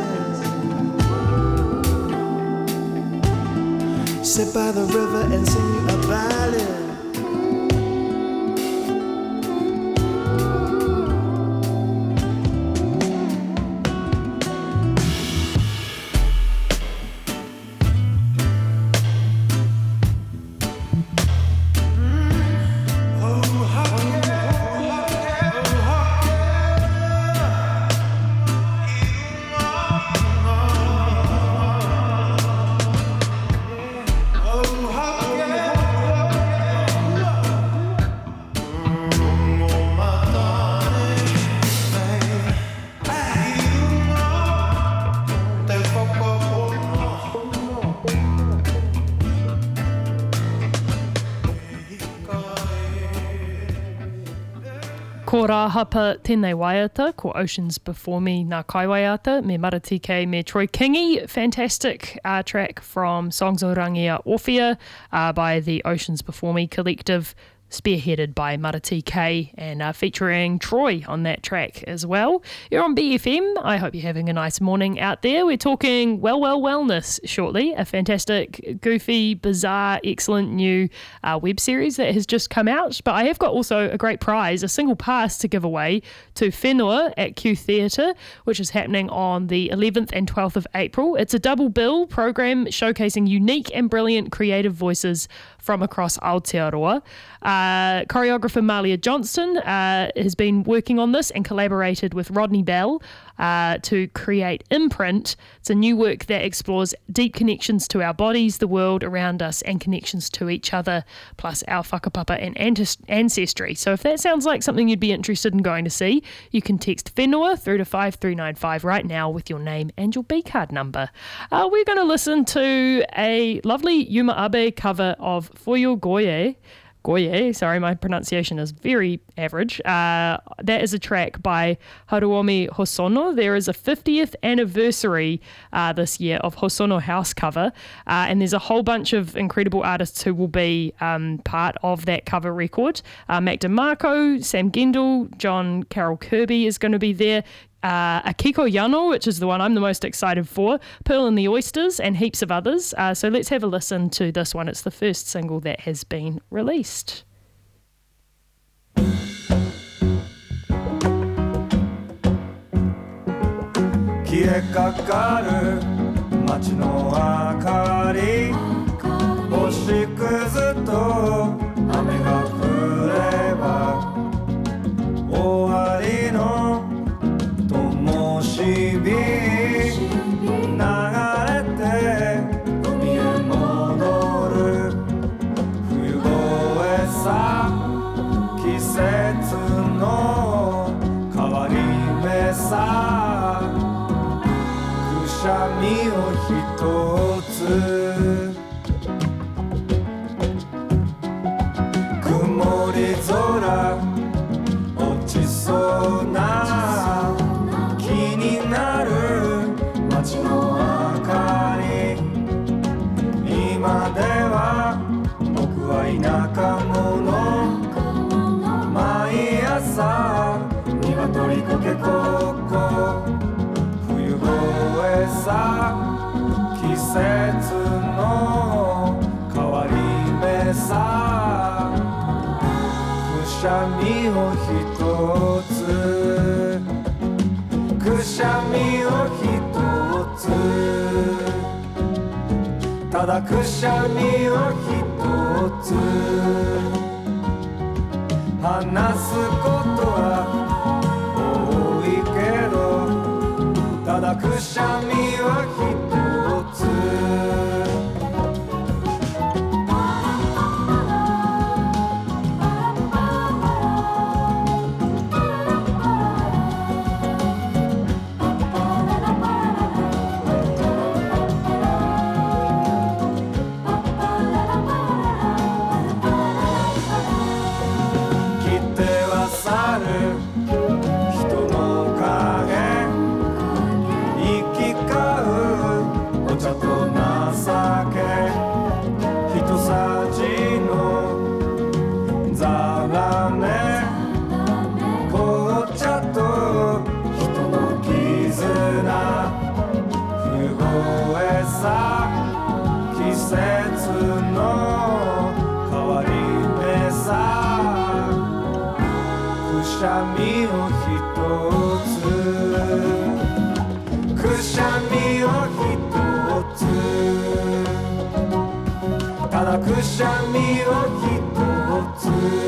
Sit by the river and sing you a ballad. Ko rā hapa tēnei waiata, ko Oceans Before Me, nā kai waiata, me Maratike, me Troy Kingi. Fantastic track from Songs o Rangia Orphea by the Oceans Before Me collective, spearheaded by Maratike and featuring Troy on that track as well. You're on BFM. I hope you're having a nice morning out there. We're talking Wellness shortly, a fantastic, goofy, bizarre, excellent new web series that has just come out. But I have got also a great prize, a single pass to give away to Whenua at Q Theatre, which is happening on the 11th and 12th of April. It's a double bill program showcasing unique and brilliant creative voices from across Aotearoa. Choreographer Malia Johnston has been working on this and collaborated with Rodney Bell to create Imprint. It's a new work that explores deep connections to our bodies, the world around us, and connections to each other, plus our whakapapa and ancestry. So if that sounds like something you'd be interested in going to see, you can text Whenua through to 5395 right now with your name and your B-card number. We're going to listen to a lovely Yuma Abe cover of Foyo Goye, sorry, my pronunciation is very average. That is a track by Haruomi Hosono. There is a 50th anniversary this year of Hosono House cover, and there's a whole bunch of incredible artists who will be part of that cover record. Mac DeMarco, Sam Gendel, John Carroll Kirby is going to be there. Akiko Yano, which is the one I'm the most excited for, Pearl and the Oysters, and heaps of others. So let's have a listen to this one. It's the first single that has been released. 灯火流れて海へ戻る冬越えさ季節の変わり目さくしゃみをひとつ曇り空落ちそうななる街の明かり今では僕は田舎者毎朝鶏コケコッコ冬越えさ季節の変わり目さくしゃみをひとつくしゃみをひとつただくしゃみをひとつ話すことは多いけどただくしゃみはひとつくしゃみをひとつ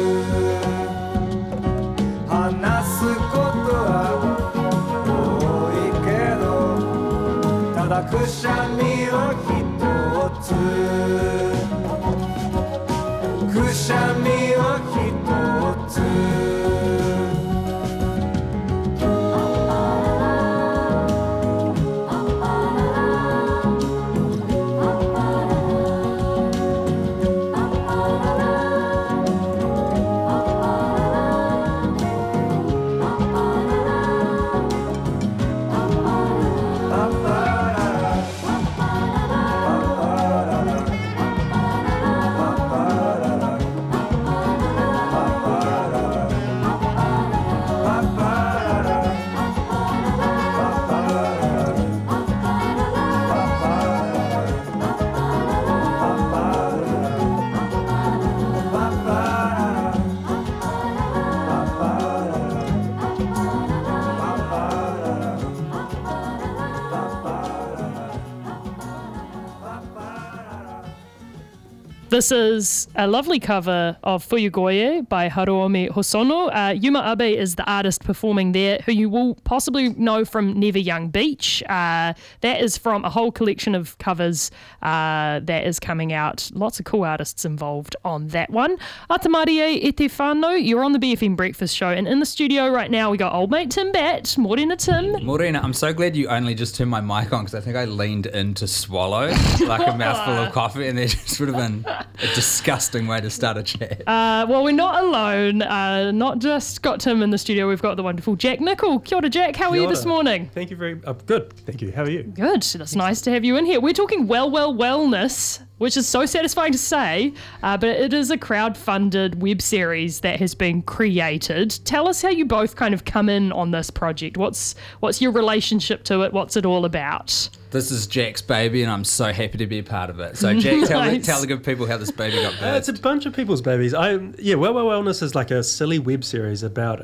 話すことは多いけどただくしゃみをひとつくしゃみをひとつ This is a lovely cover of Fuyugoye by Haruomi Hosono. Yuma Abe is the artist performing there, who you will possibly know from Never Young Beach. That is from a whole collection of covers that is coming out. Lots of cool artists involved on that one. Atamarie e te whānau, you're on the BFM Breakfast Show, and in the studio right now we got old mate Tim Batt. Morena Tim. Morena, I'm so glad you only just turned my mic on because I think I leaned in to swallow like a mouthful of coffee, and there just would have been a disgusting way to start a chat. Well, we're not alone. Not just got Tim in the studio. We've got the wonderful Jack Nicol. Kia ora, Jack. How are you this morning? Thank you very good. Thank you. How are you? Good. That's nice to have you in here. We're talking wellness, which is so satisfying to say, but it is a crowd-funded web series that has been created. Tell us how you both kind of come in on this project. What's your relationship to it? What's it all about? This is Jack's baby, and I'm so happy to be a part of it. So, Jack, tell the good people how this baby got birthed. It's a bunch of people's babies. Wellness is like a silly web series about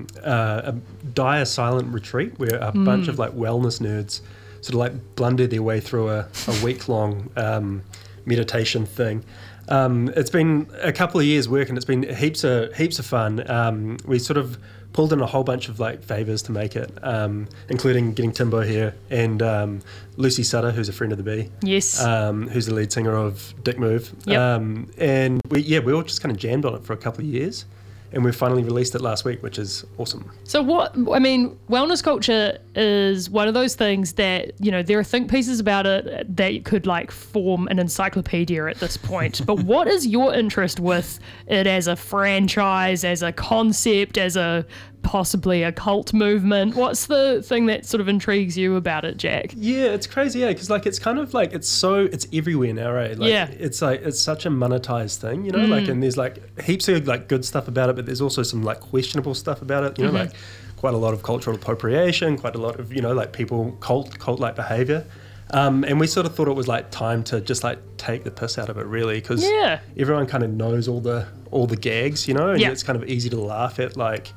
a dire silent retreat where a bunch of like wellness nerds sort of like blunder their way through a week-long meditation thing. It's been a couple of years' work, and it's been heaps of fun. We sort of pulled in a whole bunch of like favors to make it, including getting Timbo here and Lucy Sutter, who's a friend of the Bee. Yes. Who's the lead singer of Dick Move. Yep. And we all just kind of jammed on it for a couple of years. And we finally released it last week, which is awesome. So wellness culture is one of those things that, there are think pieces about it that could like form an encyclopedia at this point. But what is your interest with it as a franchise, as a concept, as possibly a cult movement? What's the thing that sort of intrigues you about it, Jack? Yeah, it's crazy, because like it's kind of like it's everywhere now, right? It's such a monetized thing, like, and there's like heaps of like good stuff about it, but there's also some like questionable stuff about it, like quite a lot of cultural appropriation, quite a lot of like people cult-like behavior. And we sort of thought it was like time to just like take the piss out of it, really, because everyone kind of knows all the gags, and it's kind of easy to laugh at, like.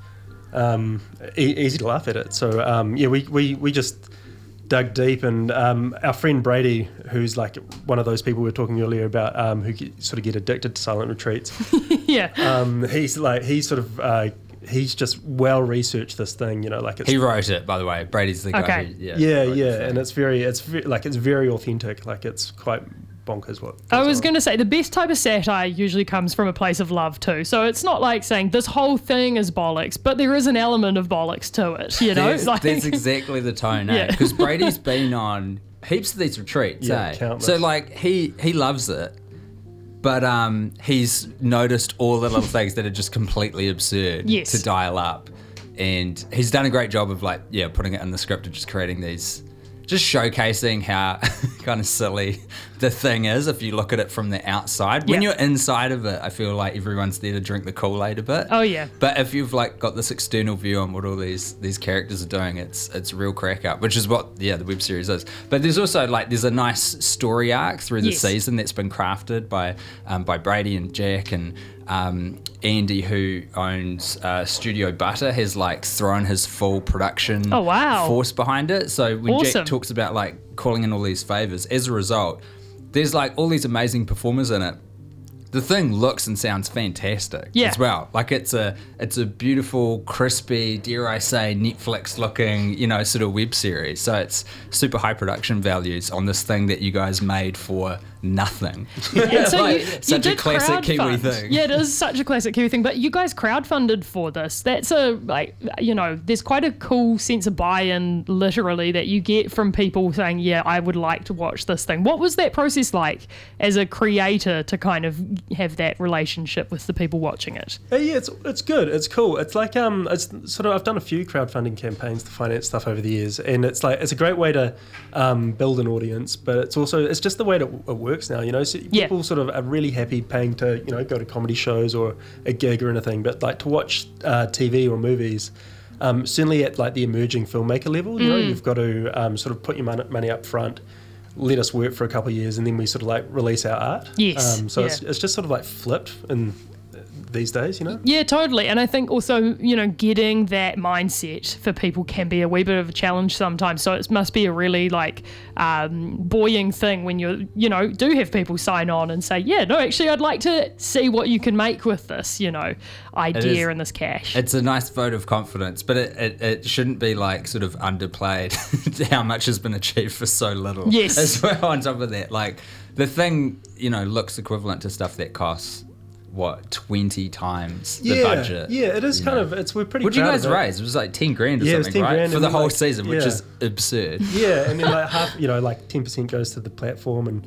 Easy to laugh at it. So we just dug deep, and our friend Brady, who's like one of those people we were talking earlier about, who sort of get addicted to silent retreats. He's just well researched this thing, like it's. He wrote it, by the way. Brady's the guy. Okay. And it's very authentic. Like it's quite bonkers what I was going to say the best type of satire usually comes from a place of love too, so it's not like saying this whole thing is bollocks, but there is an element of bollocks to it, That's exactly the tone, because Brady's been on heaps of these retreats, countless. So like he loves it, but he's noticed all the little things that are just completely absurd to dial up, and he's done a great job of like putting it in the script of just creating these, just showcasing how kind of silly the thing is if you look at it from the outside. When you're inside of it, I feel like everyone's there to drink the Kool-Aid a bit. Oh yeah. But if you've like got this external view on what all these characters are doing, it's real crack up, which is what the web series is. But there's also like there's a nice story arc through the season that's been crafted by Brady and Jack, and Andy, who owns Studio Butter, has like thrown his full production force behind it. So when Jack talks about like calling in all these favors, as a result, there's like all these amazing performers in it. The thing looks and sounds fantastic as well. Like it's a beautiful, crispy, dare I say, Netflix looking, sort of web series. So it's super high production values on this thing that you guys made for nothing. So such a classic Kiwi thing. Yeah, it is such a classic Kiwi thing. But you guys crowdfunded for this. That's there's quite a cool sense of buy-in, literally, that you get from people saying, yeah, I would like to watch this thing. What was that process like as a creator to kind of have that relationship with the people watching it? It's good. It's cool. It's like it's sort of, I've done a few crowdfunding campaigns to finance stuff over the years, and it's like it's a great way to build an audience, but it's just the way that it works now, so people sort of are really happy paying to go to comedy shows or a gig or anything, but like to watch TV or movies, certainly at like the emerging filmmaker level, you've got to sort of put your money up front, let us work for a couple of years, and then we sort of like release our art. Yes. It's just sort of like flipped in these days, you know? Yeah, totally. And I think also, getting that mindset for people can be a wee bit of a challenge sometimes. So it must be a really buoying thing when do have people sign on and say, yeah, no, actually, I'd like to see what you can make with this, idea and this cash. It's a nice vote of confidence, but it shouldn't be sort of underplayed how much has been achieved for so little. Yes. As well, on top of that, the thing, looks equivalent to stuff that costs, 20 times the budget. Yeah, it is we're pretty What did you proud guys of it. raise? It was 10 grand or Yeah, it was something, 10 right? grand For and the then, whole season, which is absurd. Yeah, and then half, 10% goes to the platform, and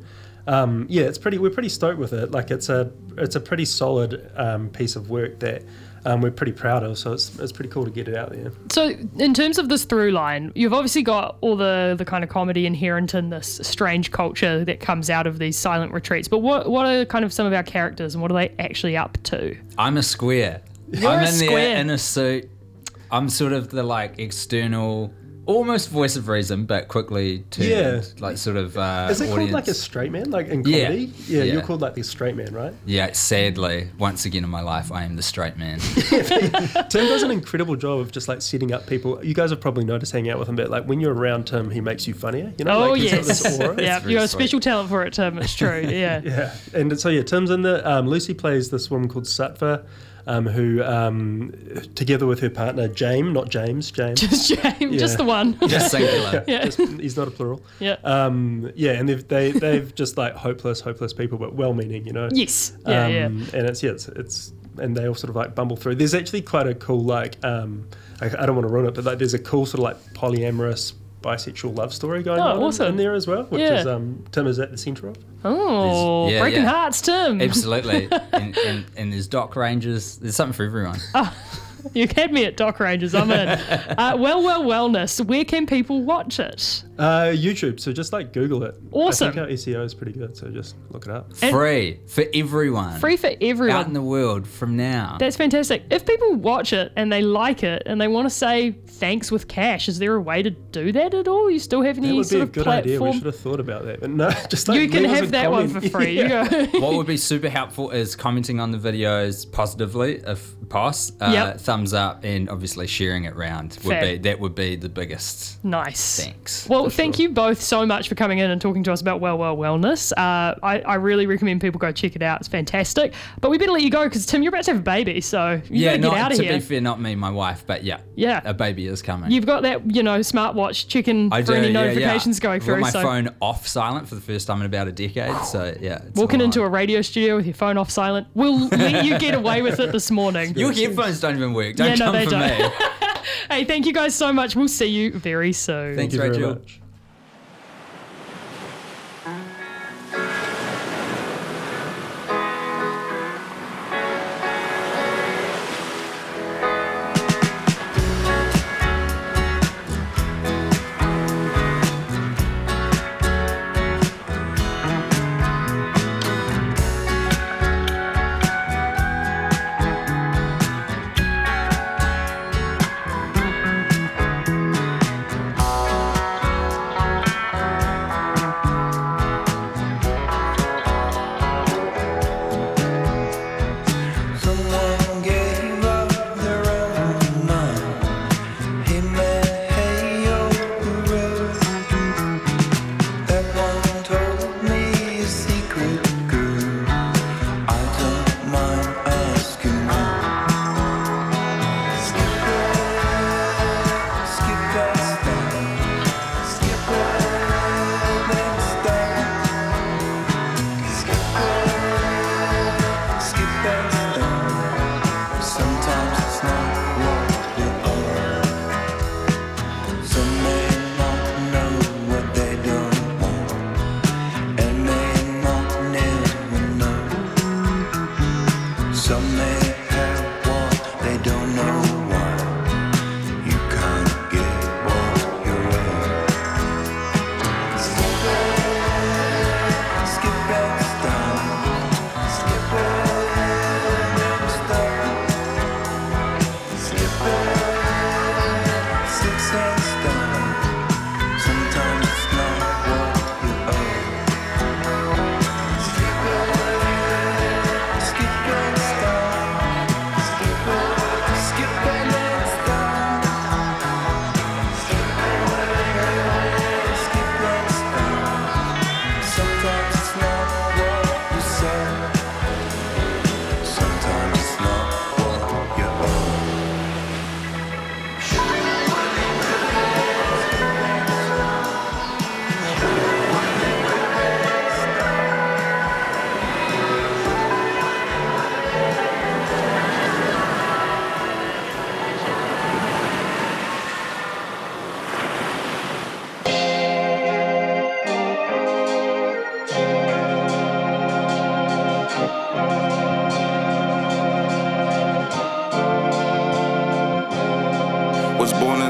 we're pretty stoked with it. It's a pretty solid piece of work that we're pretty proud of. So it's pretty cool to get it out there. So in terms of this through line, you've obviously got all the kind of comedy inherent in this strange culture that comes out of these silent retreats. But what are kind of some of our characters, and what are they actually up to? I'm a square. You're I'm a in square. there in a suit. I'm sort of the external, almost voice of reason, but quickly turned Is it audience. called a straight man, in comedy? Yeah. You're called the straight man, right? Yeah, sadly, once again in my life, I am the straight man. Tim does an incredible job of just setting up people. You guys have probably noticed hanging out with him, but when you're around Tim, he makes you funnier. He's got this aura. Yeah, you got a special talent for it, Tim. It's true. Yeah. Yeah, and so Tim's in there. Lucy plays this woman called Satva, who, together with her partner James, not James, just James, just the one, just singular. Yeah. He's not a plural. Yeah. And they've just hopeless people, but well-meaning, Yes. Yeah. And it's and they all sort of bumble through. There's actually quite a cool I don't want to ruin it, but there's a cool sort of polyamorous bisexual love story going on awesome. in there as well, which is Tim is at the centre of. Oh, breaking hearts, Tim. Absolutely. and there's Doc Rangers. There's something for everyone. You had me at Doc Rangers. I'm in. Wellness. Where can people watch it? YouTube. So just Google it. Awesome. I think our SEO is pretty good. So just look it up. Free for everyone. Free for everyone. Out in the world from now. That's fantastic. If people watch it and they like it and they want to say thanks with cash, is there a way to do that at all? You still have any That would be sort a of good platform? idea. We should have thought about that. But no, just you can leave us have a that one comment. for free. Yeah. You go. What would be super helpful is commenting on the videos positively if possible. Yep. Thumbs up, and obviously sharing it around would be the biggest. Nice. Thanks. Well, thank you both so much for coming in and talking to us about Wellness. I really recommend people go check it out. It's fantastic. But we better let you go because Tim, you're about to have a baby, so you gotta get out of here. To be fair, not me, my wife, but yeah, a baby is coming. You've got that, smartwatch checking for any notifications going through. I've got my phone off silent for the first time in about a decade. So yeah, walking into a radio studio with your phone off silent, we'll let you get away with it this morning. Your headphones don't even work. Don't come for me. Hey, thank you guys so much. We'll see you very soon. Thanks, Thank you Rachel. very much.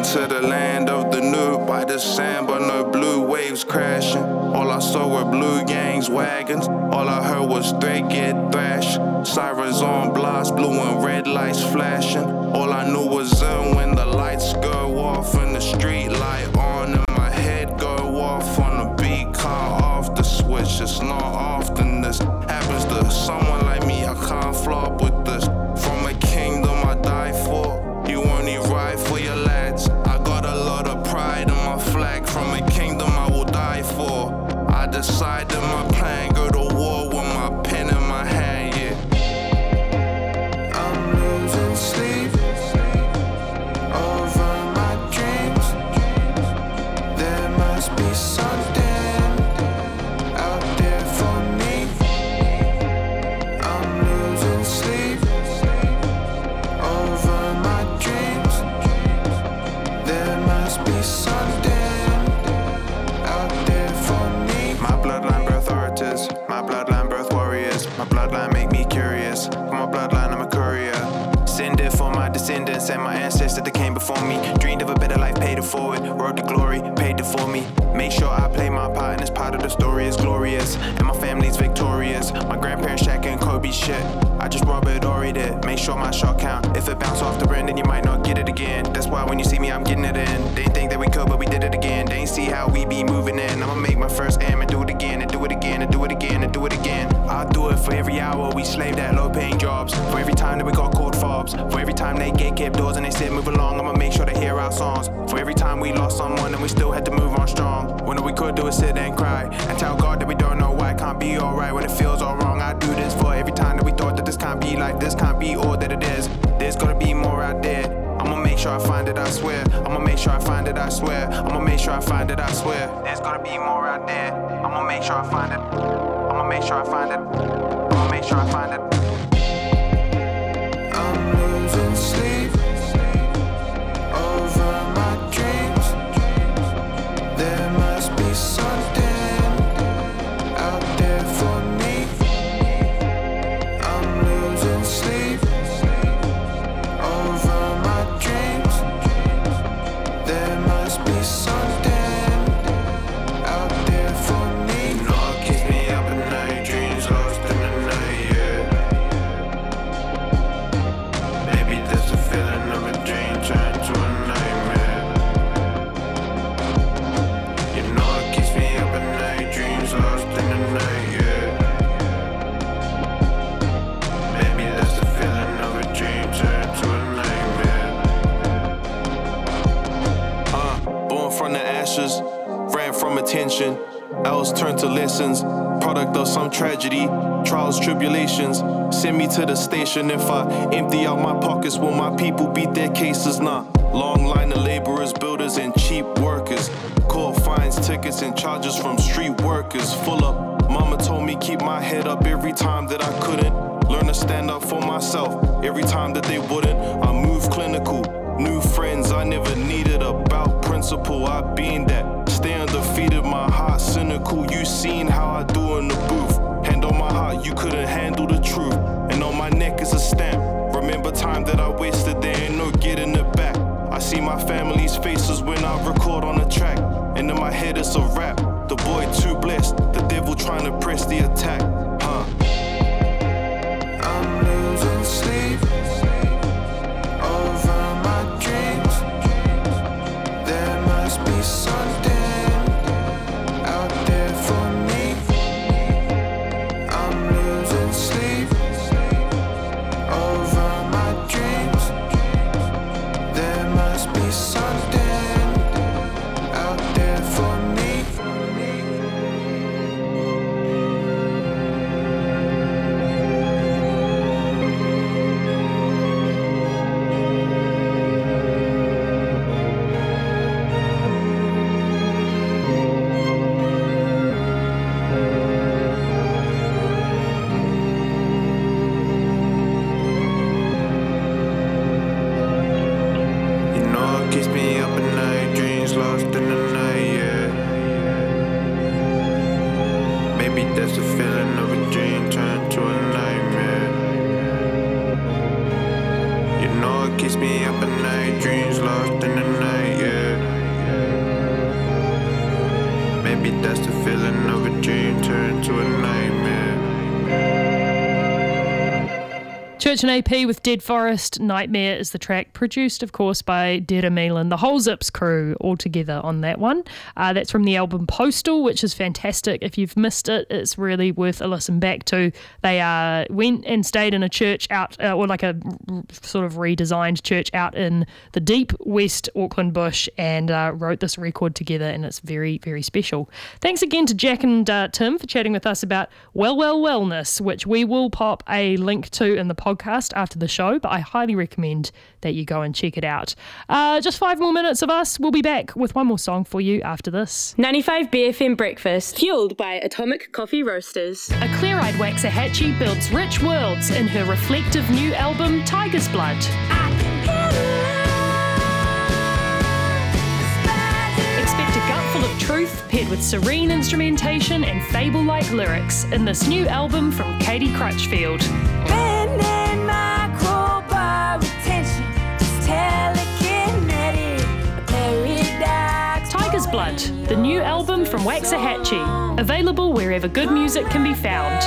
into the land of the new by the sand, but no blue waves crashing. All I saw were blue gangs, wagons. All I heard was thread get thrashed. Sirens on blast, blue and red lights flashing. All I knew was in when the lights go off and the street light on and my head go off on the beat car off the switch. It's not often this happens to someone like me. I can't flop with this. From a kingdom I die for. You only ride for your lads. I got a lot of pride in my flag. From a kingdom I will die for. I decided my plan, go to war with my pen in my hand, yeah. I'm losing sleep over my dreams. There must be something out there for me. I'm losing sleep over my dreams. There must be something out there for me. My bloodline birth orators, my bloodline birth warriors. My bloodline make me curious. For my bloodline I'm a courier. Send it for my descendants and my ancestors that came before me. Dreamed of a better life, paid it forward. Road to glory, paid it for me. Make sure I play my part and this part of the story is glorious. And my family's victorious. My grandparents Shaq and Kobe shit. I just Robert Ory it. Make sure my shot count. If it bounce off the rim, then you might not get it again. That's why when you see me, I'm getting it in. They didn't think that we could, but we did it again. They ain't see how we be moving in. I'ma make my first aim and do it again, and do it again, and do it again, and do it again. I'll do it for every hour we slaved at low-paying jobs. For every time that we got called fobs. For every time they kept doors and they said move along, I'ma make sure they hear our songs. For every time we lost someone and we still had to move on strong. When all we could do is sit and cry and tell God that we don't know why it can't be alright when it feels all wrong. I do this for every time that we thought that this can't be like this, can't be all that it is. There's gotta be more out there. I'ma make sure I find it, I swear. I'ma make sure I find it, I swear. I'ma make sure I find it, I swear. There's gotta be more out there. I'ma make sure I find it. I'ma make sure I find it. I'ma make sure I find it. I'm losing sleep over my dreams. There must be something out there for me. I'm losing sleep over my dreams. There must be something out there for me. You know it keeps me up at night, dreams lost in the night, yeah. Maybe that's the feeling of a dream turned to a nightmare. You know it keeps me up at night, dreams lost in the night, yeah. Maybe that's the feeling of a dream turned to a nightmare. Born from the ashes, ran from attention. L's turned to lessons, product of some tragedy, trials, tribulations. Send me to the station if I empty out my pockets. Will my people beat their cases? Nah. Long line of laborers, builders, and cheap workers. Court fines, tickets, and charges from street workers. Full up. Mama told me keep my head up every time that I couldn't. Learn to stand up for myself every time that they wouldn't. I move clinical. New friends I never needed, about principle I been that. Stay undefeated, my heart cynical. You seen how I do in the booth. Hand on my heart, you couldn't handle the truth. And on my neck is a stamp. Remember time that I wasted, there ain't no getting it back. I see my family's faces when I record on the track. And in my head it's a rap. The boy too blessed, the devil trying to press the attack. I'm losing sleep over my dreams. There must be something out there for me. I'm losing sleep over my dreams. There must be something out there for me. Keeps me up at night, dreams lost in the night, yeah. Church and AP with Dead Forest. Nightmare is the track, produced, of course, by Dera Milan, the whole Zips crew all together on that one. That's from the album Postal, which is fantastic. If you've missed it, it's really worth a listen back to. They went and stayed in a church out, or like a sort of redesigned church out in the deep West Auckland bush, and wrote this record together, and it's very, very special. Thanks again to Jack and Tim for chatting with us about Wellness, which we will pop a link to in the podcast after the show, but I highly recommend that you go and check it out. Just 5 more minutes of us. We'll be back with one more song for you after this. 95 BFM Breakfast, fueled by Atomic Coffee Roasters. A clear-eyed Waxahachie builds rich worlds in her reflective new album, Tiger's Blood. Expect a gut full of truth paired with serene instrumentation and fable-like lyrics in this new album from Katie Crutchfield. Tiger's Blood, the new album from Waxahachie, available wherever good music can be found.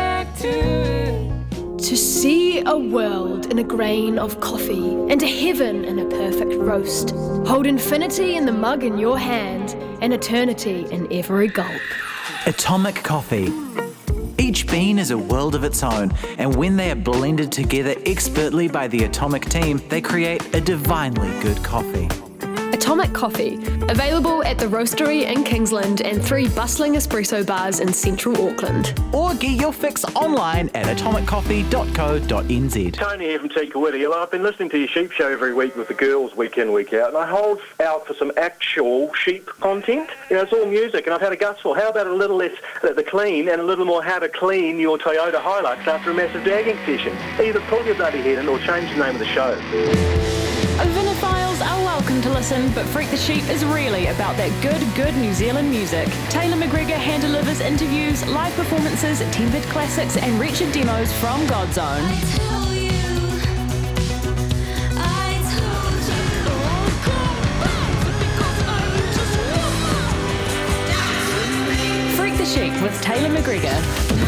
To see a world in a grain of coffee, and a heaven in a perfect roast. Hold infinity in the mug in your hand, and eternity in every gulp. Atomic Coffee. Each bean is a world of its own, and when they are blended together expertly by the Atomic team, they create a divinely good coffee. Atomic Coffee, available at the Roastery in Kingsland and 3 bustling espresso bars in central Auckland. Or get your fix online at atomiccoffee.co.nz. Tony here from Tikawiti. I've been listening to your sheep show every week with the girls week in, week out, and I hold out for some actual sheep content. You know, it's all music, and I've had a gutful. How about a little less the clean and a little more how to clean your Toyota Hilux after a massive dagging session? Either pull your bloody head in or change the name of the show. Vinophiles are welcome to listen, but Freak the Sheep is really about that good New Zealand music. Taylor McGregor hand-delivers interviews, live performances, tempered classics and wretched demos from Godzone. Freak the Sheep with Taylor McGregor.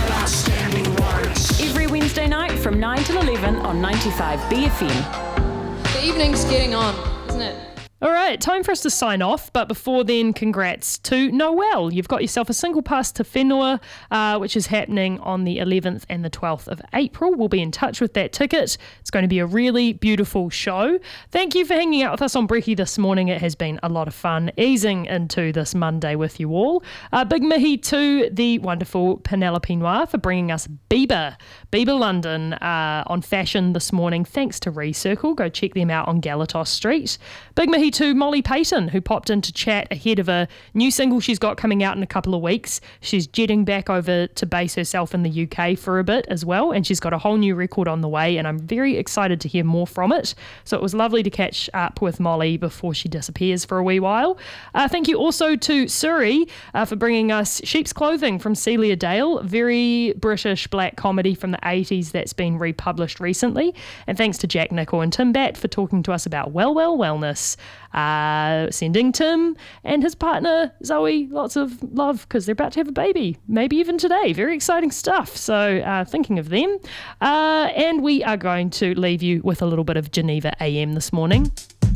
Every Wednesday night from 9 till 11 on 95 BFM. The evening's getting on, isn't it? All right, time for us to sign off, but before then, congrats to Noel. You've got yourself a single pass to Whenua, which is happening on the 11th and the 12th of April. We'll be in touch with that ticket. It's going to be a really beautiful show. Thank you for hanging out with us on Brekkie this morning. It has been a lot of fun easing into this Monday with you all. Big mihi to the wonderful Penelope Noir for bringing us Bieber London on fashion this morning, thanks to Recircle. Go check them out on Galatos Street. Big mihi to Molly Payton, who popped in to chat ahead of a new single she's got coming out in a couple of weeks. She's jetting back over to base herself in the UK for a bit as well, and she's got a whole new record on the way, and I'm very excited to hear more from it. So it was lovely to catch up with Molly before she disappears for a wee while. Thank you also to Suri for bringing us Sheep's Clothing from Celia Dale, very British black comedy from the 80s that's been republished recently. And thanks to Jack Nickel and Tim Batt for talking to us about Wellness. Sending Tim and his partner Zoe lots of love because they're about to have a baby, maybe even today. Very exciting stuff. So thinking of them. And we are going to leave you with a little bit of Geneva AM this morning.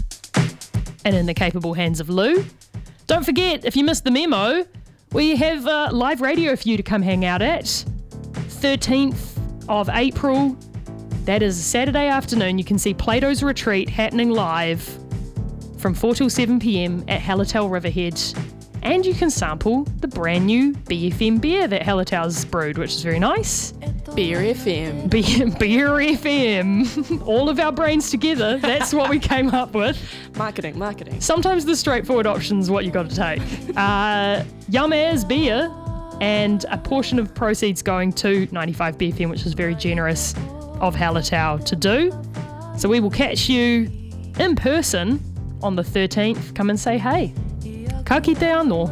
And in the capable hands of Lou. Don't forget, if you missed the memo, we have live radio for you to come hang out at. 13th of April. That is a Saturday afternoon. You can see Plato's Retreat happening live from 4 till 7 p.m. at Hallertau Riverhead. And you can sample the brand new BFM beer that Hallertau's brewed, which is very nice. Beer FM. Beer FM. All of our brains together, that's what we came up with. Marketing. Sometimes the straightforward option is what you got to take. Yum as beer, and a portion of proceeds going to 95 BFM, which is very generous of Hallertau to do. So we will catch you in person on the 13th. Come and say hey. Ka kite anō.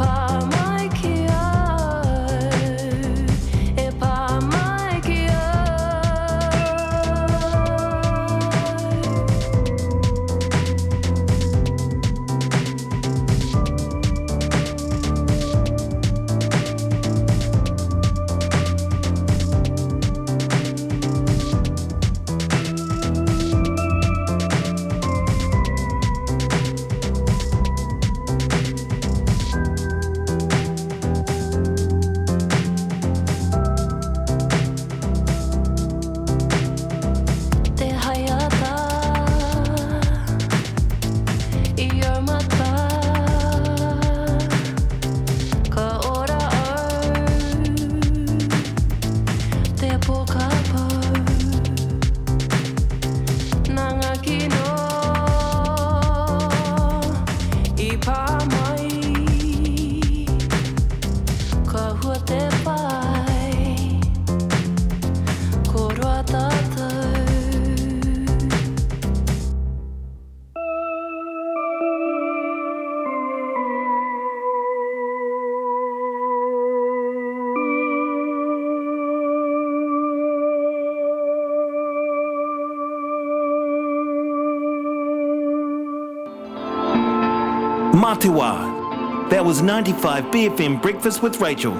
Kia Matewa. That was 95 BFM Breakfast with Rachel.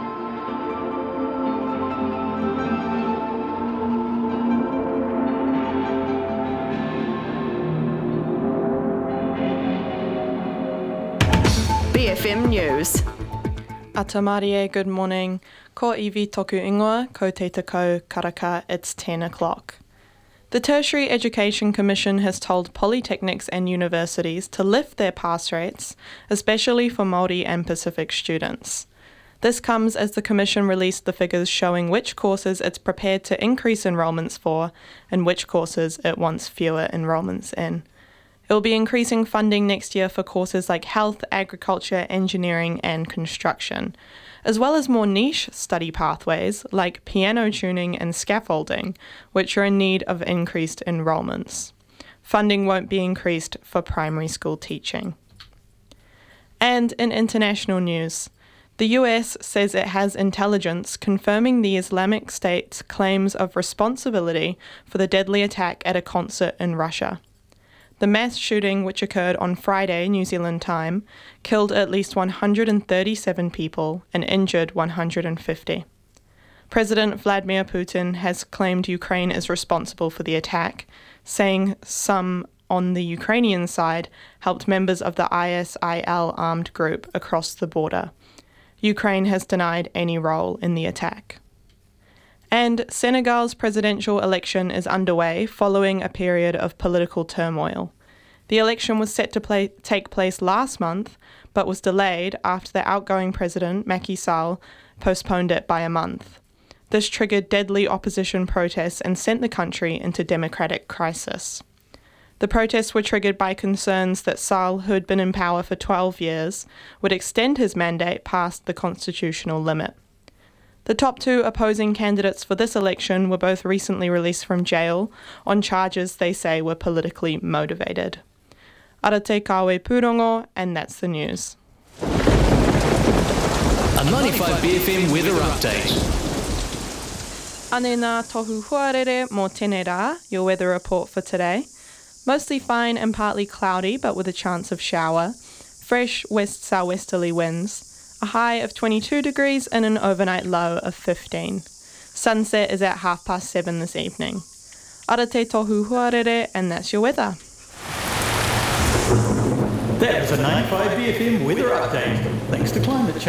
BFM News. Atamarie, good morning. Ko iwi toku ingoa, ko te takau karaka, it's 10 o'clock. The Tertiary Education Commission has told polytechnics and universities to lift their pass rates, especially for Māori and Pacific students. This comes as the Commission released the figures showing which courses it's prepared to increase enrolments for and which courses it wants fewer enrolments in. It will be increasing funding next year for courses like health, agriculture, engineering, and construction, as well as more niche study pathways like piano tuning and scaffolding, which are in need of increased enrolments. Funding won't be increased for primary school teaching. And in international news, the US says it has intelligence confirming the Islamic State's claims of responsibility for the deadly attack at a concert in Russia. The mass shooting, which occurred on Friday, New Zealand time, killed at least 137 people and injured 150. President Vladimir Putin has claimed Ukraine is responsible for the attack, saying some on the Ukrainian side helped members of the ISIL armed group across the border. Ukraine has denied any role in the attack. And Senegal's presidential election is underway following a period of political turmoil. The election was set to take place last month, but was delayed after the outgoing president, Macky Sall, postponed it by a month. This triggered deadly opposition protests and sent the country into democratic crisis. The protests were triggered by concerns that Sall, who had been in power for 12 years, would extend his mandate past the constitutional limit. The top two opposing candidates for this election were both recently released from jail on charges they say were politically motivated. Arate kawe Purongo, and that's the news. A 95 BFM weather update. Ane nā tohu huarere mō tēnei rā, your weather report for today. Mostly fine and partly cloudy, but with a chance of shower. Fresh west-southwesterly winds. A high of 22 degrees and an overnight low of 15. Sunset is at 7:30 this evening. Arate tohu huarere, and that's your weather. That was a 95 BFM weather update. Thanks to climate change.